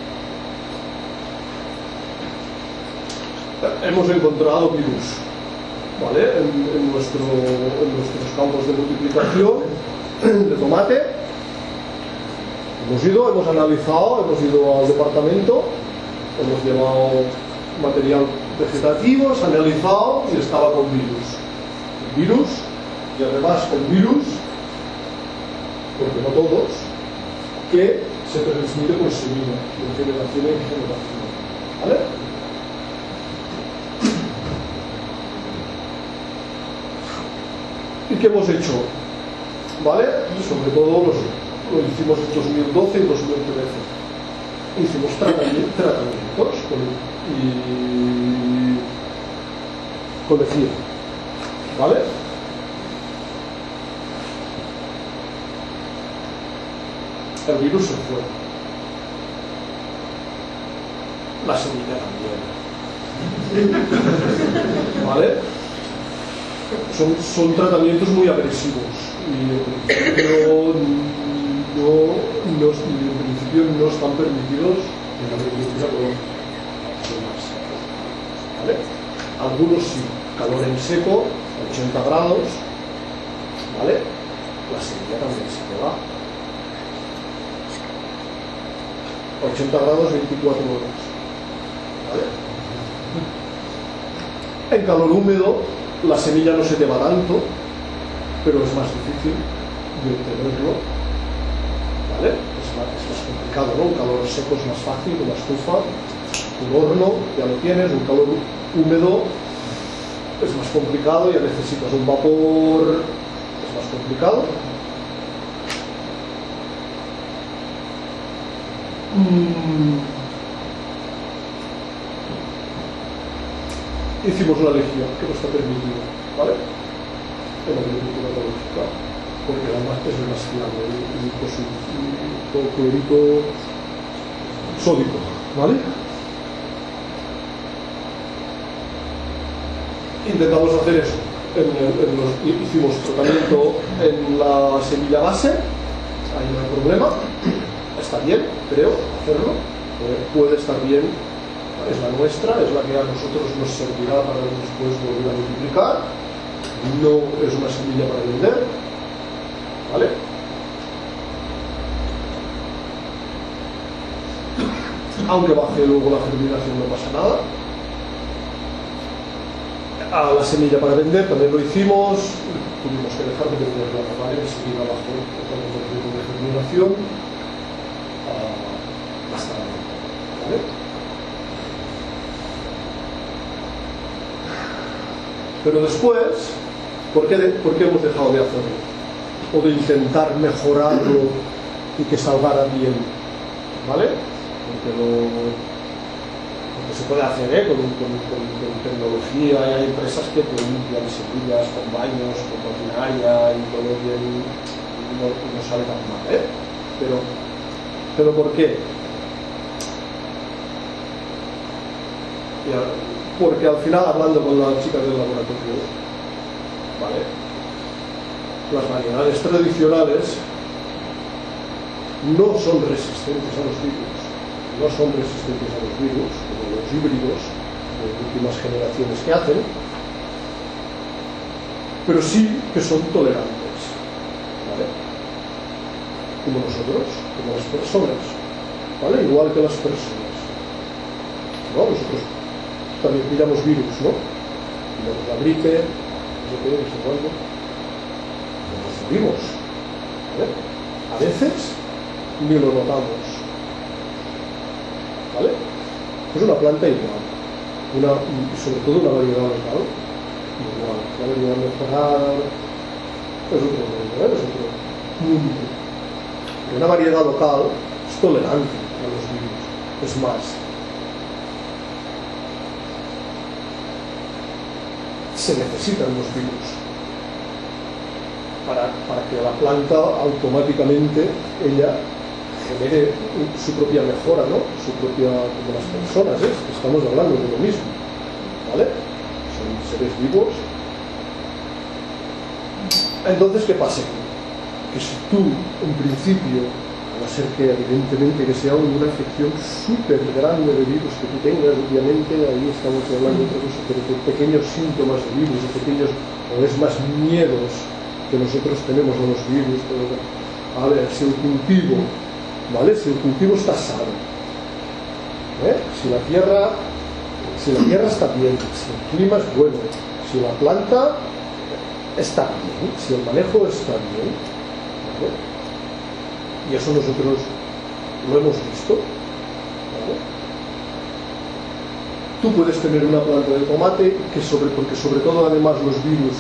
hemos encontrado virus, ¿vale? En, en, nuestro, en nuestros campos de multiplicación de tomate. Hemos ido, hemos analizado, hemos ido al departamento hemos llevado material vegetativo, se ha analizado y estaba con virus. El virus, y además con virus, porque no todos, que se transmite por semilla, de generación en generación. ¿Vale? ¿Y qué hemos hecho? ¿Vale? Sobre todo los, lo hicimos en dos mil doce y dos mil trece. Hicimos tratamientos, tratamientos con, y con lejía. ¿Vale? El virus se fue. La semilla también. ¿Vale? Son, son tratamientos muy agresivos y en principio no, no, en principio no están permitidos en la agricultura ecológica. ¿Vale? Algunos sí, calor en seco, ochenta grados, ¿vale? La semilla también se te va. ochenta grados, veinticuatro horas. ¿Vale? En calor húmedo la semilla no se te va tanto, pero es más difícil de obtenerlo. ¿Vale? Es más, es más complicado, ¿no? Un calor seco es más fácil, una estufa, un horno, ya lo tienes. Un calor húmedo es más complicado, ya necesitas un vapor, es más complicado. Mm. Hicimos una legión que no está permitida, ¿vale? En la agricultura ecológica, porque además es demasiado el clorito sódico, ¿vale? Intentamos hacer eso. En, en los, hicimos tratamiento en la semilla base, ahí no hay problema. Está bien, creo, hacerlo. Puede estar bien. Es la nuestra, es la que a nosotros nos servirá para después volver a multiplicar. No es una semilla para vender, ¿vale? Aunque baje luego la germinación no pasa nada. A la semilla para vender también lo hicimos, tuvimos que dejar de venderla, ¿vale? Seguir abajo el ritmo de germinación uh, hasta ahora, ¿vale? Pero después, ¿por qué, de, ¿por qué hemos dejado de hacerlo? O de intentar mejorarlo y que salgara bien, ¿vale? Porque, lo, porque se puede hacer, ¿eh? con, con, con, con tecnología, y hay empresas que te limpian semillas con baños, con maquinaria y todo bien, no, no sale tan mal, ¿eh? Pero, ¿pero por qué? Ya, porque al final, hablando con las chicas del laboratorio, ¿vale? Las variedades tradicionales no son resistentes a los virus, no son resistentes a los virus, como los híbridos de últimas generaciones que hacen, pero sí que son tolerantes, ¿vale? Como nosotros, como las personas, ¿vale? Igual que las personas, ¿no? Nosotros también pillamos virus, ¿no? Pillamos la gripe, no sé qué, no sé cuándo, lo recibimos, ¿vale? A veces ni lo notamos, ¿vale? Es una planta igual, una, sobre todo una variedad local, igual, una variedad mejorada, es otro mundo, ¿eh? Es otro mundo. Una variedad local es tolerante a los virus, es más, se necesitan los virus para, para que la planta automáticamente ella genere su propia mejora, ¿no? Su propia, como las personas, ¿eh? Estamos hablando de lo mismo, ¿vale? Son seres vivos. Entonces, ¿qué pasa? Que si tú, en principio, a no ser que evidentemente que sea una infección súper grande de virus que tú tengas, obviamente ahí estamos hablando de otra cosa, pero de pequeños síntomas de virus, de pequeños, o es más miedos que nosotros tenemos a los virus. Pero, a ver, si el cultivo, ¿vale? Si el cultivo está sano, ¿eh? Si la tierra, si la tierra está bien, si el clima es bueno, si la planta está bien, si el manejo está bien, ¿vale? Y eso nosotros lo hemos visto, ¿vale? Tú puedes tener una planta de tomate que sobre, porque sobre todo además los virus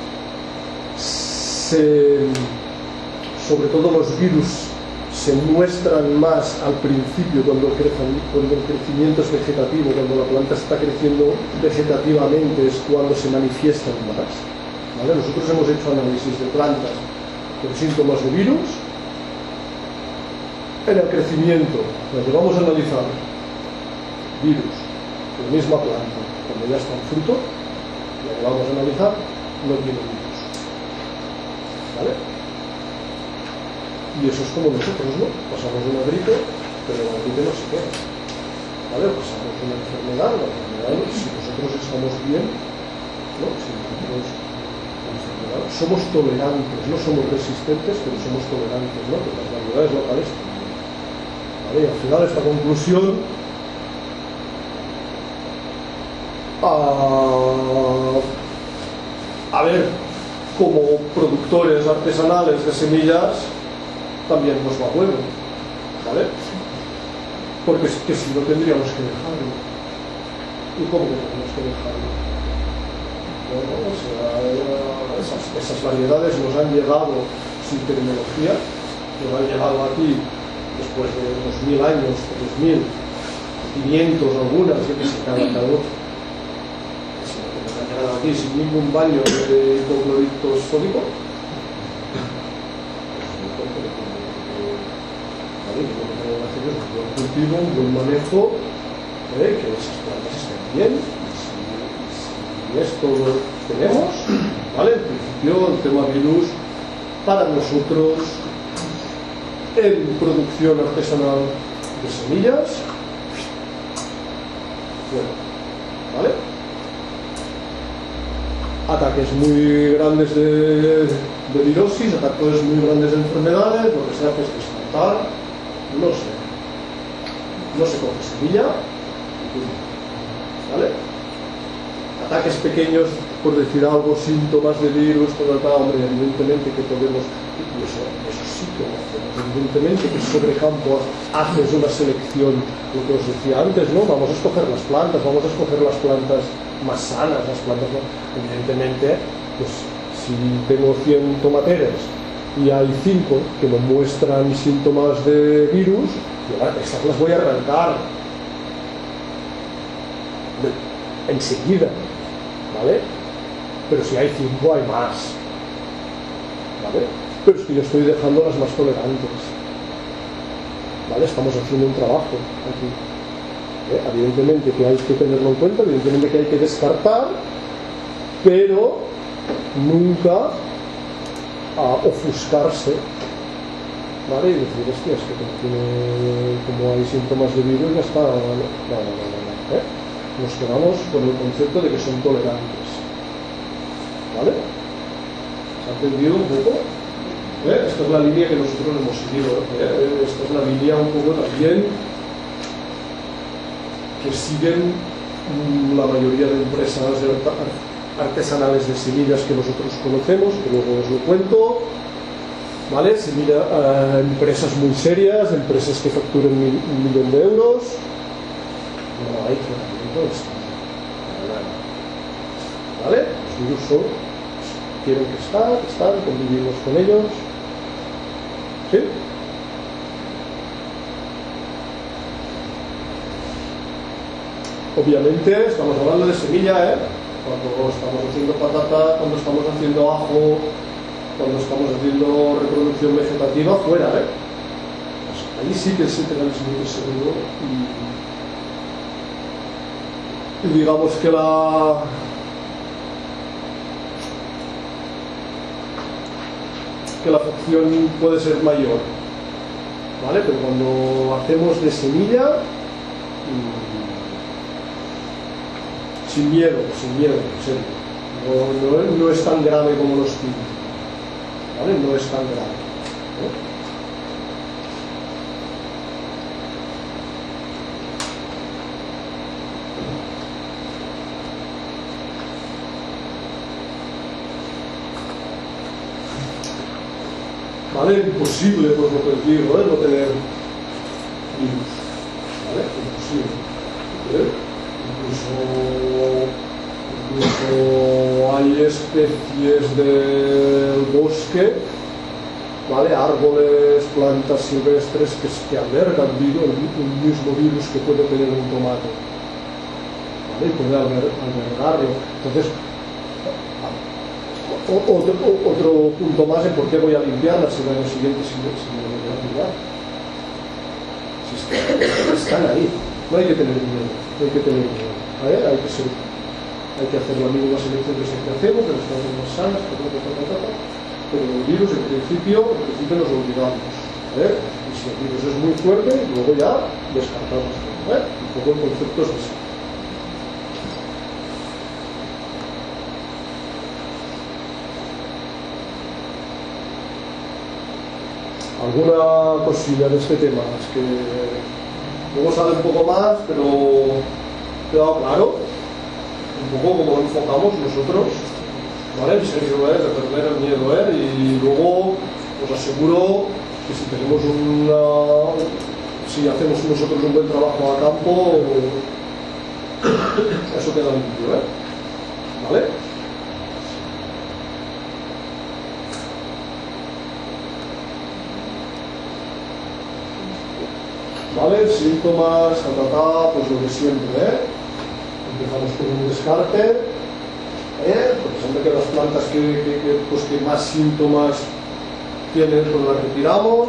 se, sobre todo los virus se muestran más al principio cuando el, crecen, cuando el crecimiento es vegetativo, cuando la planta está creciendo vegetativamente es cuando se manifiestan más, ¿vale? Nosotros hemos hecho análisis de plantas con síntomas de virus en el crecimiento, las llevamos a analizar virus la misma planta, cuando ya está en fruto, la que vamos a analizar, no tiene virus. ¿Vale? Y eso es como nosotros, ¿no? Pasamos una gripe, pero la gripe no se queda. ¿Vale? Pasamos una enfermedad, la enfermedad, si nosotros estamos bien, ¿no? Si nosotros, enfermedad, somos tolerantes, no somos resistentes, pero somos tolerantes, ¿no? Que las variedades locales también. ¿Vale? Y al final esta conclusión, A, a ver, como productores artesanales de semillas también nos va bueno, ¿vale? Porque es que si no tendríamos que dejarlo. ¿Y cómo que tenemos que dejarlo? Bueno, o sea, esas, esas variedades nos han llegado sin tecnología, nos han llegado aquí después de dos mil años, tres mil, quinientos algunas, yo que sé, cada uno. Aquí sin ningún baño de hipoclorito sódico, ¿vale? Lo que tengo que hacer es un buen cultivo, un buen manejo, ¿eh? Que esas plantas estén bien, y si, y si esto lo tenemos, ¿vale? En principio el tema virus para nosotros en producción artesanal de semillas, bueno, ¿vale? Ataques muy grandes de, de virosis, ataques muy grandes de enfermedades, lo que se hace es descartar, no sé, no se coge semilla, ¿vale? Ataques pequeños, por decir algo, síntomas de virus, todo tal, hombre, evidentemente que podemos, y eso, eso sí que lo hacemos, evidentemente que sobre campo haces una selección, lo que os decía antes, ¿no? Vamos a escoger las plantas, vamos a escoger las plantas más sanas, las plantas, evidentemente, pues si tengo cien tomateras y hay cinco que me muestran síntomas de virus, estas las voy a arrancar de, enseguida, ¿vale? Pero si hay cinco hay más, ¿vale? Pero es que yo estoy dejando las más tolerantes, ¿vale? Estamos haciendo un trabajo aquí. ¿Eh? Evidentemente que hay que tenerlo en cuenta, evidentemente que hay que descartar, pero nunca a ofuscarse, ¿vale? Y decir, hostia, es que como, tiene, como hay síntomas de virus ya está, no, no, no, no, no, ¿eh? Nos quedamos con el concepto de que son tolerantes, ¿vale? ¿Se ha entendido un poco? ¿Eh? Esta es la línea que nosotros hemos seguido, ¿eh? Esta es la línea un poco también que siguen la mayoría de empresas artesanales de semillas que nosotros conocemos, que luego os lo cuento, ¿vale? Semilla, eh, empresas muy serias, empresas que facturen mil, un millón de euros, no hay tratamiento de semilla, ¿vale? Los virus son, tienen que estar, están, convivimos con ellos, ¿sí? Obviamente estamos hablando de semilla, ¿eh? Cuando estamos haciendo patata, cuando estamos haciendo ajo, cuando estamos haciendo reproducción vegetativa, fuera, ¿eh? Pues ahí sí que sí tenemos muy seguro y, y digamos que la que la afección puede ser mayor, ¿vale? Pero cuando hacemos de semilla, sin miedo, sin miedo, en serio. No, no, no es tan grave como los pintan, ¿vale? No es tan grave, ¿no? ¿vale? Imposible, pues lo que os digo, ¿eh? No tener virus, ¿vale? Imposible. ¿eh? Incluso, incluso hay especies del bosque, ¿vale? Árboles, plantas silvestres que, que albergan virus, un mismo virus que puede tener un tomate, ¿vale? Y puede alber, albergarlo. Entonces, otro, otro punto más en por qué voy a limpiarlas si el año siguiente si, si me lo voy a tirar. Si están, están ahí, no hay que tener miedo, no hay que tener miedo, ¿vale? Hay que ser, hay que hacer la mínima selección que siempre hacemos, que las cosas más sanas, que no te toca, pero el virus en principio, en principio nos lo olvidamos, ¿eh? Y si el virus es muy fuerte, luego ya descartamos todo, ¿eh? Un poco el concepto es así. Alguna cosilla de este tema, es que luego sale un poco más, pero quedado claro, un poco como lo enfocamos nosotros, ¿vale? En serio, ¿eh? De perder el miedo, ¿eh? Y luego os aseguro que si tenemos una, si hacemos nosotros un buen trabajo a campo, eso queda limpio, ¿eh? ¿Vale? ¿Vale? Síntomas, ta, pues lo de siempre, ¿eh? Empezamos con un descarte, ¿eh? Porque siempre que las plantas que, que, que, pues que más síntomas tienen, pues las retiramos,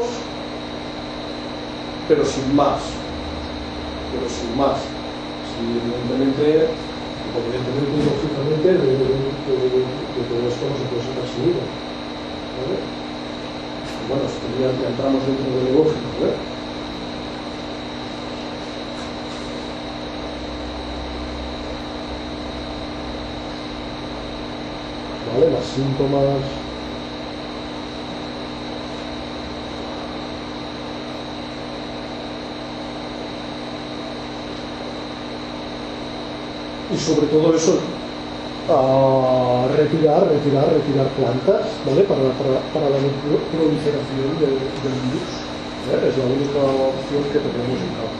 pero sin más, pero sin más. Si evidentemente, evidentemente, lógicamente, de, de, de, de, de todo esto no se puede sacar seguido, ¿vale? Bueno, esto ya, ya entramos dentro de lo lógico, ¿eh? ¿Vale? Más síntomas. Y sobre todo eso, a retirar, retirar, retirar plantas, ¿vale? Para, para, para la proliferación de, del virus, ¿eh? Es la única opción que tenemos en campo.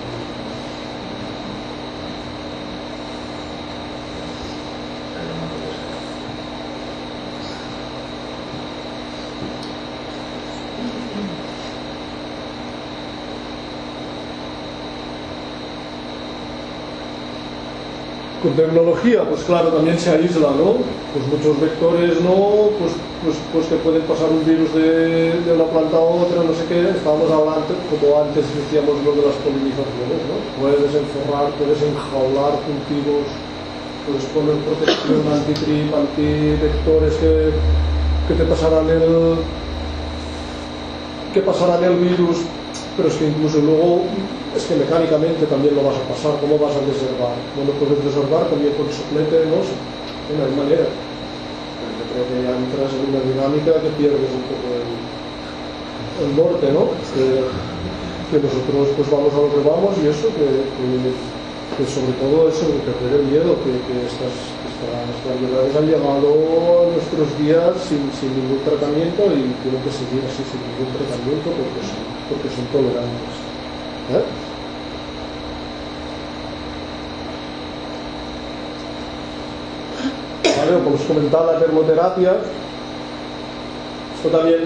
Con tecnología, pues claro, también se aísla, ¿no? Pues muchos vectores, ¿no? Pues, pues, pues que pueden pasar un virus de, de una planta a otra, no sé qué. Estábamos hablando, como antes decíamos, lo de las polinizaciones, ¿no? Puedes encerrar, puedes enjaular cultivos, puedes poner protección anti-trip, anti-vectores que, que te pasarán el, que pasarán el virus, pero es que incluso luego, es que mecánicamente también lo vas a pasar. ¿Cómo vas a deservar? No lo puedes deservar también con soplete, no sé, no hay manera. Pero yo creo que ya entras en una dinámica que pierdes un poco el, el norte, ¿no? Que, que nosotros pues vamos a lo que vamos y eso, que, que, que sobre todo eso, de perder el miedo, que, que estas, estas enfermedades han llegado a nuestros días sin, sin ningún tratamiento y tienen que seguir así sin ningún tratamiento porque son, porque son tolerantes. ¿Eh? Vale, como os comentaba, la termoterapia, esto también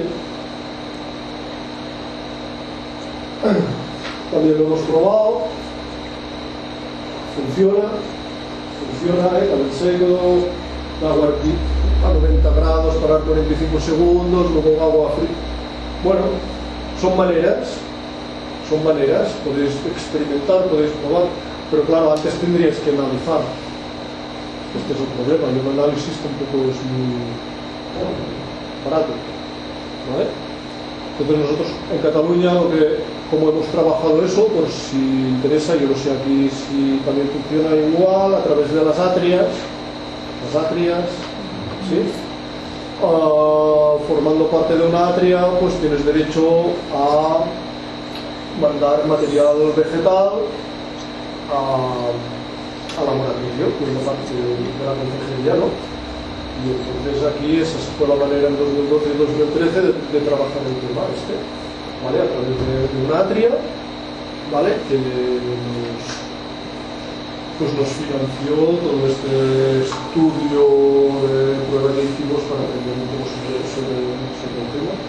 también lo hemos probado, funciona, funciona, ¿eh? Cabel seco, agua a noventa grados para cuarenta y cinco segundos, luego agua fría. Bueno, son maneras. Son maneras, podéis experimentar, podéis probar, pero claro, antes tendríais que analizar. Este es el problema, y un análisis tampoco es muy barato, ¿vale? Entonces nosotros en Cataluña, lo que, como hemos trabajado eso, por si interesa, yo no sé aquí si también funciona igual, a través de las atrias, las atrias, ¿sí? Uh, formando parte de una atria, pues tienes derecho a mandar material vegetal a, a laboratorio, que es la parte de la consejería, ¿no? Y entonces aquí esa fue la manera en dos mil doce y dos mil trece de, de trabajar el tema este, ¿vale? A través de, de un atria, ¿vale? Que nos, pues nos financió todo este estudio de pruebas que hicimos para aprender un poco sobre, sobre, sobre el tema.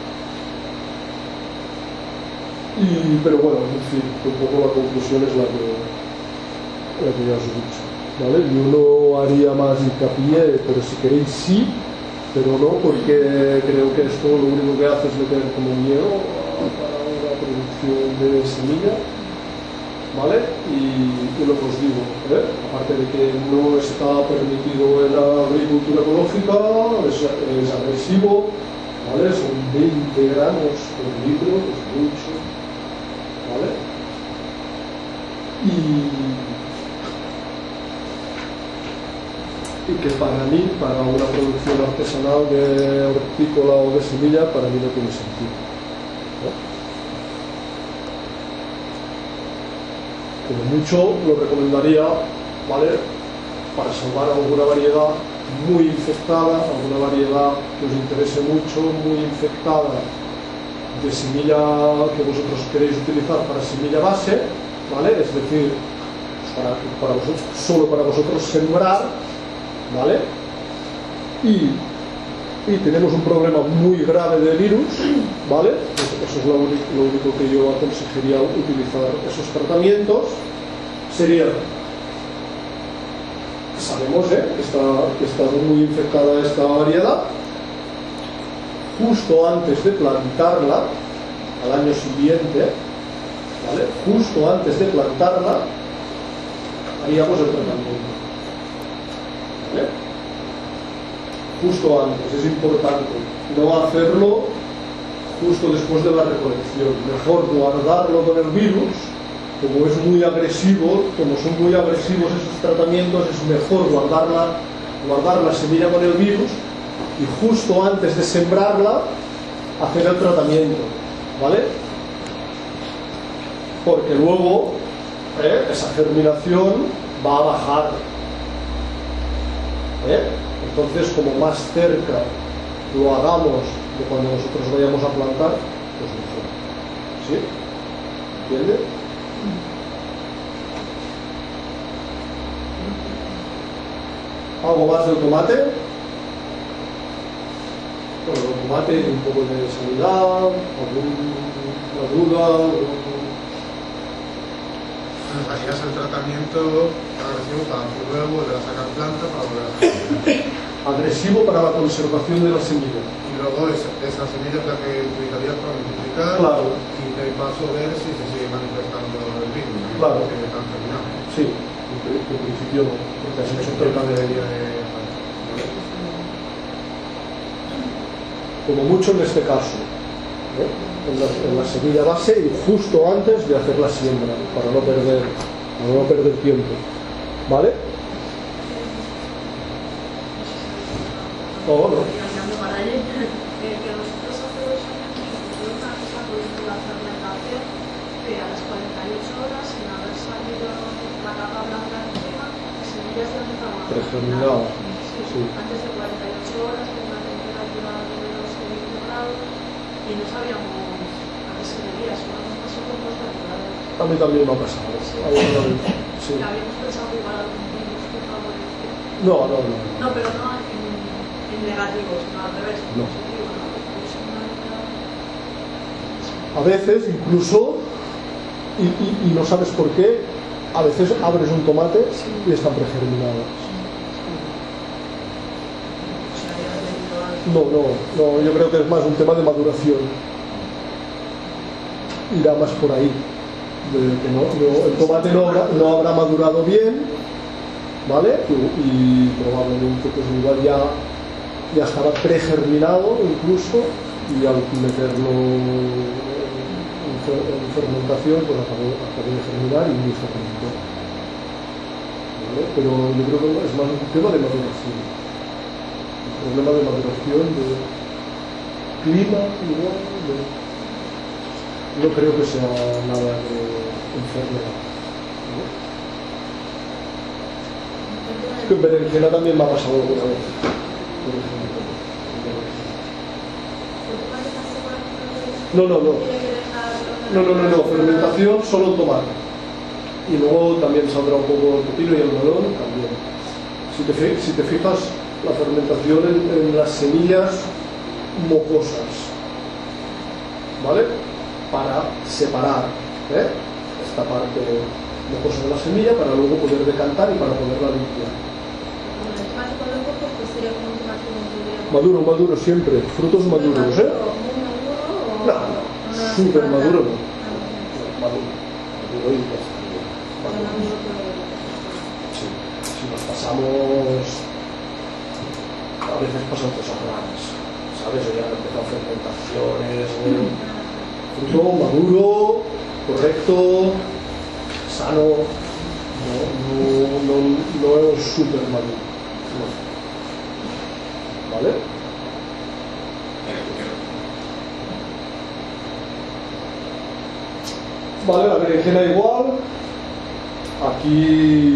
Y, pero bueno, en fin, un poco la conclusión es la que, la que ya os he dicho, ¿vale? Yo no haría más hincapié, pero si queréis sí, pero no, porque creo que esto lo único que hace es meter como miedo para una producción de semilla, ¿vale? Y, y lo que os digo, ¿eh? Aparte de que no está permitido en la agricultura ecológica, es, es agresivo, ¿vale? Son veinte gramos por litro, es mucho, ¿vale? Y, y que para mí, para una producción artesanal de hortícola o de semilla, para mí no tiene sentido, ¿no? Como mucho lo recomendaría, ¿vale? Para salvar alguna variedad muy infectada, alguna variedad que os interese mucho, muy infectada, de semilla que vosotros queréis utilizar para semilla base, ¿vale? Es decir, para, para vosotros, solo para vosotros sembrar, ¿vale? Y, y tenemos un problema muy grave de virus, ¿vale? Eso es lo único, lo único que yo aconsejaría utilizar esos tratamientos. Sería, sabemos, ¿eh? que, está, que está muy infectada esta variedad. Justo antes de plantarla, al año siguiente, ¿vale? Justo antes de plantarla, haríamos el tratamiento, ¿vale? Justo antes, es importante no hacerlo justo después de la recolección, mejor guardarlo con el virus. Como es muy agresivo, como son muy agresivos esos tratamientos, es mejor guardarla, guardar la semilla con el virus y justo antes de sembrarla hacer el tratamiento, ¿vale? Porque luego ¿eh? esa germinación va a bajar, ¿eh? Entonces, como más cerca lo hagamos de cuando nosotros vayamos a plantar, pues mejor, ¿sí? ¿Entiende? ¿Algo más del tomate? Bueno, el tomate tiene un poco de sanidad, alguna duda. Nos harías el tratamiento agresivo para que luego le vas a sacar planta para volver a hacer. Agresivo para la conservación de la semilla. Y luego esa, esa semilla es la que utilizarías para multiplicar. Claro. Y de paso ver si se sigue manifestando el virus. Claro. Que están terminados. Sí, en principio no, porque has hecho un tratamiento. Como mucho en este caso, ¿eh? en, la, en la semilla base y justo antes de hacer la siembra, para no perder, para no perder tiempo, ¿vale? No, no. Que nosotros hace dos años tuvimos una cosa con la fermentación que a las cuarenta y ocho horas, sin haber salido la capa blanca encima, las semillas ya empezaban a Pregerminado. Sí, Sí. antes de cuarenta y ocho horas, con una temperatura de menos de veinte grados, y no sabíamos a qué se debía, solo nos pasó con dos naturales. A mí también me ha pasado. Sí. A mí también, sí. Que habíamos pensado que igual algún virus que favorecía. No, no, no. No, pero no en, en negativo, sino al revés, en No. positivo, ¿no? Pues una- A veces incluso, y, y, y no sabes por qué, a veces abres un tomate y están pregerminadas. No, no, no, yo creo que es más un tema de maduración. Irá más por ahí. De que no, no- el tomate no habrá, no habrá madurado bien, ¿vale? Y, y probablemente pues igual ya, ya estará pregerminado incluso, y al meterlo en, fer- en fermentación pues acabó, acabó de germinar y ni fermentó. ¿Vale? Pero yo creo que es más un tema de maduración. Problema de maduración, de clima, igual, de... no creo que sea nada de enfermedad, ¿no? Es que en berenjena también me ha pasado alguna vez. por ejemplo. No, no, no. No, no, no, no. Fermentación solo tomate. Y luego también saldrá un poco el pepino y el melón también. Si te, si te fijas, la fermentación en, en las semillas mocosas, ¿vale? Para separar, ¿eh? esta parte mocosa de la semilla para luego poder decantar y para poderla limpiar. Maduro, maduro siempre, frutos maduros, ¿eh? No, no, súper maduro no. Maduro, maduro y ya está. Sí, si nos pasamos, a veces pasan cosas raras, ¿sabes? Ya han empezado fermentaciones, ¿eh? Fruto maduro, correcto, sano, no, no, no, no es súper maduro, no. ¿Vale? Vale, la berenjena igual. Aquí,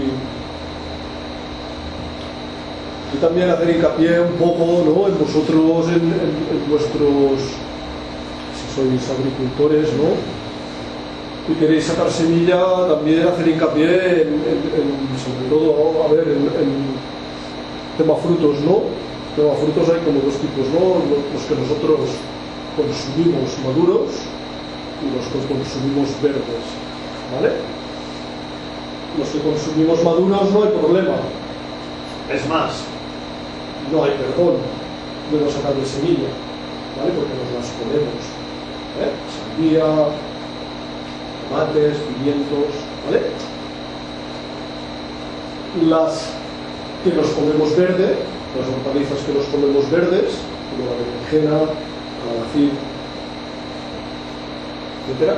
aquí también hacer hincapié un poco, ¿no? En vosotros, en, en, en vuestros, si sois agricultores, ¿no? Y queréis sacar semilla, también hacer hincapié en, en, en sobre todo, a ver, en, en tema frutos, ¿no? Tema frutos hay como dos tipos, ¿no? Los que nosotros consumimos maduros y los que consumimos verdes, ¿vale? Los que consumimos maduros no hay problema. Es más, no hay perdón de no sacarle semilla, ¿vale? Porque nos las comemos, ¿eh? Sandía, tomates, pimientos, ¿vale? Las que nos comemos verde, las hortalizas que nos comemos verdes, como la berenjena, la calabacín, etcétera.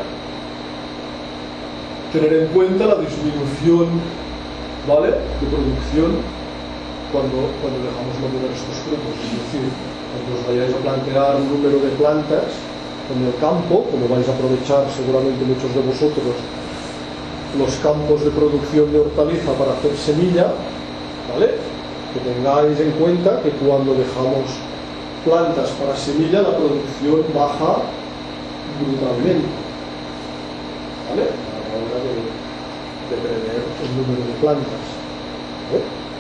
Tener en cuenta la disminución, ¿vale?, de producción cuando, cuando dejamos madurar estos frutos. Es decir, cuando os vayáis a plantear un número de plantas en el campo, como vais a aprovechar seguramente muchos de vosotros los campos de producción de hortaliza para hacer semilla, ¿vale?, que tengáis en cuenta que cuando dejamos plantas para semilla la producción baja brutalmente, ¿vale?, a la hora de, de prever el número de plantas, ¿eh?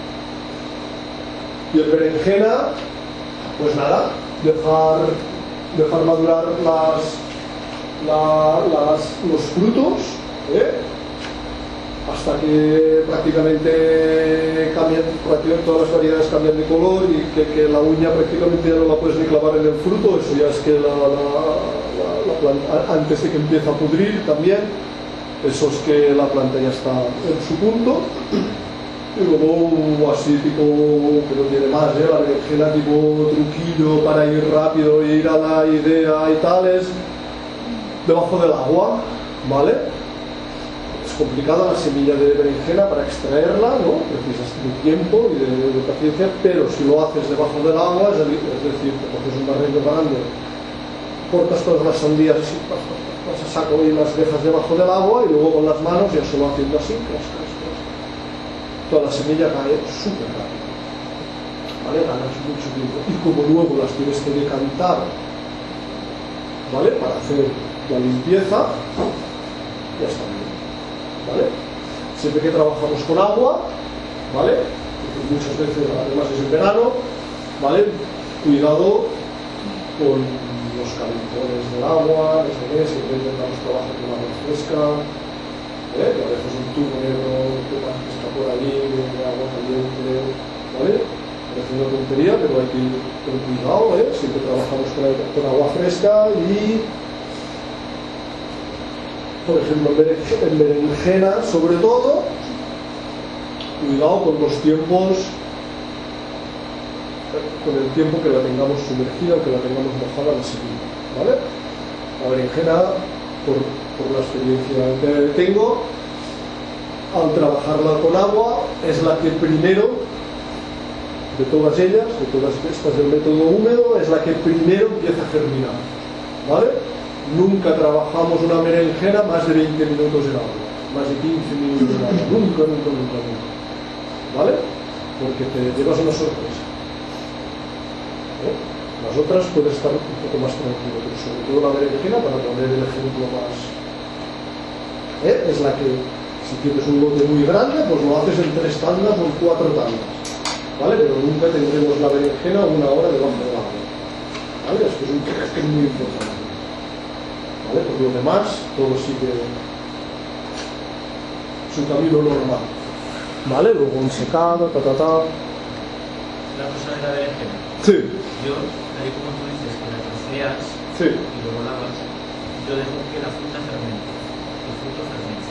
Y el berenjena, pues nada, dejar, dejar madurar las, la, las, los frutos, ¿eh?, hasta que prácticamente cambian, prácticamente todas las variedades cambian de color y que, que la uña prácticamente ya no la puedes ni clavar en el fruto. Eso ya es que la, la, la, la planta, antes de que empiece a pudrir también, eso es que la planta ya está en su punto. Y luego así tipo, que no tiene más, ¿eh?, la berenjena tipo truquillo para ir rápido e ir a la idea y tal, es debajo del agua, ¿vale? Es complicada la semilla de berenjena para extraerla, ¿no? Precisas de tiempo y de, de paciencia, pero si lo haces debajo del agua, es decir, te coges un barril grande, cortas todas las sandías así, las a saco y las dejas debajo del agua y luego con las manos, ya solo haciendo así, clas, clas, clas, toda la semilla cae súper rápido, ¿vale? Ganas mucho tiempo. Y como luego las tienes que decantar, ¿vale?, para hacer la limpieza, ya está bien, ¿vale? Siempre que trabajamos con agua, ¿vale?, porque muchas veces, además es en verano, ¿vale?, cuidado con los calentones del agua, no sé qué, siempre intentamos trabajar con agua fresca, ¿eh?, que a veces un tubo negro que está por ahí de agua caliente, ¿vale? Parece una tontería, pero hay que ir con cuidado, ¿eh? Siempre trabajamos con, con agua fresca y, por ejemplo, en berenjena, sobre todo, cuidado con los tiempos, con el tiempo que la tengamos sumergida o que la tengamos mojada la semilla, ¿vale? La berenjena, por, por la experiencia que tengo, al trabajarla con agua, es la que primero, de todas ellas, de todas estas del método húmedo, es la que primero empieza a germinar, ¿vale? Nunca trabajamos una berenjena más de veinte minutos en agua, más de quince minutos en agua, nunca, nunca, nunca, nunca, ¿vale? Porque te llevas una sorpresa. ¿eh? Las otras puede estar un poco más tranquilo, pero sobre todo la berenjena, para poner el ejemplo más, ¿eh? Es la que, si tienes un lote muy grande, pues lo haces en tres tandas o en cuatro tandas, ¿vale? Pero nunca tendremos la berenjena una hora debajo del agua, ¿vale? Esto es, un, esto es muy importante, ¿vale? Por lo demás, todo sigue su camino normal, ¿vale? Luego un secado, ta, ta, ta. La cosa de la berenjena. Sí. Yo, tal y como tú dices, que la troceas Sí. y luego lavas, yo dejo que la fruta fermente. El fruto fermente.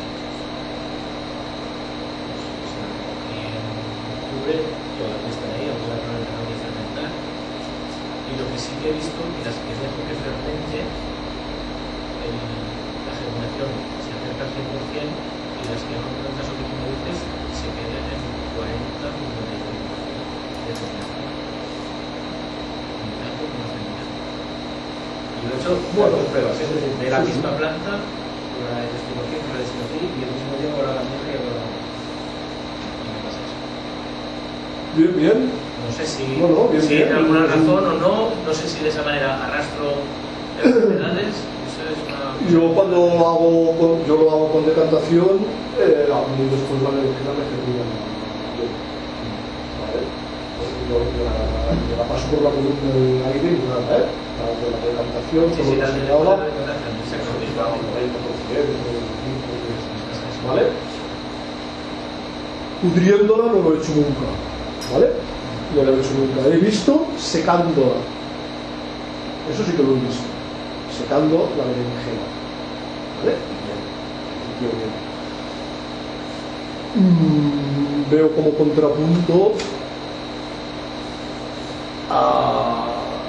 O sea, en octubre todavía están ahí, aunque la planta no de fermentar. Y lo que sí que he visto, que las que dejo que fermente, el, la germinación se acerca al cien por cien y las que no, en el caso que tú me dices, se quedan en cuarenta a cincuenta y cinco de fermentación. Y lo he hecho bueno, pruebas, es decir, de la sí, misma sí. planta, una de destinación, otra de destinación, y el mismo día ahora la mierda y ahora la y me pasa eso. Bien, bien. No sé si, Bueno, bien, si bien. en alguna razón o no, no sé si de esa manera arrastro enfermedades. Eso es una... Yo cuando hago, con- yo lo hago con decantación, eh, a mí después la berenjena me germina bien, ¿vale? Yo, yo la, yo la paso por la columna de aire y nada, ¿eh? La de la decantación, Sí, todo sí, lo la que de se habla, la decantación, exacto, noventa por ciento, ¿vale? Pudriéndola no lo he hecho nunca, ¿vale? No lo he hecho nunca. He visto secándola. Eso sí que lo he visto. Secando la berenjena. ¿Vale? Bien. Bien, bien. Mm, veo como contrapunto a...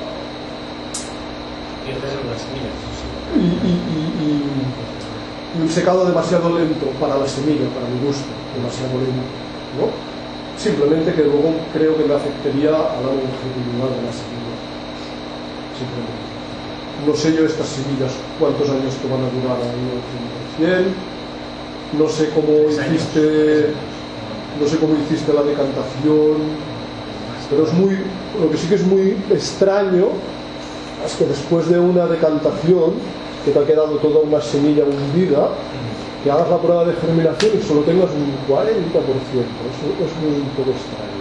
Pierdes algunas semillas, eso sí. y, y, y, y, y un secado demasiado lento para la semilla, para mi gusto, demasiado lento, ¿no? Simplemente que luego creo que me afectaría a la longevidad de la semilla. Simplemente. No sé yo estas semillas cuántos años te van a durar ahí al cien por cien. No sé cómo hiciste, no sé cómo hiciste la decantación, pero es muy, lo que sí que es muy extraño es que después de una decantación que te ha quedado toda una semilla hundida, que hagas la prueba de germinación y solo tengas un cuarenta por ciento. Eso es muy un poco extraño.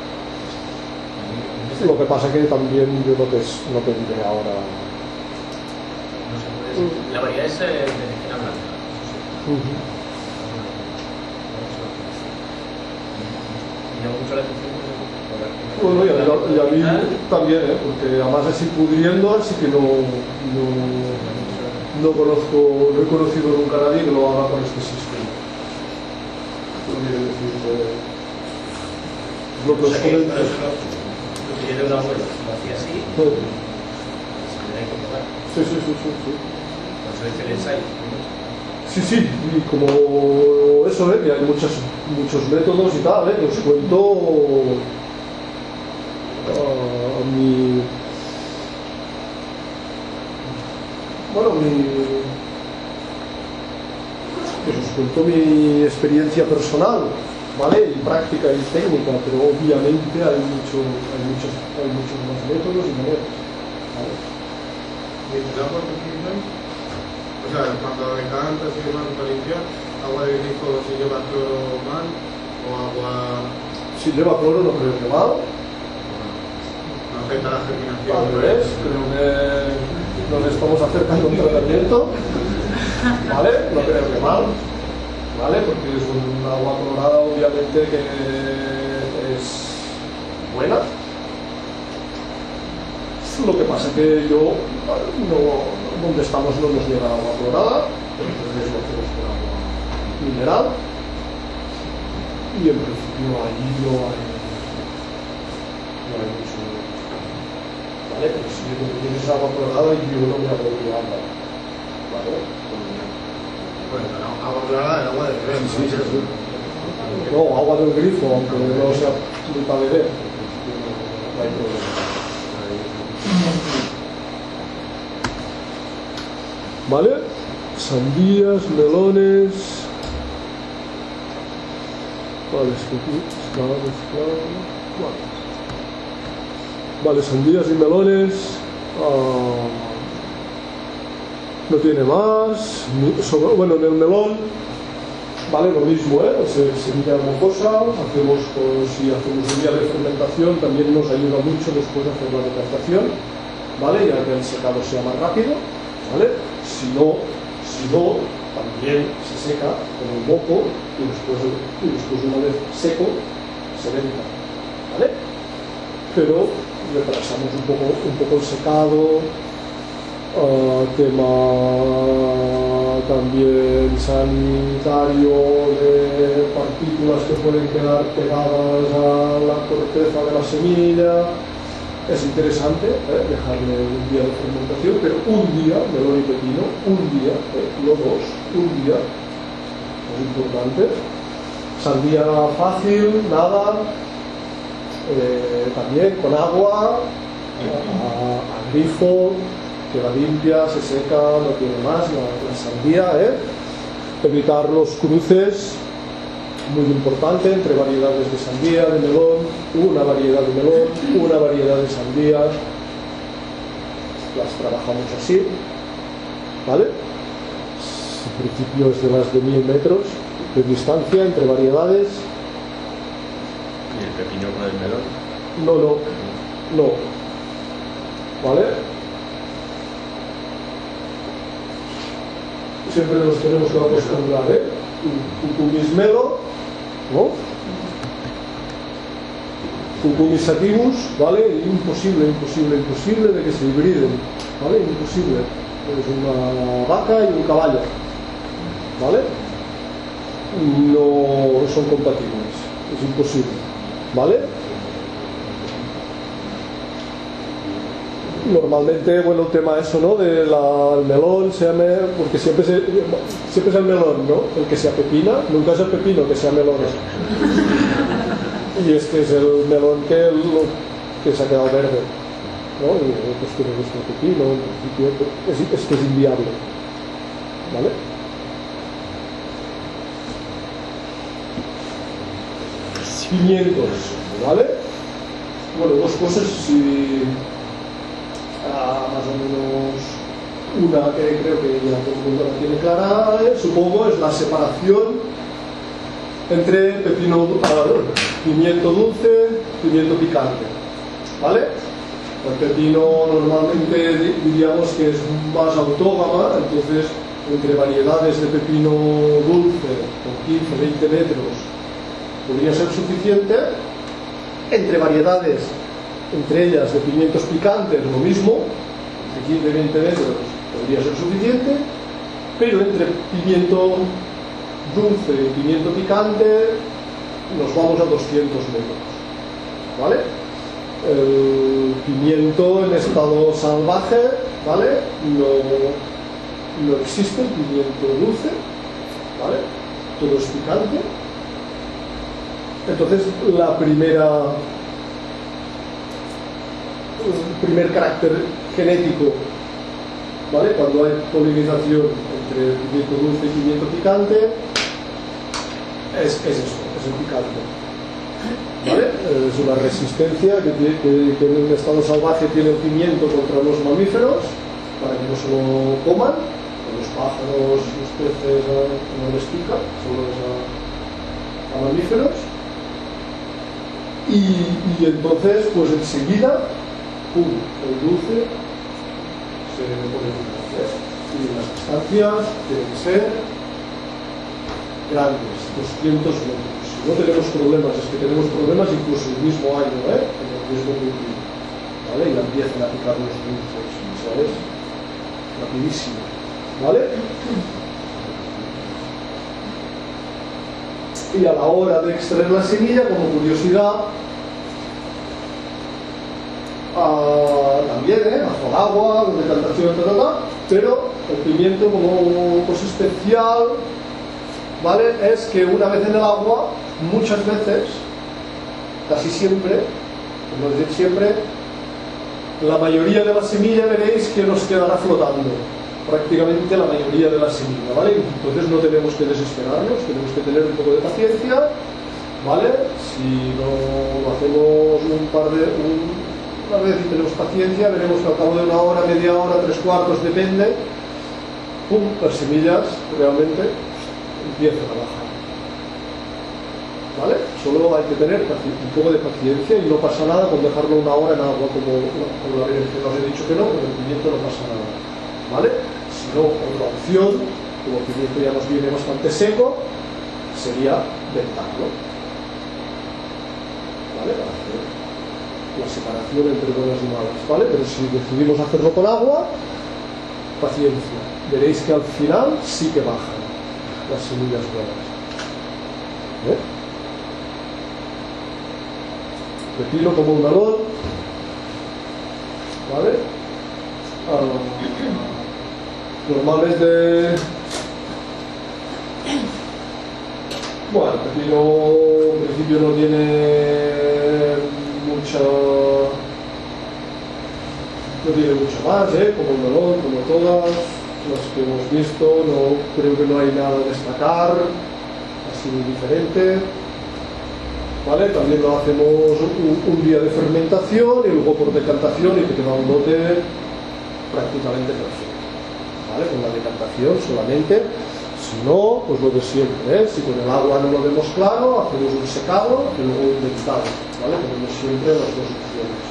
Lo que pasa que también yo no te, no te diré ahora. No se puede decir. La variedad es eh, berenjena blanca. Eso sí. Uh-huh. Me llama mucho la atención. Bueno, y a, y a mí también, ¿eh? Porque además así pudriendo, así que no, no, no conozco, no he conocido nunca a nadie que lo haga con este sistema. Esto quiere decir que lo que os comento. Lo que yo de una abuela, lo hacía así, se me da que probar. Sí, sí, sí, sí, sí. Por eso hice el ensayo. Sí, sí, y como eso, ¿eh? Que hay muchas, muchos métodos y tal, ¿eh? Os cuento a mi, bueno, mi, pues os cuento mi experiencia personal, ¿vale? Y práctica y técnica, pero obviamente hay mucho, hay muchos, hay muchos más métodos y maneras, ¿vale? ¿Y te da por definición? O sea, cuando decantas y demás para limpiar, agua de grifo si lleva cloro mal o agua Si lleva cloro no creo que mal. no afecta la germinación. Al revés, creo que nos estamos acercando a un tratamiento, ¿vale? No creo que mal, ¿vale? Porque es un agua colorada, obviamente, que es buena. Lo que pasa que yo, no, donde estamos no nos llega agua colorada, entonces lo hacemos con agua mineral, y en principio allí no hay, no hay mucho. ¿Vale? Pero si yo tienes agua colorada y yo no me hago de agua. ¿Vale? Bueno, no, agua clara, el agua de beber. Sí, sí, sí. No, agua del grifo, aunque no sea para beber. No hay problema. ¿Vale? Sandías, melones. Vale, es que aquí está mezclado. Vale. Vale, sandías y melones. Uh, no tiene más. Sobre, bueno, en el melón, vale, lo mismo, ¿eh? Se, semilla mocosa, hacemos, pues, si hacemos un día de fermentación, también nos ayuda mucho después de hacer la decantación, ¿vale? Ya que el secado sea más rápido, ¿vale? Si no, si no, también se seca con el moco y después, y después una vez seco, se venta, ¿vale? Pero retrasamos un poco, un poco el secado. Uh, tema también sanitario de partículas que pueden quedar pegadas a la corteza de la semilla. Es interesante, ¿eh? Dejarle un día de fermentación, pero un día, melón y pepino, un día, ¿eh? No dos, un día, es importante. Sandía fácil, nada, eh, también con agua, a, a grifo, queda limpia, se seca, no tiene más la, la sandía, ¿eh? Evitar los cruces, muy importante, entre variedades de sandía, de melón, una variedad de melón, una variedad de sandía, las trabajamos así, ¿vale? En principio es de más de mil metros de distancia entre variedades. ¿Y el pepino con el melón? No, no, no, ¿vale? Siempre nos tenemos que acostumbrar, ¿eh? Cucumismelo, ¿no? Cucumis sativus, ¿vale? Imposible, imposible, imposible de que se hibriden, ¿vale? Imposible. Es una vaca y un caballo, ¿vale? No son compatibles, es imposible, ¿vale? Normalmente, bueno, el tema eso, ¿no? Del melón, sea me, porque siempre, se, siempre es el melón, ¿no? El que se apepina, nunca es el pepino que sea melón. Y este es el melón que, lo, que se ha quedado verde, ¿no? Y pues tiene nuestro pepino, en principio, es, es que es inviable, ¿vale? Pimientos, ¿vale? Bueno, dos cosas, si... Ah, más o menos una que creo que ya todo el mundo la tiene clara, eh, supongo, es la separación entre pepino, uh, pimiento dulce, pimiento picante, ¿vale? El pepino normalmente diríamos que es más autógama, entonces entre variedades de pepino dulce con quince a veinte metros podría ser suficiente. Entre variedades, entre ellas de pimientos picantes, lo mismo, de quince a veinte metros podría ser suficiente, pero entre pimiento dulce y pimiento picante nos vamos a doscientos metros, ¿vale? El pimiento en estado salvaje, ¿vale? No, no existe el pimiento dulce, ¿vale? Todo es picante. Entonces la primera el primer carácter genético, ¿vale? Cuando hay polinización entre pimiento dulce y pimiento picante, es, es esto, es el picante, ¿vale? Es una resistencia que, que, que en un estado salvaje tiene el pimiento contra los mamíferos para que no se lo coman. A los pájaros, los peces no les pica, solo es a, a mamíferos. Y, y entonces, pues enseguida, pum, el dulce se pone en gracias. Y las distancias deben ser grandes, doscientos metros. Si no tenemos problemas, es que tenemos problemas incluso el mismo año, ¿eh? En el mismo cultivo, ¿vale? Y empiezan a picar los dulces, ¿sabes? Rapidísimo, ¿vale? Y a la hora de extraer la semilla, como curiosidad, Uh, también, ¿eh? Bajo agua, decantación, ta, ta, ta, pero el pimiento como cosa especial, ¿vale? Es que una vez en el agua, muchas veces, casi siempre, por no decir siempre, la mayoría de la semilla veréis que nos quedará flotando, prácticamente la mayoría de la semilla, ¿vale? Entonces no tenemos que desesperarnos, tenemos que tener un poco de paciencia, ¿vale? Si no hacemos un par de... Un, una vez y tenemos paciencia, veremos que al cabo de una hora, media hora, tres cuartos, depende, pum, las semillas realmente empiezan a bajar. ¿Vale? Solo hay que tener un poco de paciencia y no pasa nada con dejarlo una hora en agua, como, como la vez que os he dicho que no, con el pimiento no pasa nada. ¿Vale? Si no, otra opción, como el pimiento ya nos viene bastante seco, sería ventarlo. ¿Vale? Para hacer la separación entre buenas y malas. ¿Vale? Pero si decidimos hacerlo con agua, paciencia. Veréis que al final sí que bajan las semillas buenas. ¿Eh? Pepino como un melón, ¿vale? Uh, normalmente, bueno, el pepino en principio no tiene mucha, no tiene mucho más, ¿eh? Como el melón, como todas las que hemos visto, no creo que no hay nada a destacar, así muy diferente. ¿Vale? También lo hacemos un, un día de fermentación y luego por decantación y te queda un lote prácticamente perfecto. ¿Vale? Con la decantación solamente. Si no, pues lo de siempre, ¿eh? Si con el agua no lo vemos claro, hacemos un secado y luego un dentado. ¿Vale? Tenemos siempre las dos opciones.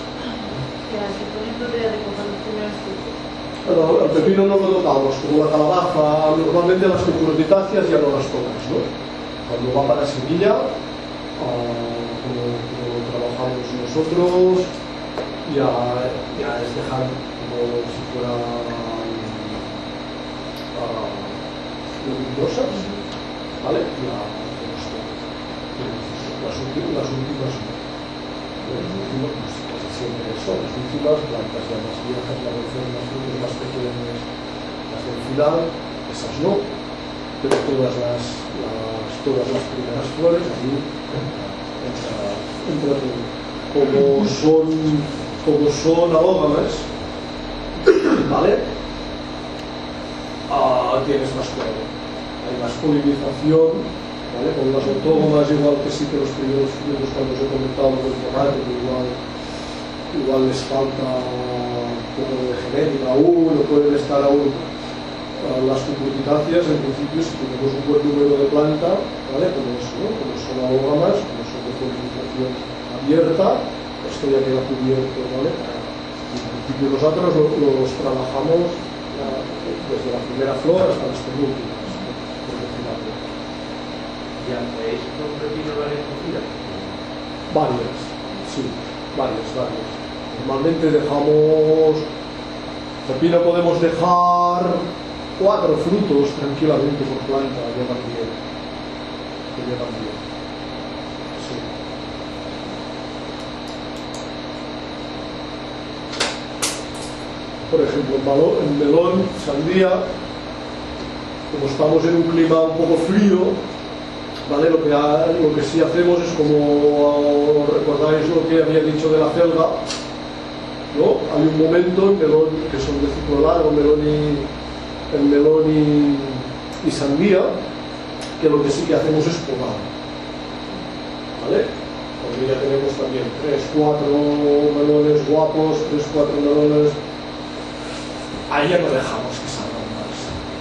Bueno, el pepino no lo tocamos, como la calabaza, normalmente las cucurbitáceas ya no las tocas, ¿no? Cuando va para semilla, Uh, como, como trabajamos nosotros, ya, ya es dejar como si fuera uh, luminosas, ¿vale? Ya, las, últimas, las últimas las últimas pues, casi siempre son las últimas plantas ya más viejas, las enfermas, frutos más pequeños, las del final, esas no, pero todas las, las todas las primeras flores allí entra, entra todo. Como son como son alógamas, ¿vale? Ah, tienes más cuidado, hay más polinización, ¿vale? Con las autónomas igual que sí que los primeros frutos cuando os he comentado con el tomate, igual igual les falta un poco de genética aún, no pueden estar aún. Las cucurbitáceas, en principio, si tenemos un buen número de planta, ¿vale? Como, eso, ¿no? Como son alógamas, como son de polinización abierta, esto ya queda cubierto, ¿vale? En principio nosotros los, los trabajamos ya, desde la primera flor hasta las penúltimas, por decir algo. ¿Y hacéis con pepino varias comidas? Varias, sí, varias, varias. Normalmente dejamos, pepino podemos dejar cuatro frutos tranquilamente por planta, llevan bien, que llevan bien. Sí. Por ejemplo, en melón, en melón, sandía, como estamos en un clima un poco frío, ¿vale? Lo que, ha, lo que sí hacemos es, como recordáis lo que había dicho de la celga, ¿no? Hay un momento en melón que son de ciclo largo, melón y el melón y, y sandía, que lo que sí que hacemos es podar, ¿vale? Porque ya tenemos también tres, cuatro melones guapos, tres, cuatro melones, ahí ya no dejamos que salgan más,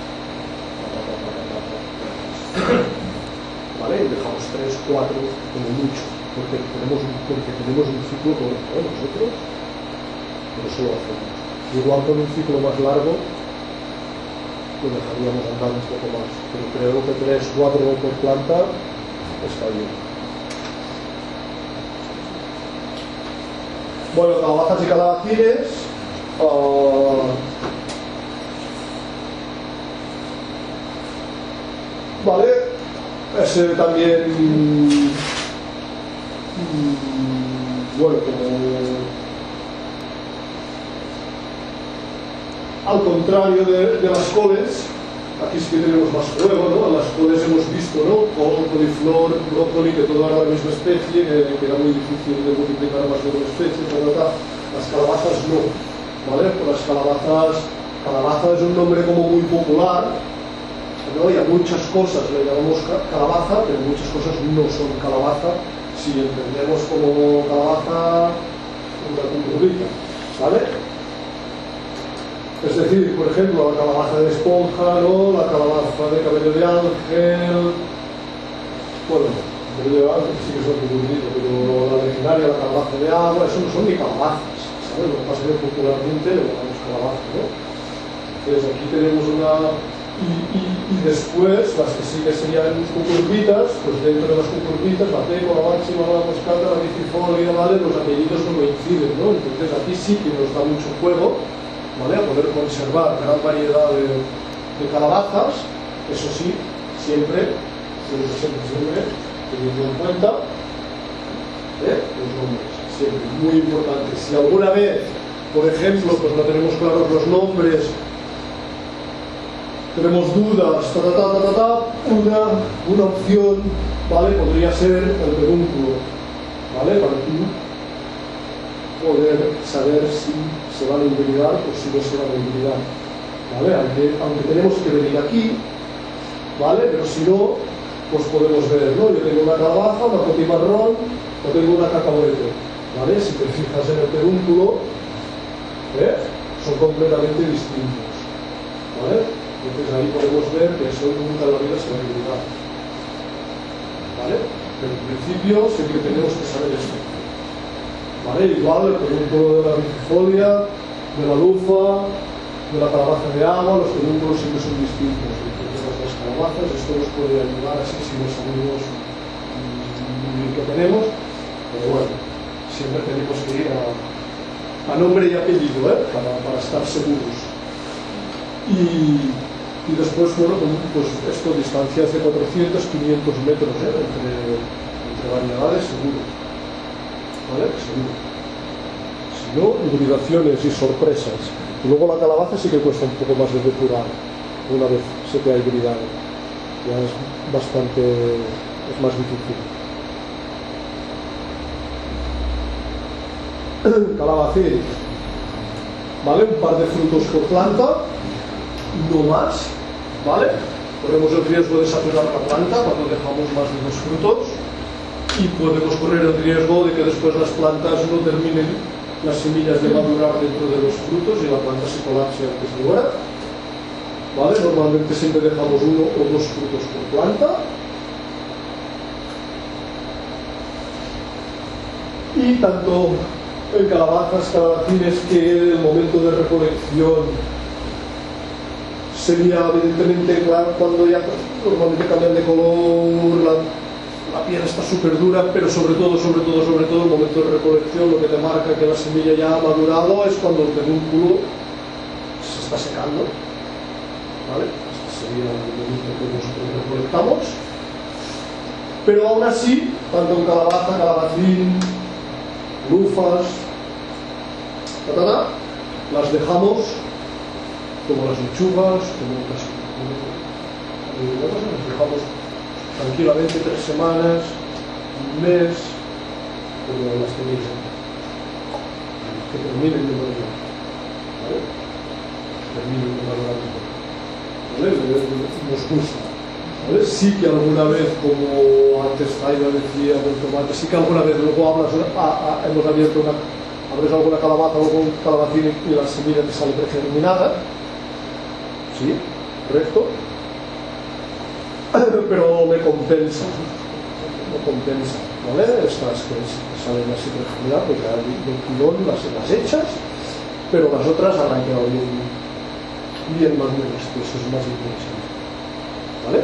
¿vale? Dejamos tres, cuatro como mucho, porque tenemos un, porque tenemos un ciclo corto, ¿eh? Nosotros, por eso lo hacemos. Igual con un ciclo más largo lo dejaríamos andar un poco más, pero creo que tres, cuatro por planta está bien. Bueno, calabazas y calabacines, uh, vale, ese también, mmm, bueno, como al contrario de, de las coles, aquí sí que tenemos más juego, ¿no? Las coles hemos visto, ¿no? Col, coliflor, brócoli, que todo era la misma especie, que, que era muy difícil de multiplicar más de una especie, pero acá las calabazas no, ¿vale? Pues las calabazas, calabaza es un nombre como muy popular, ¿no? Y a muchas cosas le llamamos calabaza, pero muchas cosas no son calabaza. Si entendemos como calabaza una cucurbita, ¿vale? Es decir, por ejemplo, la calabaza de esponja, ¿no? La calabaza de cabello de ángel, bueno, cabello de ángel sí que son cucurbitos, pero la legendaria, la calabaza de agua, eso no son ni calabazas, ¿sabes? Lo que pasa es que popularmente le llamamos calabaza, ¿no? Entonces aquí tenemos una... Y, y, y después, las que sí que serían cucurbitas, pues dentro de las cucurbitas, la teco, la máxima, la moscata, la bicifolia, ¿vale? Los apellidos no coinciden, ¿no? Entonces aquí sí que nos da mucho juego, ¿vale? A poder conservar gran variedad de, de calabazas, eso sí, siempre, siempre, siempre, siempre, teniendo en cuenta ¿eh? los nombres, siempre, muy importante. Si alguna vez, por ejemplo, pues no tenemos claros los nombres, tenemos dudas, ta, ta, ta, ta, ta, ta, una, una opción, ¿vale? Podría ser el pedúnculo, ¿vale? Para tú poder saber si se van a hibridar o si no se van a hibridar, ¿vale? Aunque, aunque tenemos que venir aquí, ¿vale? Pero si no, pues podemos ver, ¿no? Yo tengo una calabaza, una cotimarrón, o tengo una cacahuete, ¿vale? Si te fijas en el pedúnculo, ¿eh? Son completamente distintos, ¿vale? Entonces ahí podemos ver que eso nunca en la vida se va a hibridar, ¿vale? Pero en principio siempre tenemos que saber esto, ¿vale? Igual el pedúnculo de la bicifolia, de la lufa, de la calabaza de agua, los pedúnculos siempre son distintos. Entonces las calabazas, esto nos puede ayudar así si no sabemos muy bien qué tenemos, pero bueno, siempre tenemos que ir a, a nombre y apellido, ¿eh? para, para estar seguros. Y, y después, bueno, pues esto, distancias de cuatrocientos a quinientos metros ¿eh? entre, entre variedades, seguro. ¿Vale? Seguro. Si no, hibridaciones y sorpresas. Y luego la calabaza sí que cuesta un poco más de depurar una vez se te ha hibridado. Ya es bastante, es más difícil. Calabacín. ¿Vale? Un par de frutos por planta. No más, ¿vale? Corremos el riesgo de saturar la planta cuando dejamos más de dos frutos y podemos correr el riesgo de que después las plantas no terminen las semillas de madurar dentro de los frutos y la planta se colapse antes de hora, ¿vale? Normalmente siempre dejamos uno o dos frutos por planta y tanto en calabazas, calabacines, que el momento de recolección sería evidentemente, claro, cuando ya normalmente cambian de color, la, la piel está súper dura, pero sobre todo, sobre todo, sobre todo el momento de recolección, lo que te marca que la semilla ya ha madurado es cuando el pedúnculo se está secando, ¿vale? Este sería el momento que nosotros recolectamos, pero aún así, tanto en calabaza, calabacín, lufas, ta, ta, ta, las dejamos como las lechugas, como las, como, como las dejamos tranquilamente tres semanas, un mes, como las tenéis que terminen de madurar, ¿vale? Terminen de madurar, ¿vale? Nos gusta, ¿vale? Sí que alguna vez, como antes Zaida decía del tomate, sí que alguna vez luego hablas, a, a, hemos abierto una, abres alguna calabaza o un calabacín y la semilla te sale pregerminada. Sí, correcto, pero me compensa, me compensa, ¿vale? Estas que salen así pregerminadas, pues ya del pilón las, las hechas, pero las otras arrancan bien, bien maduras, que eso es más interesante, ¿vale?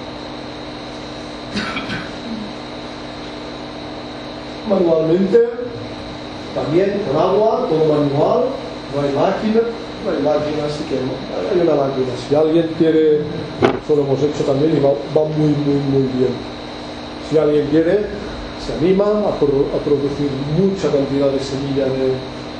Manualmente, también con agua, todo manual, no hay máquina. No hay máquina, así que no, hay una máquina. Si alguien quiere, eso lo hemos hecho también y va, va muy, muy, muy bien. Si alguien quiere, se anima a, pro, a producir mucha cantidad de semilla de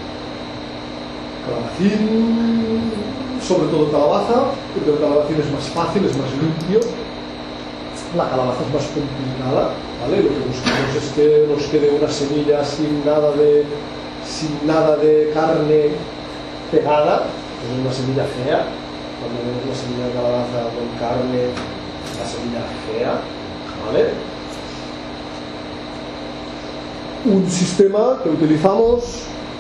calabacín, sobre todo calabaza, porque el calabacín es más fácil, es más limpio. La calabaza es más complicada, ¿vale? Lo que buscamos es que nos quede una semilla sin nada de, sin nada de carne pegada, es una semilla fea. Cuando vemos una semilla de calabaza con carne, es una semilla fea, ¿vale? Un sistema que utilizamos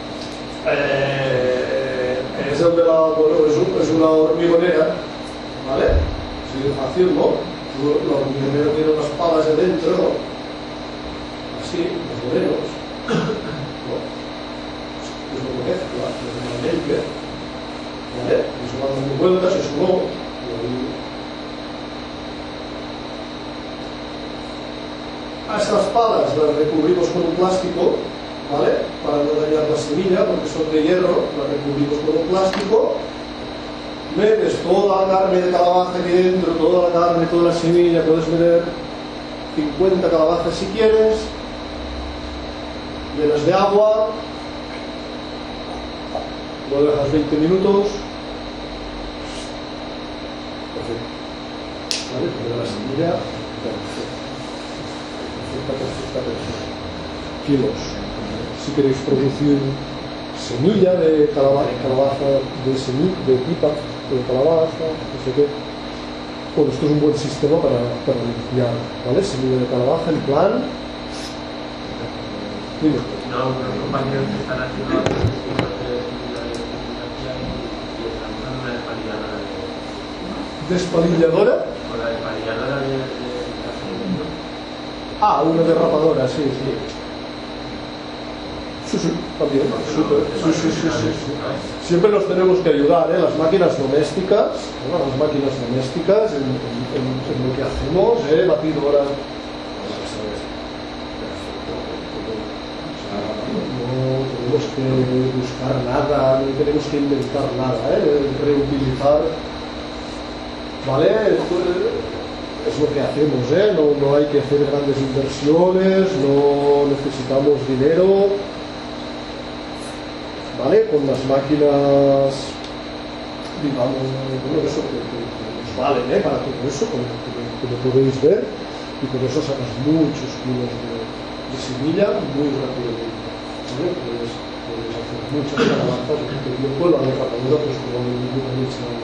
Eh, es el de la, bueno, es, un, es una hormigonera, ¿vale? Así de fácil, ¿no? La hormigonera tiene unas palas de dentro, así, los morenos, ¿no? Es lo que mezcla, es una mente, ¿vale? Eso va dando vueltas, eso no, y ahí... A estas palas las recubrimos con un plástico, ¿vale? Para no dañar la semilla, porque son de hierro, las recubrimos con un plástico. Metes toda la carne de calabaza aquí dentro, toda la carne, toda la semilla, puedes meter cincuenta calabazas si quieres, llenas de agua, lo dejas veinte minutos, perfecto, ¿vale? Poner la semilla, perfecto, perfecta, perfecta, perfecta. Kilos. Si queréis producir semilla de calabaza, calabaza de semilla, de pipa, de calabaza, no sé qué. Bueno, esto es un buen sistema para, para limpiar, ¿vale? Semilla de calabaza en plan. Dime. No, los compañeros que están haciendo la semilla y están usando una despalilladora de. ¿Despalilladora? O la despalilladora de, de café, ¿no? Ah, una derrapadora, sí, sí. Sí, sí, también, súper. Sí, sí, sí, sí, sí. Siempre nos tenemos que ayudar, ¿eh? Las máquinas domésticas, ¿no? Las máquinas domésticas en, en, en, en lo que hacemos, ¿eh? Batidora. No tenemos que buscar nada, no tenemos que inventar nada, ¿eh? Reutilizar, ¿vale? Esto es lo que hacemos, ¿eh? No, no hay que hacer grandes inversiones, no necesitamos dinero. ¿Vale? Con las máquinas, digamos, bueno, eso que, que, que nos valen, ¿eh? Para todo eso, como, como, como podéis ver, y con eso sacas muchos kilos de, de semilla muy rápidamente, ¿vale? Puedes, puedes hacer muchas calabazas, porque yo puedo la derrapadura, pues como ninguna leche no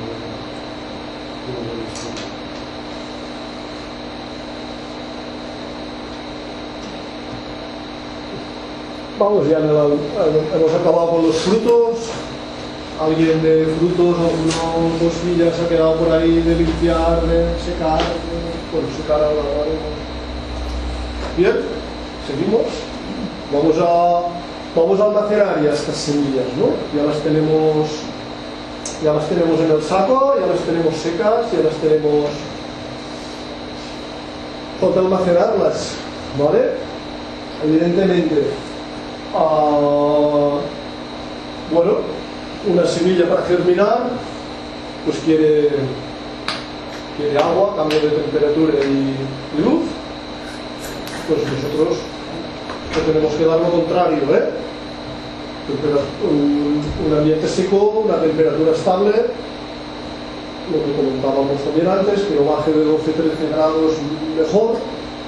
Vamos, ya hemos acabado con los frutos. Alguien de frutos, alguna cosilla se ha quedado por ahí de limpiar, de secar. Bueno, secar ahora lo haremos. Bien, seguimos. Vamos a, vamos a almacenar ya estas semillas, ¿no? Ya las tenemos, ya las tenemos en el saco, ya las tenemos secas, ya las tenemos. Falta almacenarlas, ¿vale? Evidentemente. Uh, bueno, una semilla para germinar pues quiere, quiere agua, cambio de temperatura y, y luz. Pues nosotros no tenemos que dar lo contrario, ¿eh? Un, un ambiente seco, una temperatura estable, lo que comentábamos también antes, que no baje de doce a trece grados mejor.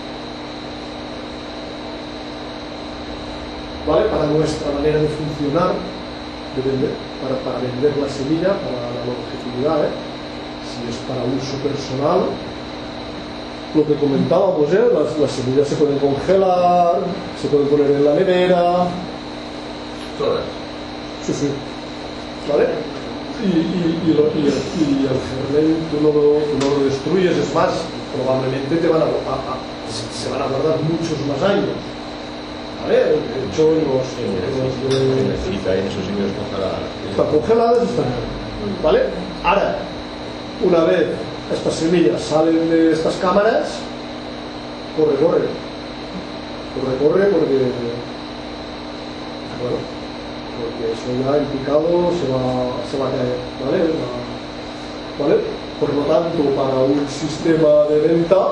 ¿Vale? Para nuestra manera de funcionar, de vender, para, para vender la semilla, para la longevidad, ¿eh? Si es para uso personal, lo que comentábamos, ¿eh? las, las semillas se pueden congelar, se pueden poner en la nevera. Todas. Sí, sí. ¿Vale? Y, y, y, lo, y, el, y el germen tú no, lo, tú no lo destruyes, es más, probablemente te van a, a, a, se van a guardar muchos más años. ¿Vale? De hecho, los, los de... necesita en esos sitios congeladas. Están congeladas, están. ¿Vale? Ahora, una vez estas semillas salen de estas cámaras, corre, corre. Corre, corre, porque. Bueno, porque eso ya en picado se va, se va a caer. ¿Vale? ¿Vale? Por lo tanto, para un sistema de venta.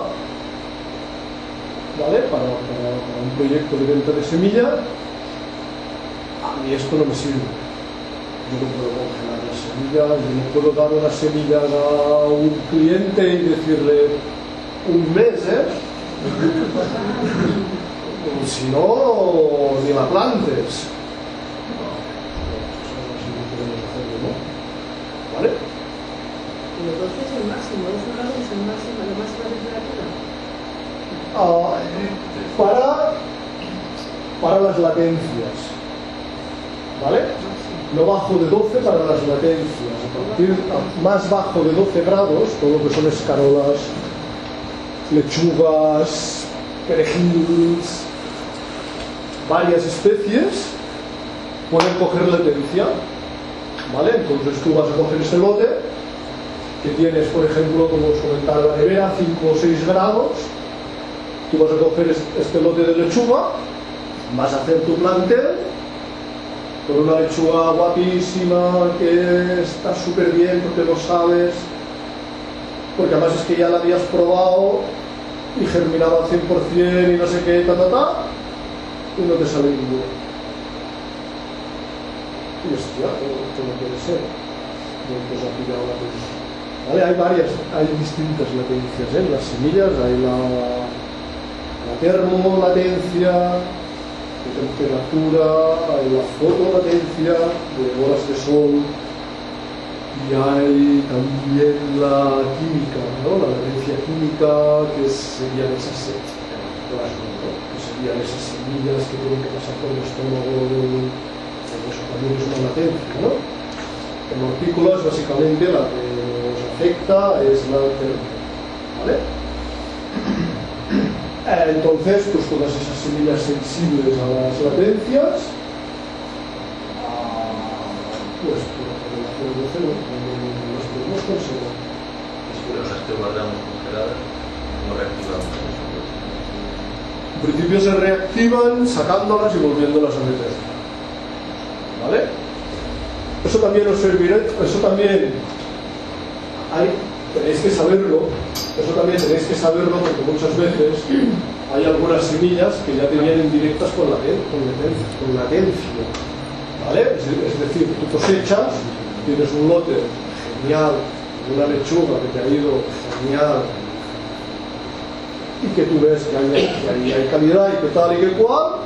¿Vale? Para, para, para un proyecto de venta de semilla, a mí esto no me sirve. Yo no puedo congelar las semillas, yo no puedo dar unas semillas a un cliente y decirle un mes, ¿eh? Si no, ni la plantes. No, eso no podemos hacerlo, ¿no? ¿Vale? Y entonces el máximo, dos grados es el máximo, la máxima temperatura. Uh, para, para las latencias, ¿vale? no bajo de doce para las latencias. A partir a más bajo de doce grados, todo lo que son escarolas, lechugas, perejils, varias especies pueden coger latencia, ¿vale? Entonces tú vas a coger ese lote que tienes, por ejemplo, como os comentaba en la nevera, cinco o seis grados. Tú vas a coger este lote de lechuga, vas a hacer tu plantel con una lechuga guapísima que está súper bien porque lo sabes, porque además es que ya la habías probado y germinaba al cien por cien y no sé qué, ta, ta, ta, y no te sale ninguno. Y hostia, ¿cómo puede ser? No pues ha pillado la lechuga. ¿Vale? Hay varias, hay distintas latencias, ¿eh? En las semillas hay la, la termolatencia de temperatura, hay la fotolatencia de horas de sol y hay también la química, ¿no? La latencia química, que serían esas, que serían esas semillas que tienen que pasar por el estómago del, eso también es una latencia, ¿no? En hortícolas básicamente la que nos afecta es la termia, ¿vale? Entonces, pues todas esas semillas sensibles a las latencias, pues por la relación de cero, las podemos conservar. Pero las que guardamos congeladas no reactivamos. En principio se reactivan sacándolas y volviéndolas a meter, ¿vale? Eso también os servirá, eso también hay, tenéis que saberlo, eso también tenéis que saberlo porque muchas veces hay algunas semillas que ya te vienen directas con latencia, con latencia, con latencia, ¿vale? Es, es decir, tú cosechas, tienes un lote genial, una lechuga que te ha ido genial y que tú ves que hay, que hay, hay calidad y que tal y que cual,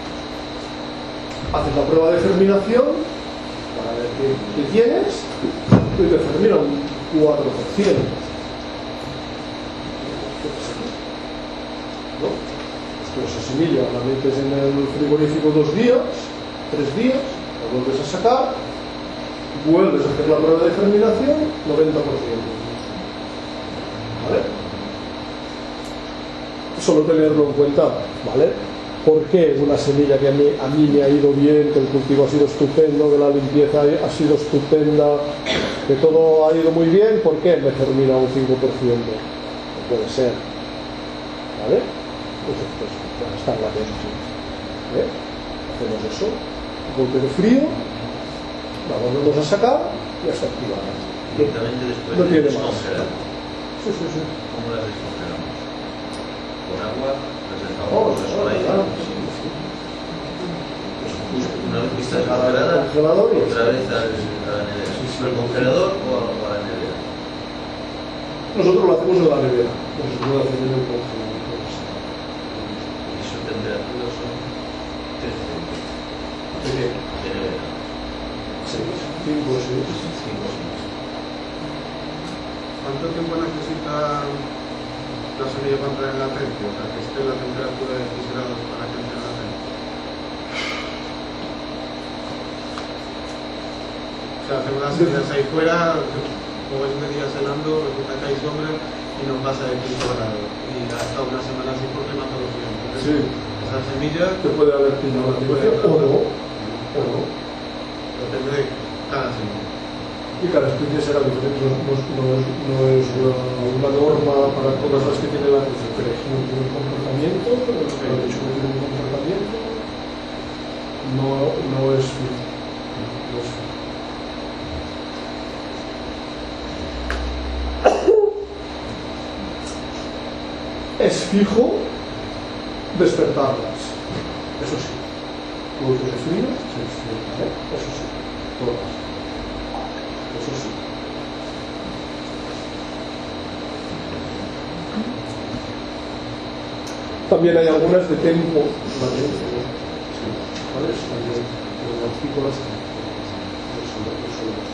haces la prueba de germinación para ver qué, qué tienes y te germina un cuatro por ciento. ¿No? Pues esa semilla la metes en el frigorífico dos días, tres días, la vuelves a sacar, vuelves a hacer la prueba de germinación, noventa por ciento. ¿Vale? Solo tenerlo en cuenta, ¿vale? ¿Por qué una semilla que a mí, a mí me ha ido bien, que el cultivo ha sido estupendo, que la limpieza ha sido estupenda, que todo ha ido muy bien, ¿por qué me germina un cinco por ciento? No puede ser, ¿vale? Pues esto es estar la leche, ¿eh? Hacemos eso, golpe de frío, la volvemos a sacar y ya está activada. Directamente después no de tiene descongelar. Sí, sí, sí. ¿Cómo las descongelamos? ¿Con agua? ¿Las dejamos Oh, en claro, aire? claro. Una vez que está descongelada, otra vez al, a la nevera. ¿Al congelador o a, o a la nevera? Nosotros lo hacemos en la nevera, no se puede hacer en el congelador. Y su temperatura son trece ¿De qué? de nevera. seis, cinco o seis. cinco o seis. ¿Cuánto tiempo necesita la semilla para entrar en latencia? O sea, que esté la temperatura de seis grados para que entre en latencia. O sea, hacemos las semillas ahí fuera, como ves medidas helando, resulta que hay sombra y no pasa de cinco grados. Y hasta una semana así porque mata los vientos. Sí. Esa semilla Te puede haber pillado la temperatura o no, o no. depende de cada semilla. Y cada especie será diferente, no, no, no es, no es una, una norma para todas las que tienen la leche. Pero no tiene un comportamiento, la lechuga tiene un comportamiento, no, no es fijo. No es fijo. Es fijo despertarlas, eso sí. Golpes de frío se despiertan, ¿eh? Eso sí, todas. Eso sí. También hay algunas de tempo, ¿vale? Sí, ¿vale? También, pero las hortícolas no son no son las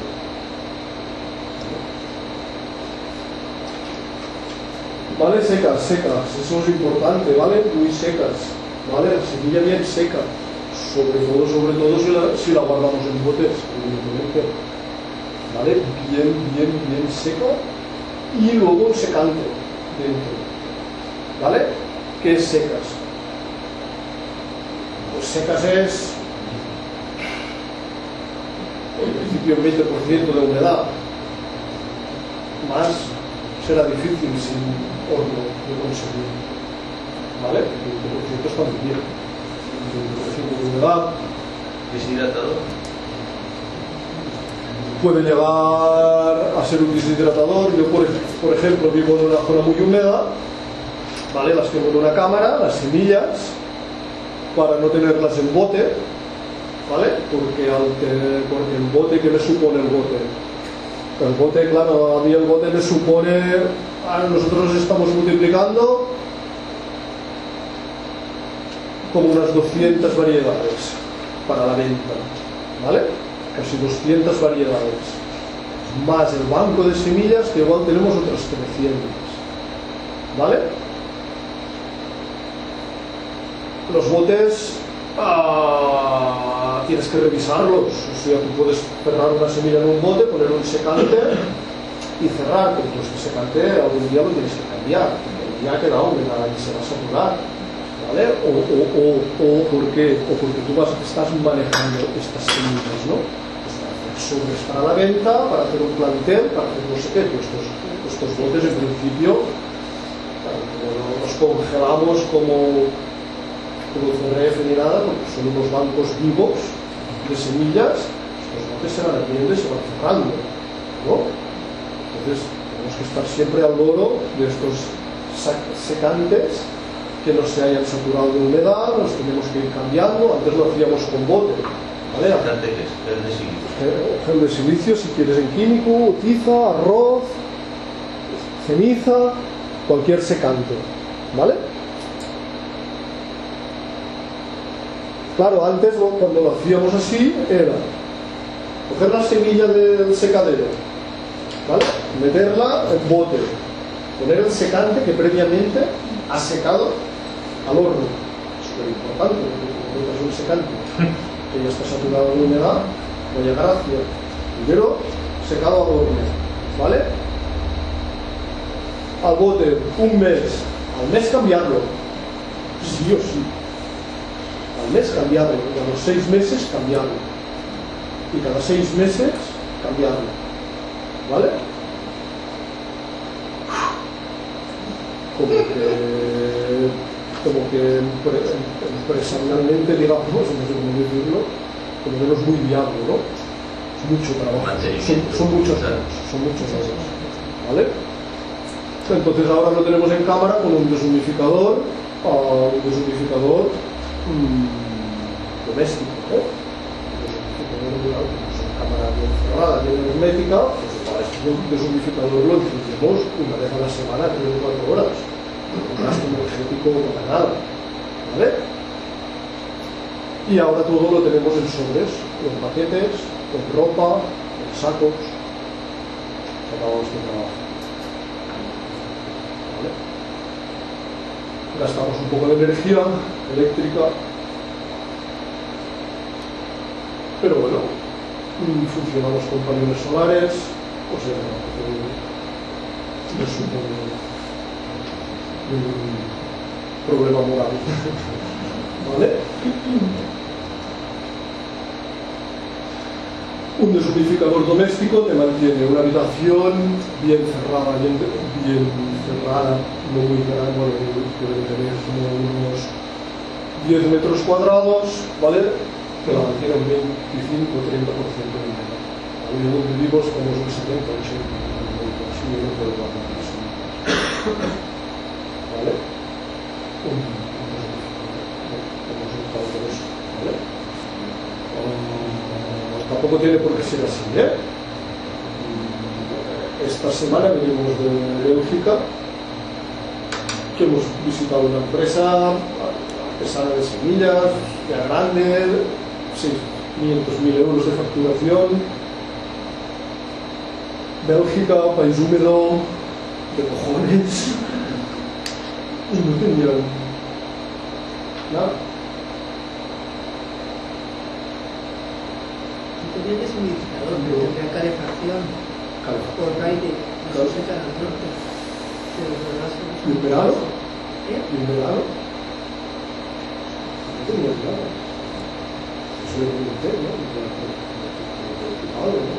¿vale? Secas, secas, eso es importante, ¿vale? Muy secas, ¿vale? La semilla bien seca, sobre todo, sobre todo si la, si la guardamos en botes, evidentemente, ¿vale? Bien, bien, bien seco, y luego un secante dentro, ¿vale? ¿Qué es secas? Pues secas es en principio un veinte por ciento de humedad, más será difícil sin horno de conseguir, ¿vale? El veinte por ciento está muy bien, el veinte por ciento de humedad. ¿Deshidratador? Puede llegar a ser un deshidratador. Yo, por, por ejemplo, vivo en una zona muy húmeda, ¿vale? Las tengo en una cámara, las semillas, para no tenerlas en bote, ¿vale? Porque, al te, porque el bote, ¿qué me supone el bote? El bote, claro, a mí el bote me supone, ah, nosotros estamos multiplicando como unas doscientas variedades para la venta, ¿vale? Casi doscientas variedades, más el banco de semillas, que igual tenemos otras trescientas, ¿vale? Los botes ah, tienes que revisarlos, o sea, tú puedes cerrar una semilla en un bote, poner un secante y cerrar, pero pues ese secante algún día lo tienes que cambiar, porque ya queda húmeda y se va a saturar, ¿vale? O, o, o, o, porque, o porque tú vas, estás manejando estas semillas, ¿no? Pues para hacer sobres para la venta, para hacer un plantel, para hacer no sé qué, pues estos, estos botes en principio como los congelamos como como C R F ni nada, porque son unos bancos vivos de semillas, los botes se van abriendo y se van cerrando, ¿no? Entonces tenemos que estar siempre al loro de estos secantes que no se hayan saturado de humedad, los tenemos que ir cambiando. Antes lo hacíamos con bote, ¿vale? ¿Secante qué es? Gel de silicio. Gel de silicio, si quieres en químico, tiza, arroz, ceniza, cualquier secante, ¿vale? Claro, antes cuando lo hacíamos así era coger la semilla del secadero, ¿vale? Meterla en bote, poner el secante que previamente ha secado al horno. Es súper importante, porque cuando metas un secante que ya está saturado de humedad, no llega gracia. Primero secado al horno, ¿vale? Al bote un mes, al mes cambiarlo, sí o sí. Al mes cambiarlo, y a los seis meses cambiarlo, y cada seis meses cambiarlo, ¿vale? Como que, como que empresarialmente, digamos, no sé cómo decirlo, como que no es muy viable, ¿no? Es mucho trabajo, son, son muchos años, son muchos años, ¿vale? Entonces ahora lo tenemos en cámara con un deshumidificador, uh, un deshumidificador mmm, doméstico, ¿no? Pues una cámara bien cerrada, bien hermética, pues para este deshumidificador lo encendemos una vez a la semana, tres o cuatro horas, un gasto energético para nada, ¿vale? Y ahora todo lo tenemos en sobres, en paquetes, en ropa, en sacos, acabamos de trabajo. ¿Vale? Gastamos un poco de energía eléctrica, pero bueno, funcionamos con paneles solares, o sea, no es un, un problema moral. ¿Vale? Un deshumidificador doméstico te mantiene una habitación bien cerrada, bien, bien cerrada, no muy grande, bueno, puede tener como unos diez metros cuadrados, ¿vale? Que la mantiene un veinticinco a treinta por ciento de humedad. Ahí donde vivimos como un setenta a ochenta por ciento, así no puedo guardar eso. ¿Vale? Un, un hemos optado por eso, ¿vale? Um, tampoco tiene por qué ser así, ¿eh? Esta semana venimos de Bélgica, que hemos visitado una empresa artesana de semillas, ya grande, quinientos mil euros de facturación. Bélgica, país húmedo, de cojones, y no tenían nada. tiene deshumidificador, pero tendría calefacción por aire, no se secan al norte. Pero de verdad se ¿Y en verano? ¿Eh? ¿Y en verano? No tengo verano. Eso le pregunté, ¿no? ¿no?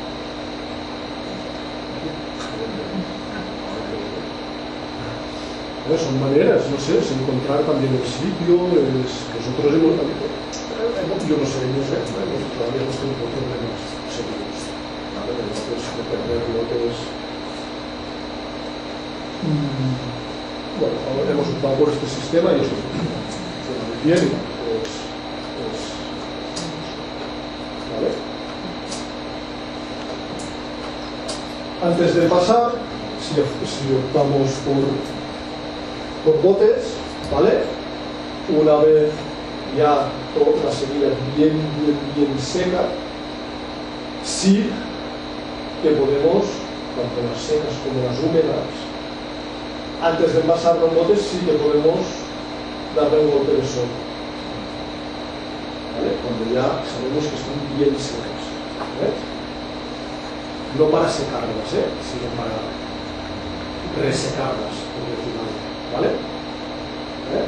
Eh, son maneras, no sé, es encontrar también el sitio, es que nosotros hemos, yo no sé, no sé, hemos, todavía hemos tenido problemas seguros, ¿vale? De lotes, de perder lotes. Mm, bueno, hemos optado por este sistema y eso funciona muy bien, pues, pues, ¿vale? Antes de pasar, si, si optamos por por botes, ¿vale? Una vez ya toda la semilla bien, bien, bien seca, sí que podemos, tanto las secas como las húmedas, antes de envasarlo en botes, sí que podemos darle un golpe de sol, ¿vale? Cuando ya sabemos que están bien secas, ¿vale? No para secarlas, ¿eh? Sino para resecarlas, por decirlo así. ¿Vale? ¿Eh?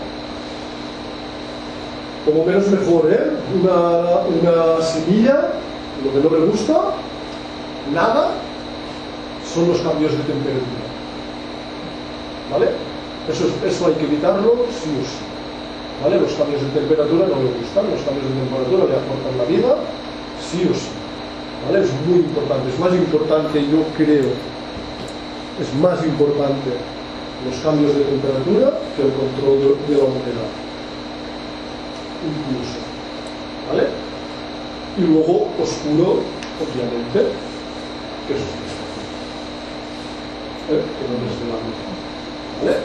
Como menos mejor, ¿eh? Una, una semilla, lo que no me gusta, nada, son los cambios de temperatura. ¿Vale? Eso, eso hay que evitarlo sí o sí. ¿Vale? Los cambios de temperatura no me gustan, los cambios de temperatura le aportan la vida, sí o sí. ¿Vale? Es muy importante, es más importante, yo creo, es más importante los cambios de temperatura que el control de la humedad, incluso, ¿vale? Y luego oscuro, obviamente, que eso es ¿eh? Que no es de la luz, ¿vale?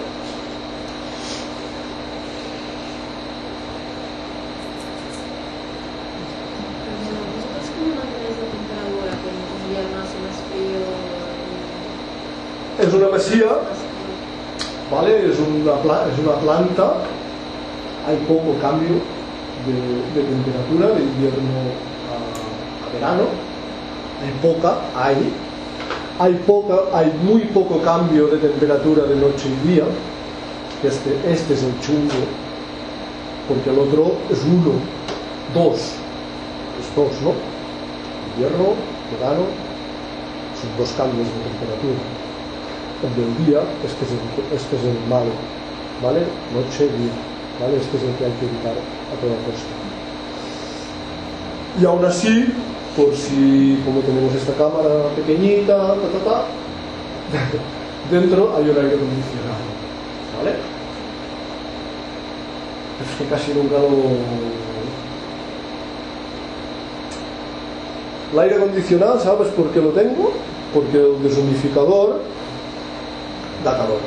¿Vosotros cómo mantenéis la temperatura? ¿Que en invierno hace más frío? Es una mesía, ¿vale? Es una, es una planta, hay poco cambio de, de temperatura de invierno a, a verano, hay poca, hay, hay poca, hay muy poco cambio de temperatura de noche y día. Este, este es el chungo, porque el otro es uno, dos, es dos, ¿no? Invierno, verano, son dos cambios de temperatura. El del día, este es el, este es el malo, ¿vale? Noche, día, ¿vale? Este es el que hay que evitar a toda costa. Y aún así, por si, como tenemos esta cámara pequeñita, ta, ta, ta, dentro hay un aire acondicionado, ¿vale? Es que casi nunca lo... El aire acondicionado, ¿sabes por qué lo tengo? Porque el deshumidificador da calor.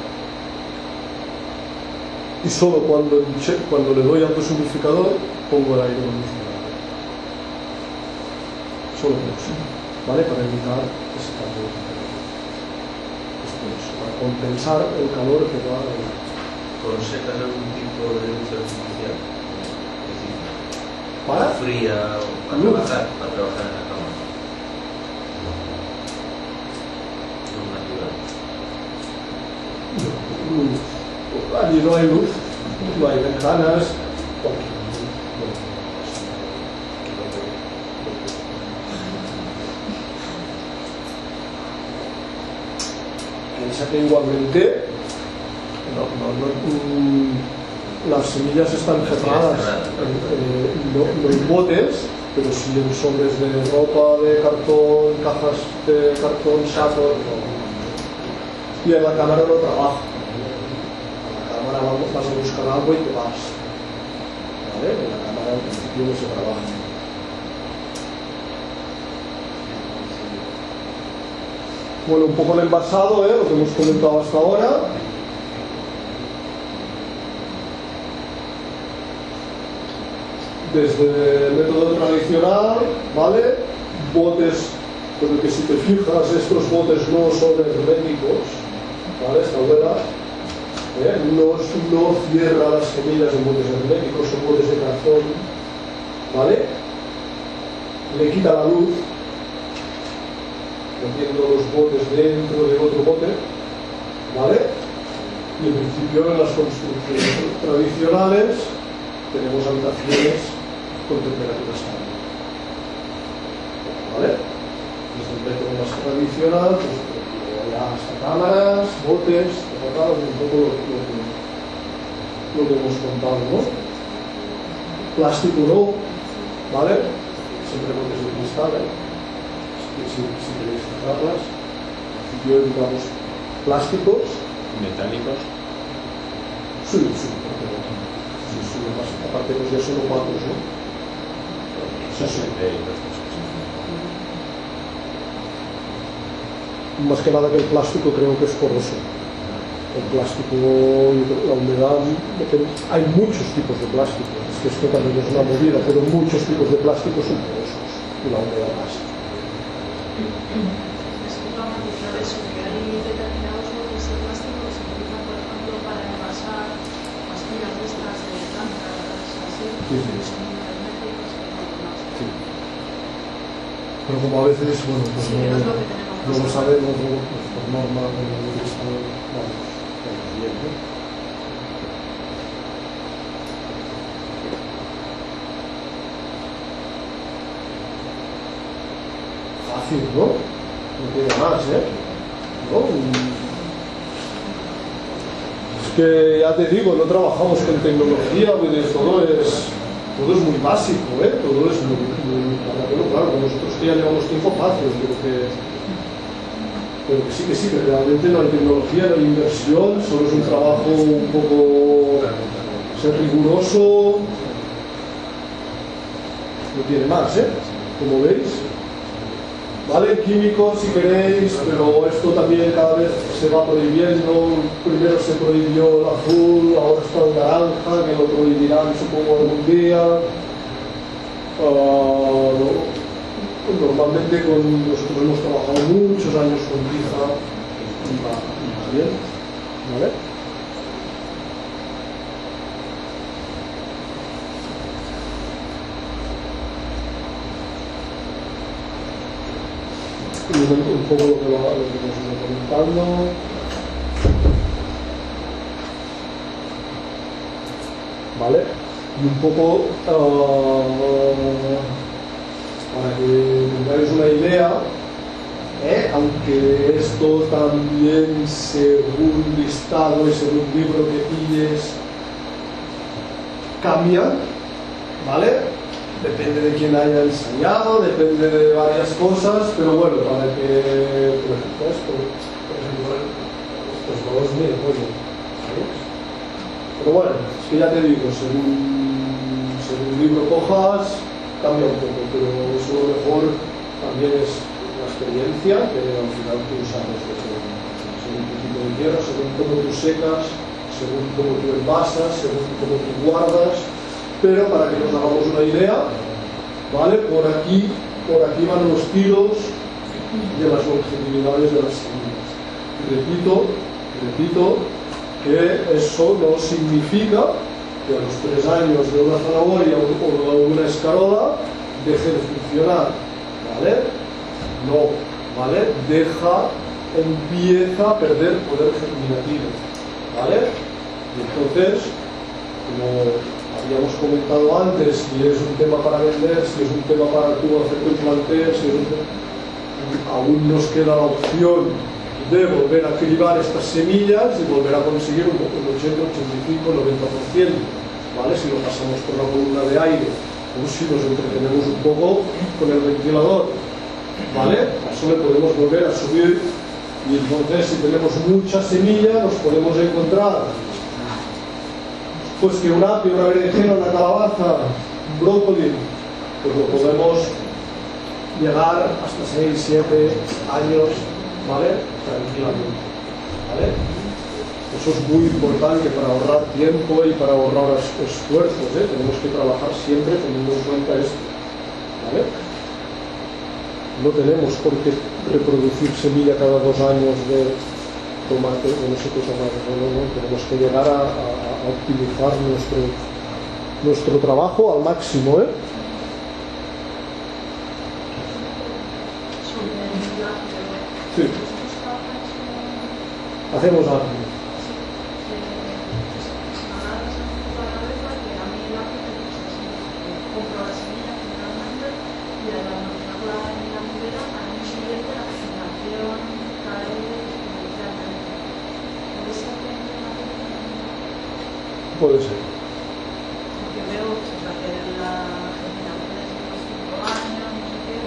Y solo cuando, cuando le doy al deshumidificador pongo el aire acondicionado. Solo por eso, ¿vale? Para evitar ese cambio de temperatura. Esto es para compensar el calor que va a dar. ¿Consejas algún tipo de luz artificial? Es decir, ¿para? Fría, para trabajar, para trabajar en la cama. Luz natural. No, allí no hay luz, no hay ventanas, cualquier luz. Piensa que igualmente no, no, no, mm, las semillas están cerradas, eh, no, no en botes, pero sí en sobres de ropa, de cartón, cajas de cartón, sacos. Y en la cámara no trabaja. En la cámara vas a buscar algo y te vas. ¿Vale? En la cámara en principio no se trabaja. Bueno, un poco el envasado, ¿eh? Lo que hemos comentado hasta ahora. Desde el método tradicional, ¿vale? Botes, pero que si te fijas, estos botes no son herméticos, ¿vale? Esta abuela ¿eh? no, no cierra las semillas en botes herméticos, son botes de cartón, ¿vale? le quita la luz, metiendo los botes dentro de otro bote, ¿vale? Y en principio en las construcciones tradicionales tenemos habitaciones con temperatura estable, ¿vale? Desde el método más tradicional, pues ya hasta cámaras, botes, cerrados, un poco lo, lo, lo que hemos contado, ¿no? Plástico no, ¿vale? Siempre botes de cristal, ¿eh? Si, si queréis cerrarlas, en principio digamos plásticos. Metálicos. Sí, sí, porque sí, sí, aparte pues ya son opacos, ¿no? Sí, sí. Más que nada que el plástico creo que es poroso. El plástico, la humedad, hay muchos tipos de plástico, es que esto también es una movida, pero muchos tipos de plástico son porosos y la humedad más. Es que vamos a mencionar eso, que hay determinados botes de plástico que se utilizan, por ejemplo, para envasar pastillas de estas de plantas, así, sí, sí. que son muy herméticos y demás. Sí. Pero como a veces, bueno, pues sí, no, es lo que tenemos no lo sabemos, ¿no? Pues por norma, como lo que está, vamos, vamos bien, ¿no? Fácil, ¿no? No tiene más, ¿eh? ¿No? Es que ya te digo, no trabajamos con tecnología, pues todo es, todo es muy básico, ¿eh? Todo es muy, muy bueno, claro, nosotros que ya llevamos tiempo fácil, pero que, pero que sí, que sí, que realmente no hay tecnología, no hay inversión, solo es un trabajo un poco ser riguroso, no tiene más, ¿eh? Como veis. Vale, químicos si queréis, pero esto también cada vez se va prohibiendo. Primero se prohibió el azul, ahora está el naranja, que lo prohibirán supongo algún día. Uh, no. Normalmente con nosotros hemos trabajado muchos años con tiza y va, y va bien, ¿vale? Y un, un poco lo que, va, lo que nos iba comentando. ¿Vale? Y un poco uh, para que tengáis una idea, ¿eh? Aunque esto también según listado y según libro que pilles cambia, ¿vale? Depende de quién haya ensayado, depende de varias cosas, pero bueno, para que, por ejemplo, esto, por ejemplo, estos dos mil, bueno, ¿sabes? Pero bueno, es que ya te digo, según, según el libro cojas, cambia un poco, pero eso lo mejor también es la experiencia, que al final tú sabes de todo, según tu tipo de tierra, según cómo tú secas, según cómo tú envasas, según cómo tú guardas. Pero para que nos hagamos una idea, ¿vale? Por aquí, por aquí van los tiros de las longevidades de las semillas. Repito, repito que eso no significa que a los tres años de una zanahoria o de una escarola deje de funcionar, ¿vale? No, ¿vale? Deja, empieza a perder poder germinativo, ¿vale? Y entonces, como habíamos comentado antes, si es un tema para vender, si es un tema para tú hacer tu plantel, si es un tema... aún nos queda la opción de volver a cribar estas semillas y volver a conseguir un ochenta, ochenta y cinco, noventa por ciento, ¿vale? Si lo pasamos por la columna de aire o si nos entretenemos un poco con el ventilador, ¿vale? A eso le podemos volver a subir y entonces si tenemos mucha semilla nos podemos encontrar pues que un apio, una berenjena, una calabaza, un brócoli, pues lo podemos llegar hasta seis, siete años, ¿vale? Tranquilamente, ¿vale? Eso es muy importante para ahorrar tiempo y para ahorrar esfuerzos, ¿eh? Tenemos que trabajar siempre teniendo en cuenta esto, ¿vale? No tenemos por qué reproducir semilla cada dos años de tomate o no sé qué tomate, no, no, no, tenemos que llegar a, a, a optimizar nuestro, nuestro trabajo al máximo, ¿eh? Sí. Hacemos algo. Puede ser. Porque veo que se hace la generación de los cinco años, no sé qué.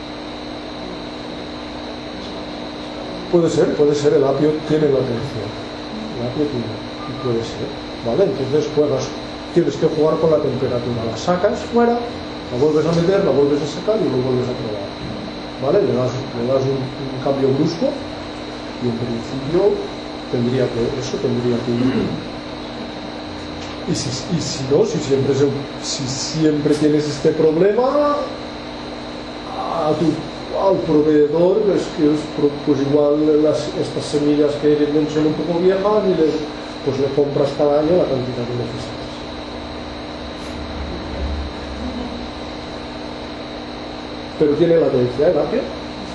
Puede ser, puede ser, el apio tiene latencia. El apio tiene, y puede ser. ¿Vale? Entonces juegas, tienes que jugar con la temperatura. La sacas fuera, la vuelves a meter, la vuelves a sacar y lo vuelves a probar. ¿Vale? Le das, le das un, un cambio brusco y en principio tendría que, eso tendría que ir. Y si, y si no, si siempre, se, si siempre tienes este problema, a tu, al proveedor, pues, que es, pues igual las, estas semillas que vienen son un poco viejas y le, pues le compras cada año la cantidad que necesitas. Pero tiene latencia, ¿eh, Lapia?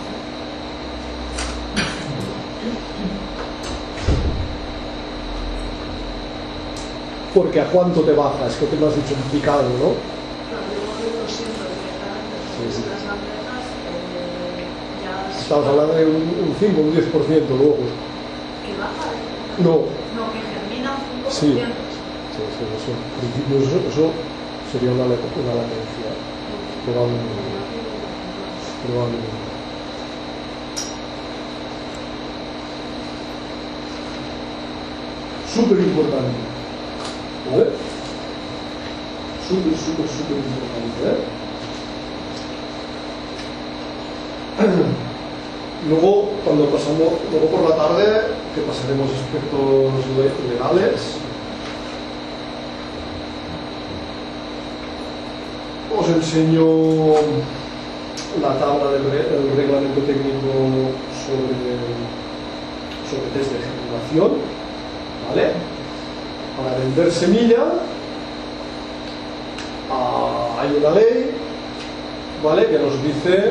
Porque a cuánto te baja, es que te lo has dicho en picado, ¿no? Sí, sí. Estamos hablando de un, un cinco, un diez por ciento luego. ¿Que baja? No. No, que germina un cinco por ciento. Sí, sí, sí, eso. En principio eso, eso sería una, una latencia. Probablemente. Probablemente. Súper importante. ¿Vale? Súper, súper, súper importante, ¿eh? Luego, cuando pasamos, luego por la tarde, que pasaremos aspectos legales, os enseño la tabla del, del reglamento técnico sobre, sobre test de germinación, ¿vale? Para vender semilla ah, hay una ley, ¿vale?, que nos dice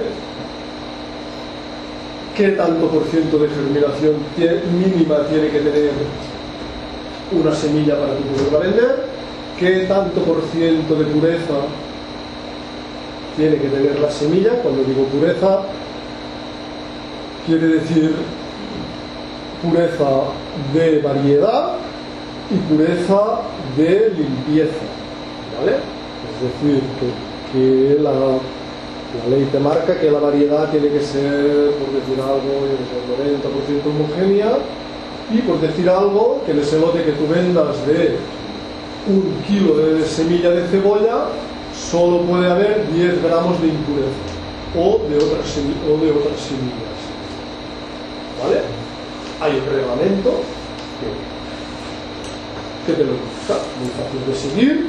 qué tanto por ciento de germinación tiene, mínima tiene que tener una semilla para que poderla vender, qué tanto por ciento de pureza tiene que tener la semilla. Cuando digo pureza, quiere decir pureza de variedad y pureza de limpieza, ¿vale? Es decir, que, que la, la ley te marca que la variedad tiene que ser, por decir algo, el noventa por ciento homogénea, y por decir algo, que en ese lote que tú vendas de un kilo de semilla de cebolla, solo puede haber diez gramos de impureza o de otras, o de otras semillas, ¿vale? Hay un reglamento que que te lo gusta, muy fácil de seguir,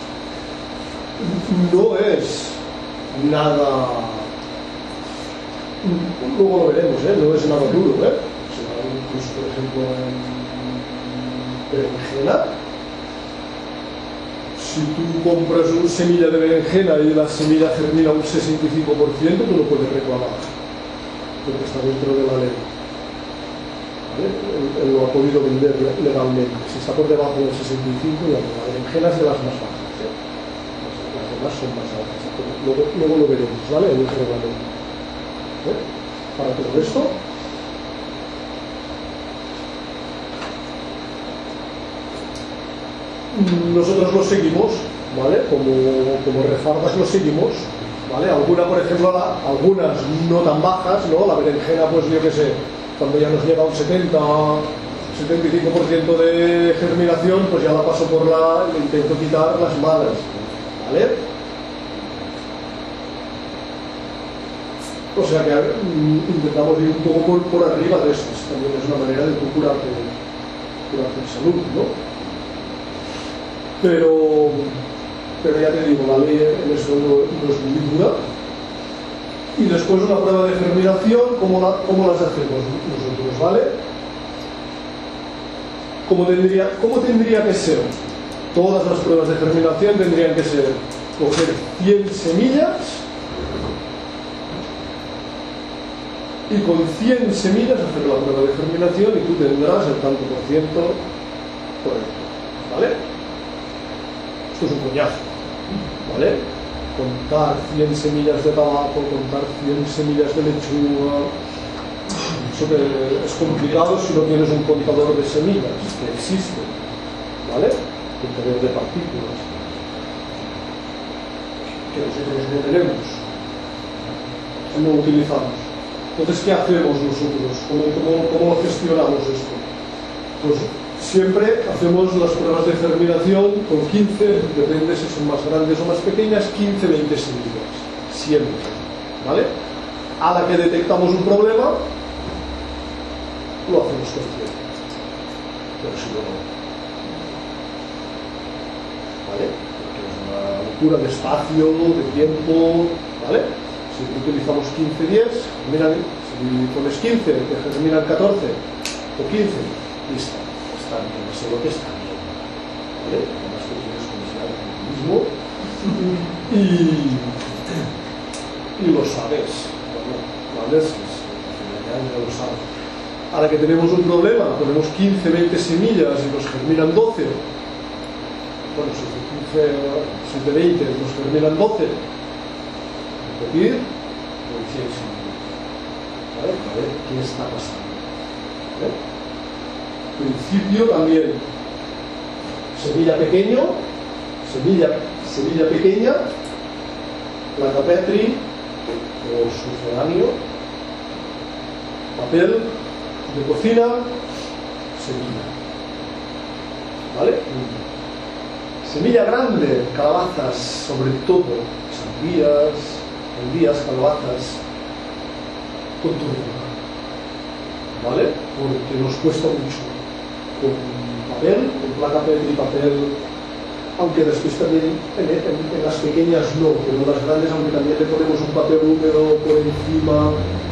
no es nada, luego lo veremos, ¿eh? No es nada duro, ¿eh? O sea, incluso por ejemplo en berenjena, si tú compras una semilla de berenjena y la semilla germina un sesenta y cinco por ciento, tú lo puedes reclamar, porque está dentro de la ley. ¿Vale? Él, él lo ha podido vender legalmente. Si está por debajo del sesenta y cinco, la berenjena es de las más bajas, ¿eh? Las demás son más altas. Luego, luego lo veremos, ¿vale? En el reglamento. ¿Eh? Para todo esto, nosotros lo seguimos, ¿vale? Como, como refardas lo seguimos, ¿vale? Alguna, por ejemplo, la, algunas no tan bajas, ¿no? La berenjena, pues yo qué sé, cuando ya nos llega a un setenta, setenta y cinco por ciento de germinación, pues ya la paso por la, le intento quitar las malas, ¿vale? O sea que intentamos ir un poco por, por arriba de estas, también es una manera de tu curarte, curarte en salud, ¿no? Pero, pero ya te digo, la ley en eso no, no es muy dura. Y después una prueba de germinación, ¿cómo, la, cómo las hacemos nosotros, ¿vale? ¿Cómo tendría, ¿Cómo tendría que ser? Todas las pruebas de germinación tendrían que ser coger cien semillas y con cien semillas hacer la prueba de germinación y tú tendrás el tanto por ciento correcto, ¿vale? Esto es un coñazo, ¿vale? Contar cien semillas de tabaco, contar cien semillas de lechuga, eso que es complicado si no tienes un contador de semillas, que existe, ¿vale? Contador de partículas, que nosotros no tenemos, no utilizamos. Entonces, ¿qué hacemos nosotros? ¿Cómo, cómo, cómo gestionamos esto? Pues siempre hacemos las pruebas de germinación con quince, depende si son más grandes o más pequeñas, quince a veinte semillas, siempre, ¿vale? A la que detectamos un problema, lo hacemos con cien, pero si no, no. ¿Vale? Porque es una locura de espacio, de tiempo, ¿vale? Si utilizamos quince, diez, mira, si pones quince, que germinan catorce o quince, listo. Está bien, sé lo que está bien, ¿vale? Además que tienes confiar en ti mismo y, y lo sabes, bueno, ¿vale? Si, si ya lo sabes. Ahora que tenemos un problema, ponemos quince, veinte semillas y nos germinan doce, bueno, si es de quince, si es de veinte, nos germinan doce, repetir, con cien semillas, ¿vale? A ver qué está pasando, ¿vale? Principio también, semilla pequeño, semilla, semilla pequeña, placa Petri o sucedáneo, papel de cocina, semilla, ¿vale? Semilla grande, calabazas, sobre todo, sandías, sandías, calabazas, con turba, ¿vale? Porque nos cuesta mucho. Con papel, con placa Petri y papel, aunque después también en, en, en las pequeñas no, pero en las grandes, aunque también le ponemos un papel húmedo por encima,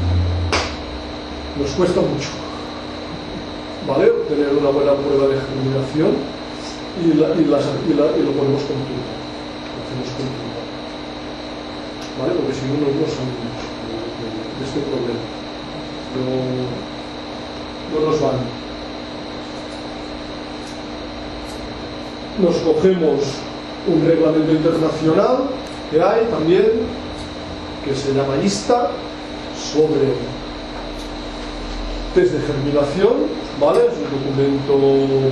nos cuesta mucho, ¿vale? Obtener una buena prueba de germinación y, la, y, las, y, la, y lo ponemos con turba, lo hacemos con turba, ¿vale? Porque si no, no, no salimos de, de, de este problema, no, no nos van. Nos cogemos un reglamento internacional que hay también, que se llama ISTA, sobre test de germinación, ¿vale? Es un documento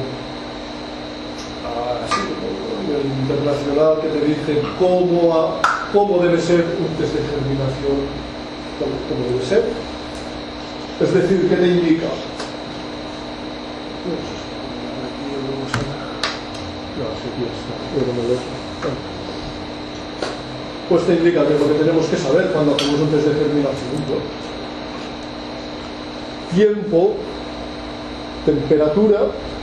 así, internacional que te dice cómo, a, cómo debe ser un test de germinación, cómo, cómo debe ser. Es decir, ¿qué te indica? No, sí, está. Pues te indica que es lo que tenemos que saber cuando hacemos un test de germinación, ¿no? Tiempo, temperatura,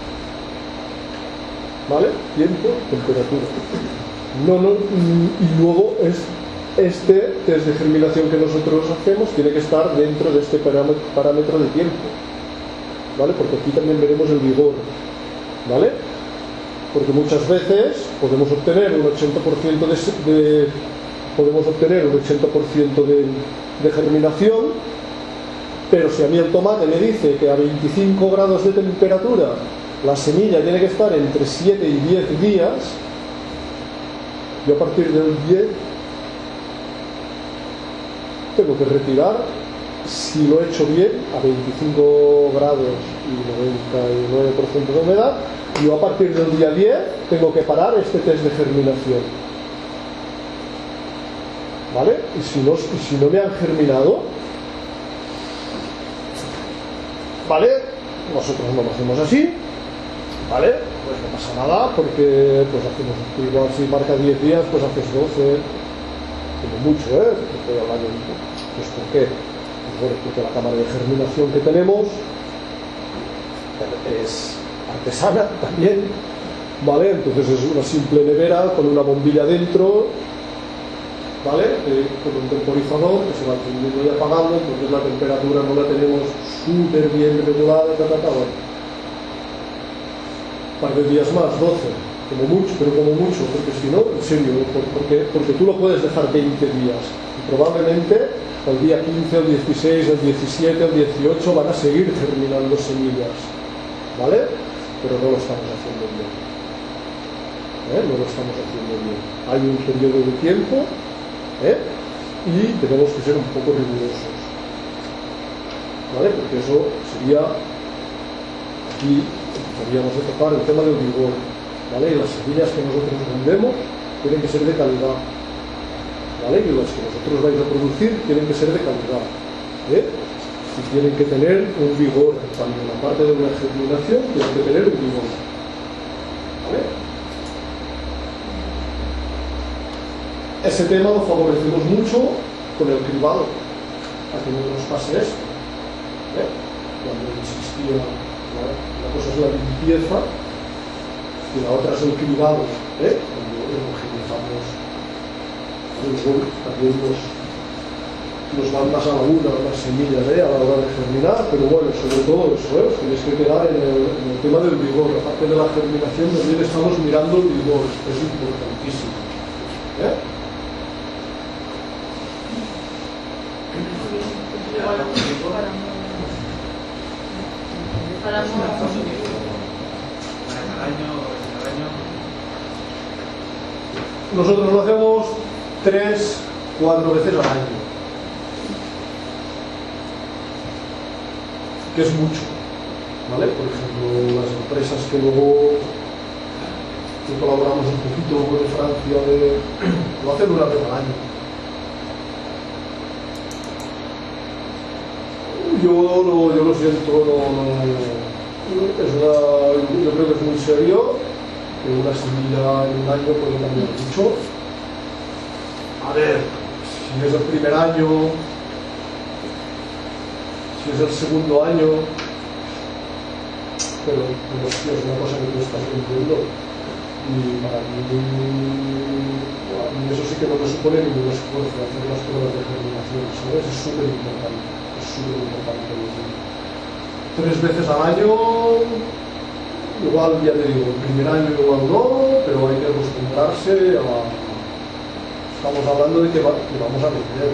¿vale? Tiempo, temperatura. No, no, y luego es este test de germinación que nosotros hacemos tiene que estar dentro de este parámetro de tiempo, ¿vale? Porque aquí también veremos el vigor, ¿vale? Porque muchas veces podemos obtener un ochenta por ciento de, de podemos obtener un ochenta por ciento de, de germinación, pero si a mí el tomate me dice que a veinticinco grados de temperatura la semilla tiene que estar entre siete y diez días, yo a partir del diez tengo que retirar, si lo he hecho bien, a veinticinco grados y noventa y nueve por ciento de humedad. Yo a partir del día diez tengo que parar este test de germinación, ¿vale? Y si no, y si no me han germinado, ¿vale? Nosotros no lo hacemos así, ¿vale? Pues no pasa nada, porque pues hacemos igual, si marca diez días, pues haces doce, como mucho, ¿eh? Estoy hablando de esto. Pues ¿por qué? Pues bueno, porque la cámara de germinación que tenemos es artesana también, ¿vale? Entonces es una simple nevera con una bombilla dentro, ¿vale? Eh, con un temporizador que se va encendiendo y apagando, entonces la temperatura no la tenemos súper bien regulada, ta, ta, ta, bueno. Un par de días más, doce, como mucho, pero como mucho, porque si no, en serio, porque, porque tú lo puedes dejar veinte días y probablemente al día quince, al dieciséis, al diecisiete, al dieciocho van a seguir germinando semillas, ¿vale? Pero no lo estamos haciendo bien, ¿eh? No lo estamos haciendo bien. Hay un periodo de tiempo, ¿eh? Y tenemos que ser un poco rigurosos, ¿vale? Porque eso sería, aquí podríamos tocar el tema del vigor, ¿vale? Y las semillas que nosotros vendemos tienen que ser de calidad, ¿vale? Y las que vosotros vais a producir tienen que ser de calidad, ¿eh? Y tienen que tener un vigor, también aparte de una germinación, tienen que tener un vigor, ¿vale? Ese tema lo favorecemos mucho con el cribado, a que no nos pase esto, ¿eh? Cuando existía, ¿vale? Una cosa es la limpieza y la otra es el cribado, ¿eh? Cuando homogeneizamos, luego también nos, nos van más a la una las semillas, ¿eh? A la hora de germinar, pero bueno, sobre todo eso, ¿eh? Os tenéis que quedar en el, en el tema del vigor. Aparte de la germinación también estamos mirando el vigor, es importantísimo, ¿eh? Para no... Nosotros lo hacemos tres, cuatro veces al año, que es mucho, ¿vale? Por ejemplo, las empresas que luego que colaboramos un poquito con Francia de, lo hacen una vez al año. Yo, no, yo lo siento, no, no, es una, yo creo que es muy serio, que una semilla en un año puede cambiar mucho. A ver, si es el primer año, si es el segundo año, pero, pero hostia, es una cosa que tú estás vendiendo y para mí, a mí eso sí que no me supone ningún esfuerzo hacer las pruebas de germinación, ¿sabes? Es súper importante. Súper importante. Tres veces al año, igual ya te digo, el primer año igual no, pero hay que acostumbrarse a... Estamos hablando de que, va, que vamos a vender.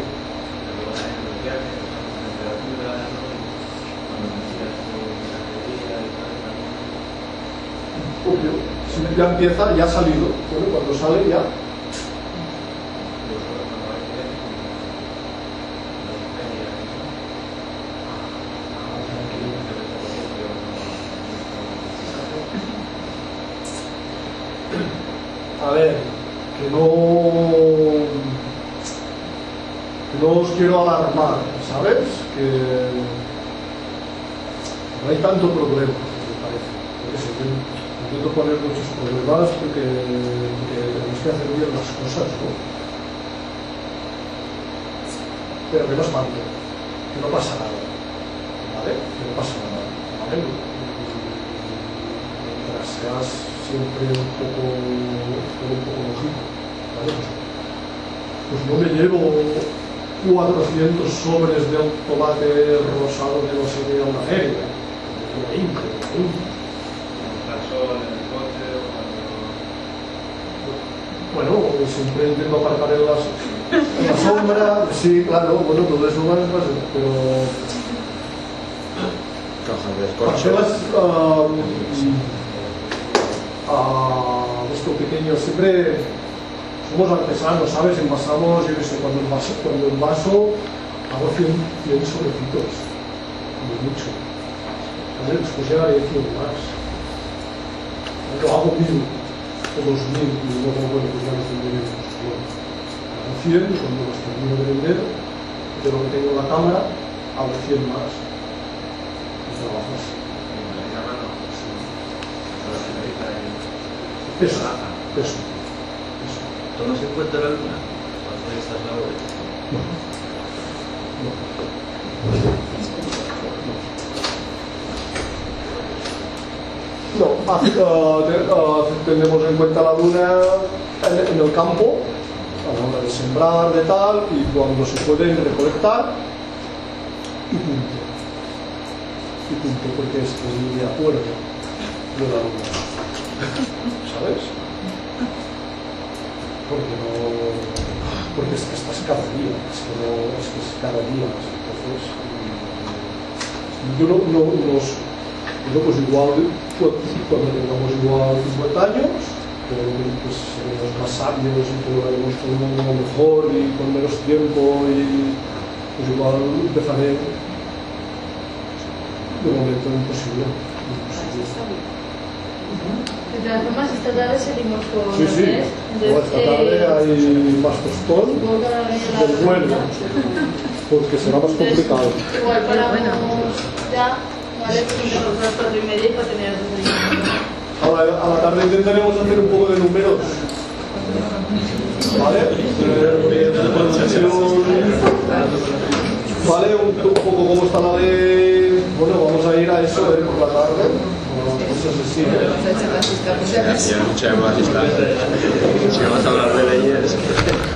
Obvio, si ya empieza, ya ha salido, bueno, cuando sale ya. A ver, que no, que no os quiero alarmar, ¿sabes? Que no hay tanto problema, me parece. Porque si yo intento poner muchos problemas porque, porque tenemos que hacer bien las cosas, ¿no? Pero que no espante, que no pasa nada, ¿vale? Que no pasa nada, ¿vale? Mientras seas siempre un poco, un poco lógico, ¿vale? Pues no me llevo cuatrocientos sobres de un tomate rosado de no sé qué a una feria, una Inca, bueno, siempre intento aparcar en, las, en la sombra, sí, claro, bueno, todo eso más, más pero cajas de escorcho. parcelas uh, uh, esto pequeño, siempre somos artesanos, ¿sabes? Envasamos, yo qué sé, cuando envaso, cuando envaso hago cien, cien sobrecitos, muy mucho, ¿vale? Después ya haré cien más, yo hago mil o dos mil y luego, bueno, pues ya los venderemos, bueno, hago cien y cuando los termino de vender, de lo que tengo en la cámara, hago cien más y trabajo así. Eso, eso. ¿Tomas en cuenta la luna para hacer estas labores? No. No, hace, uh, te, uh, tenemos en cuenta la luna en, en el campo, a la hora de sembrar, de tal, y cuando se pueden recolectar, y punto. Y punto, porque estoy de acuerdo de la luna. ¿Sabes? porque no, porque es que estás cada día, es que no, es que es cada día, entonces yo no, no, nos, yo pues igual cuando tengamos igual cincuenta años, pues seremos más sabios y todo lo haremos todo mejor y con menos tiempo, y pues igual empezaré de momento imposible, imposible. De todas formas, esta tarde seguimos con Sí, sí, los esta tarde eh, hay más tostón supongo que habrá venido la del bueno, porque será más complicado. Igual paramos ya, ¿vale? Porque son las cuatro y media y para tener dos días. Ahora a la tarde intentaremos hacer un poco de números, ¿vale? Eh, ¿Vale? Un, un poco cómo está la de... Bueno, vamos a ir a eso a ver por la tarde. Cosas así. Ya, ya, mucha más está. Si vamos a hablar de leyes.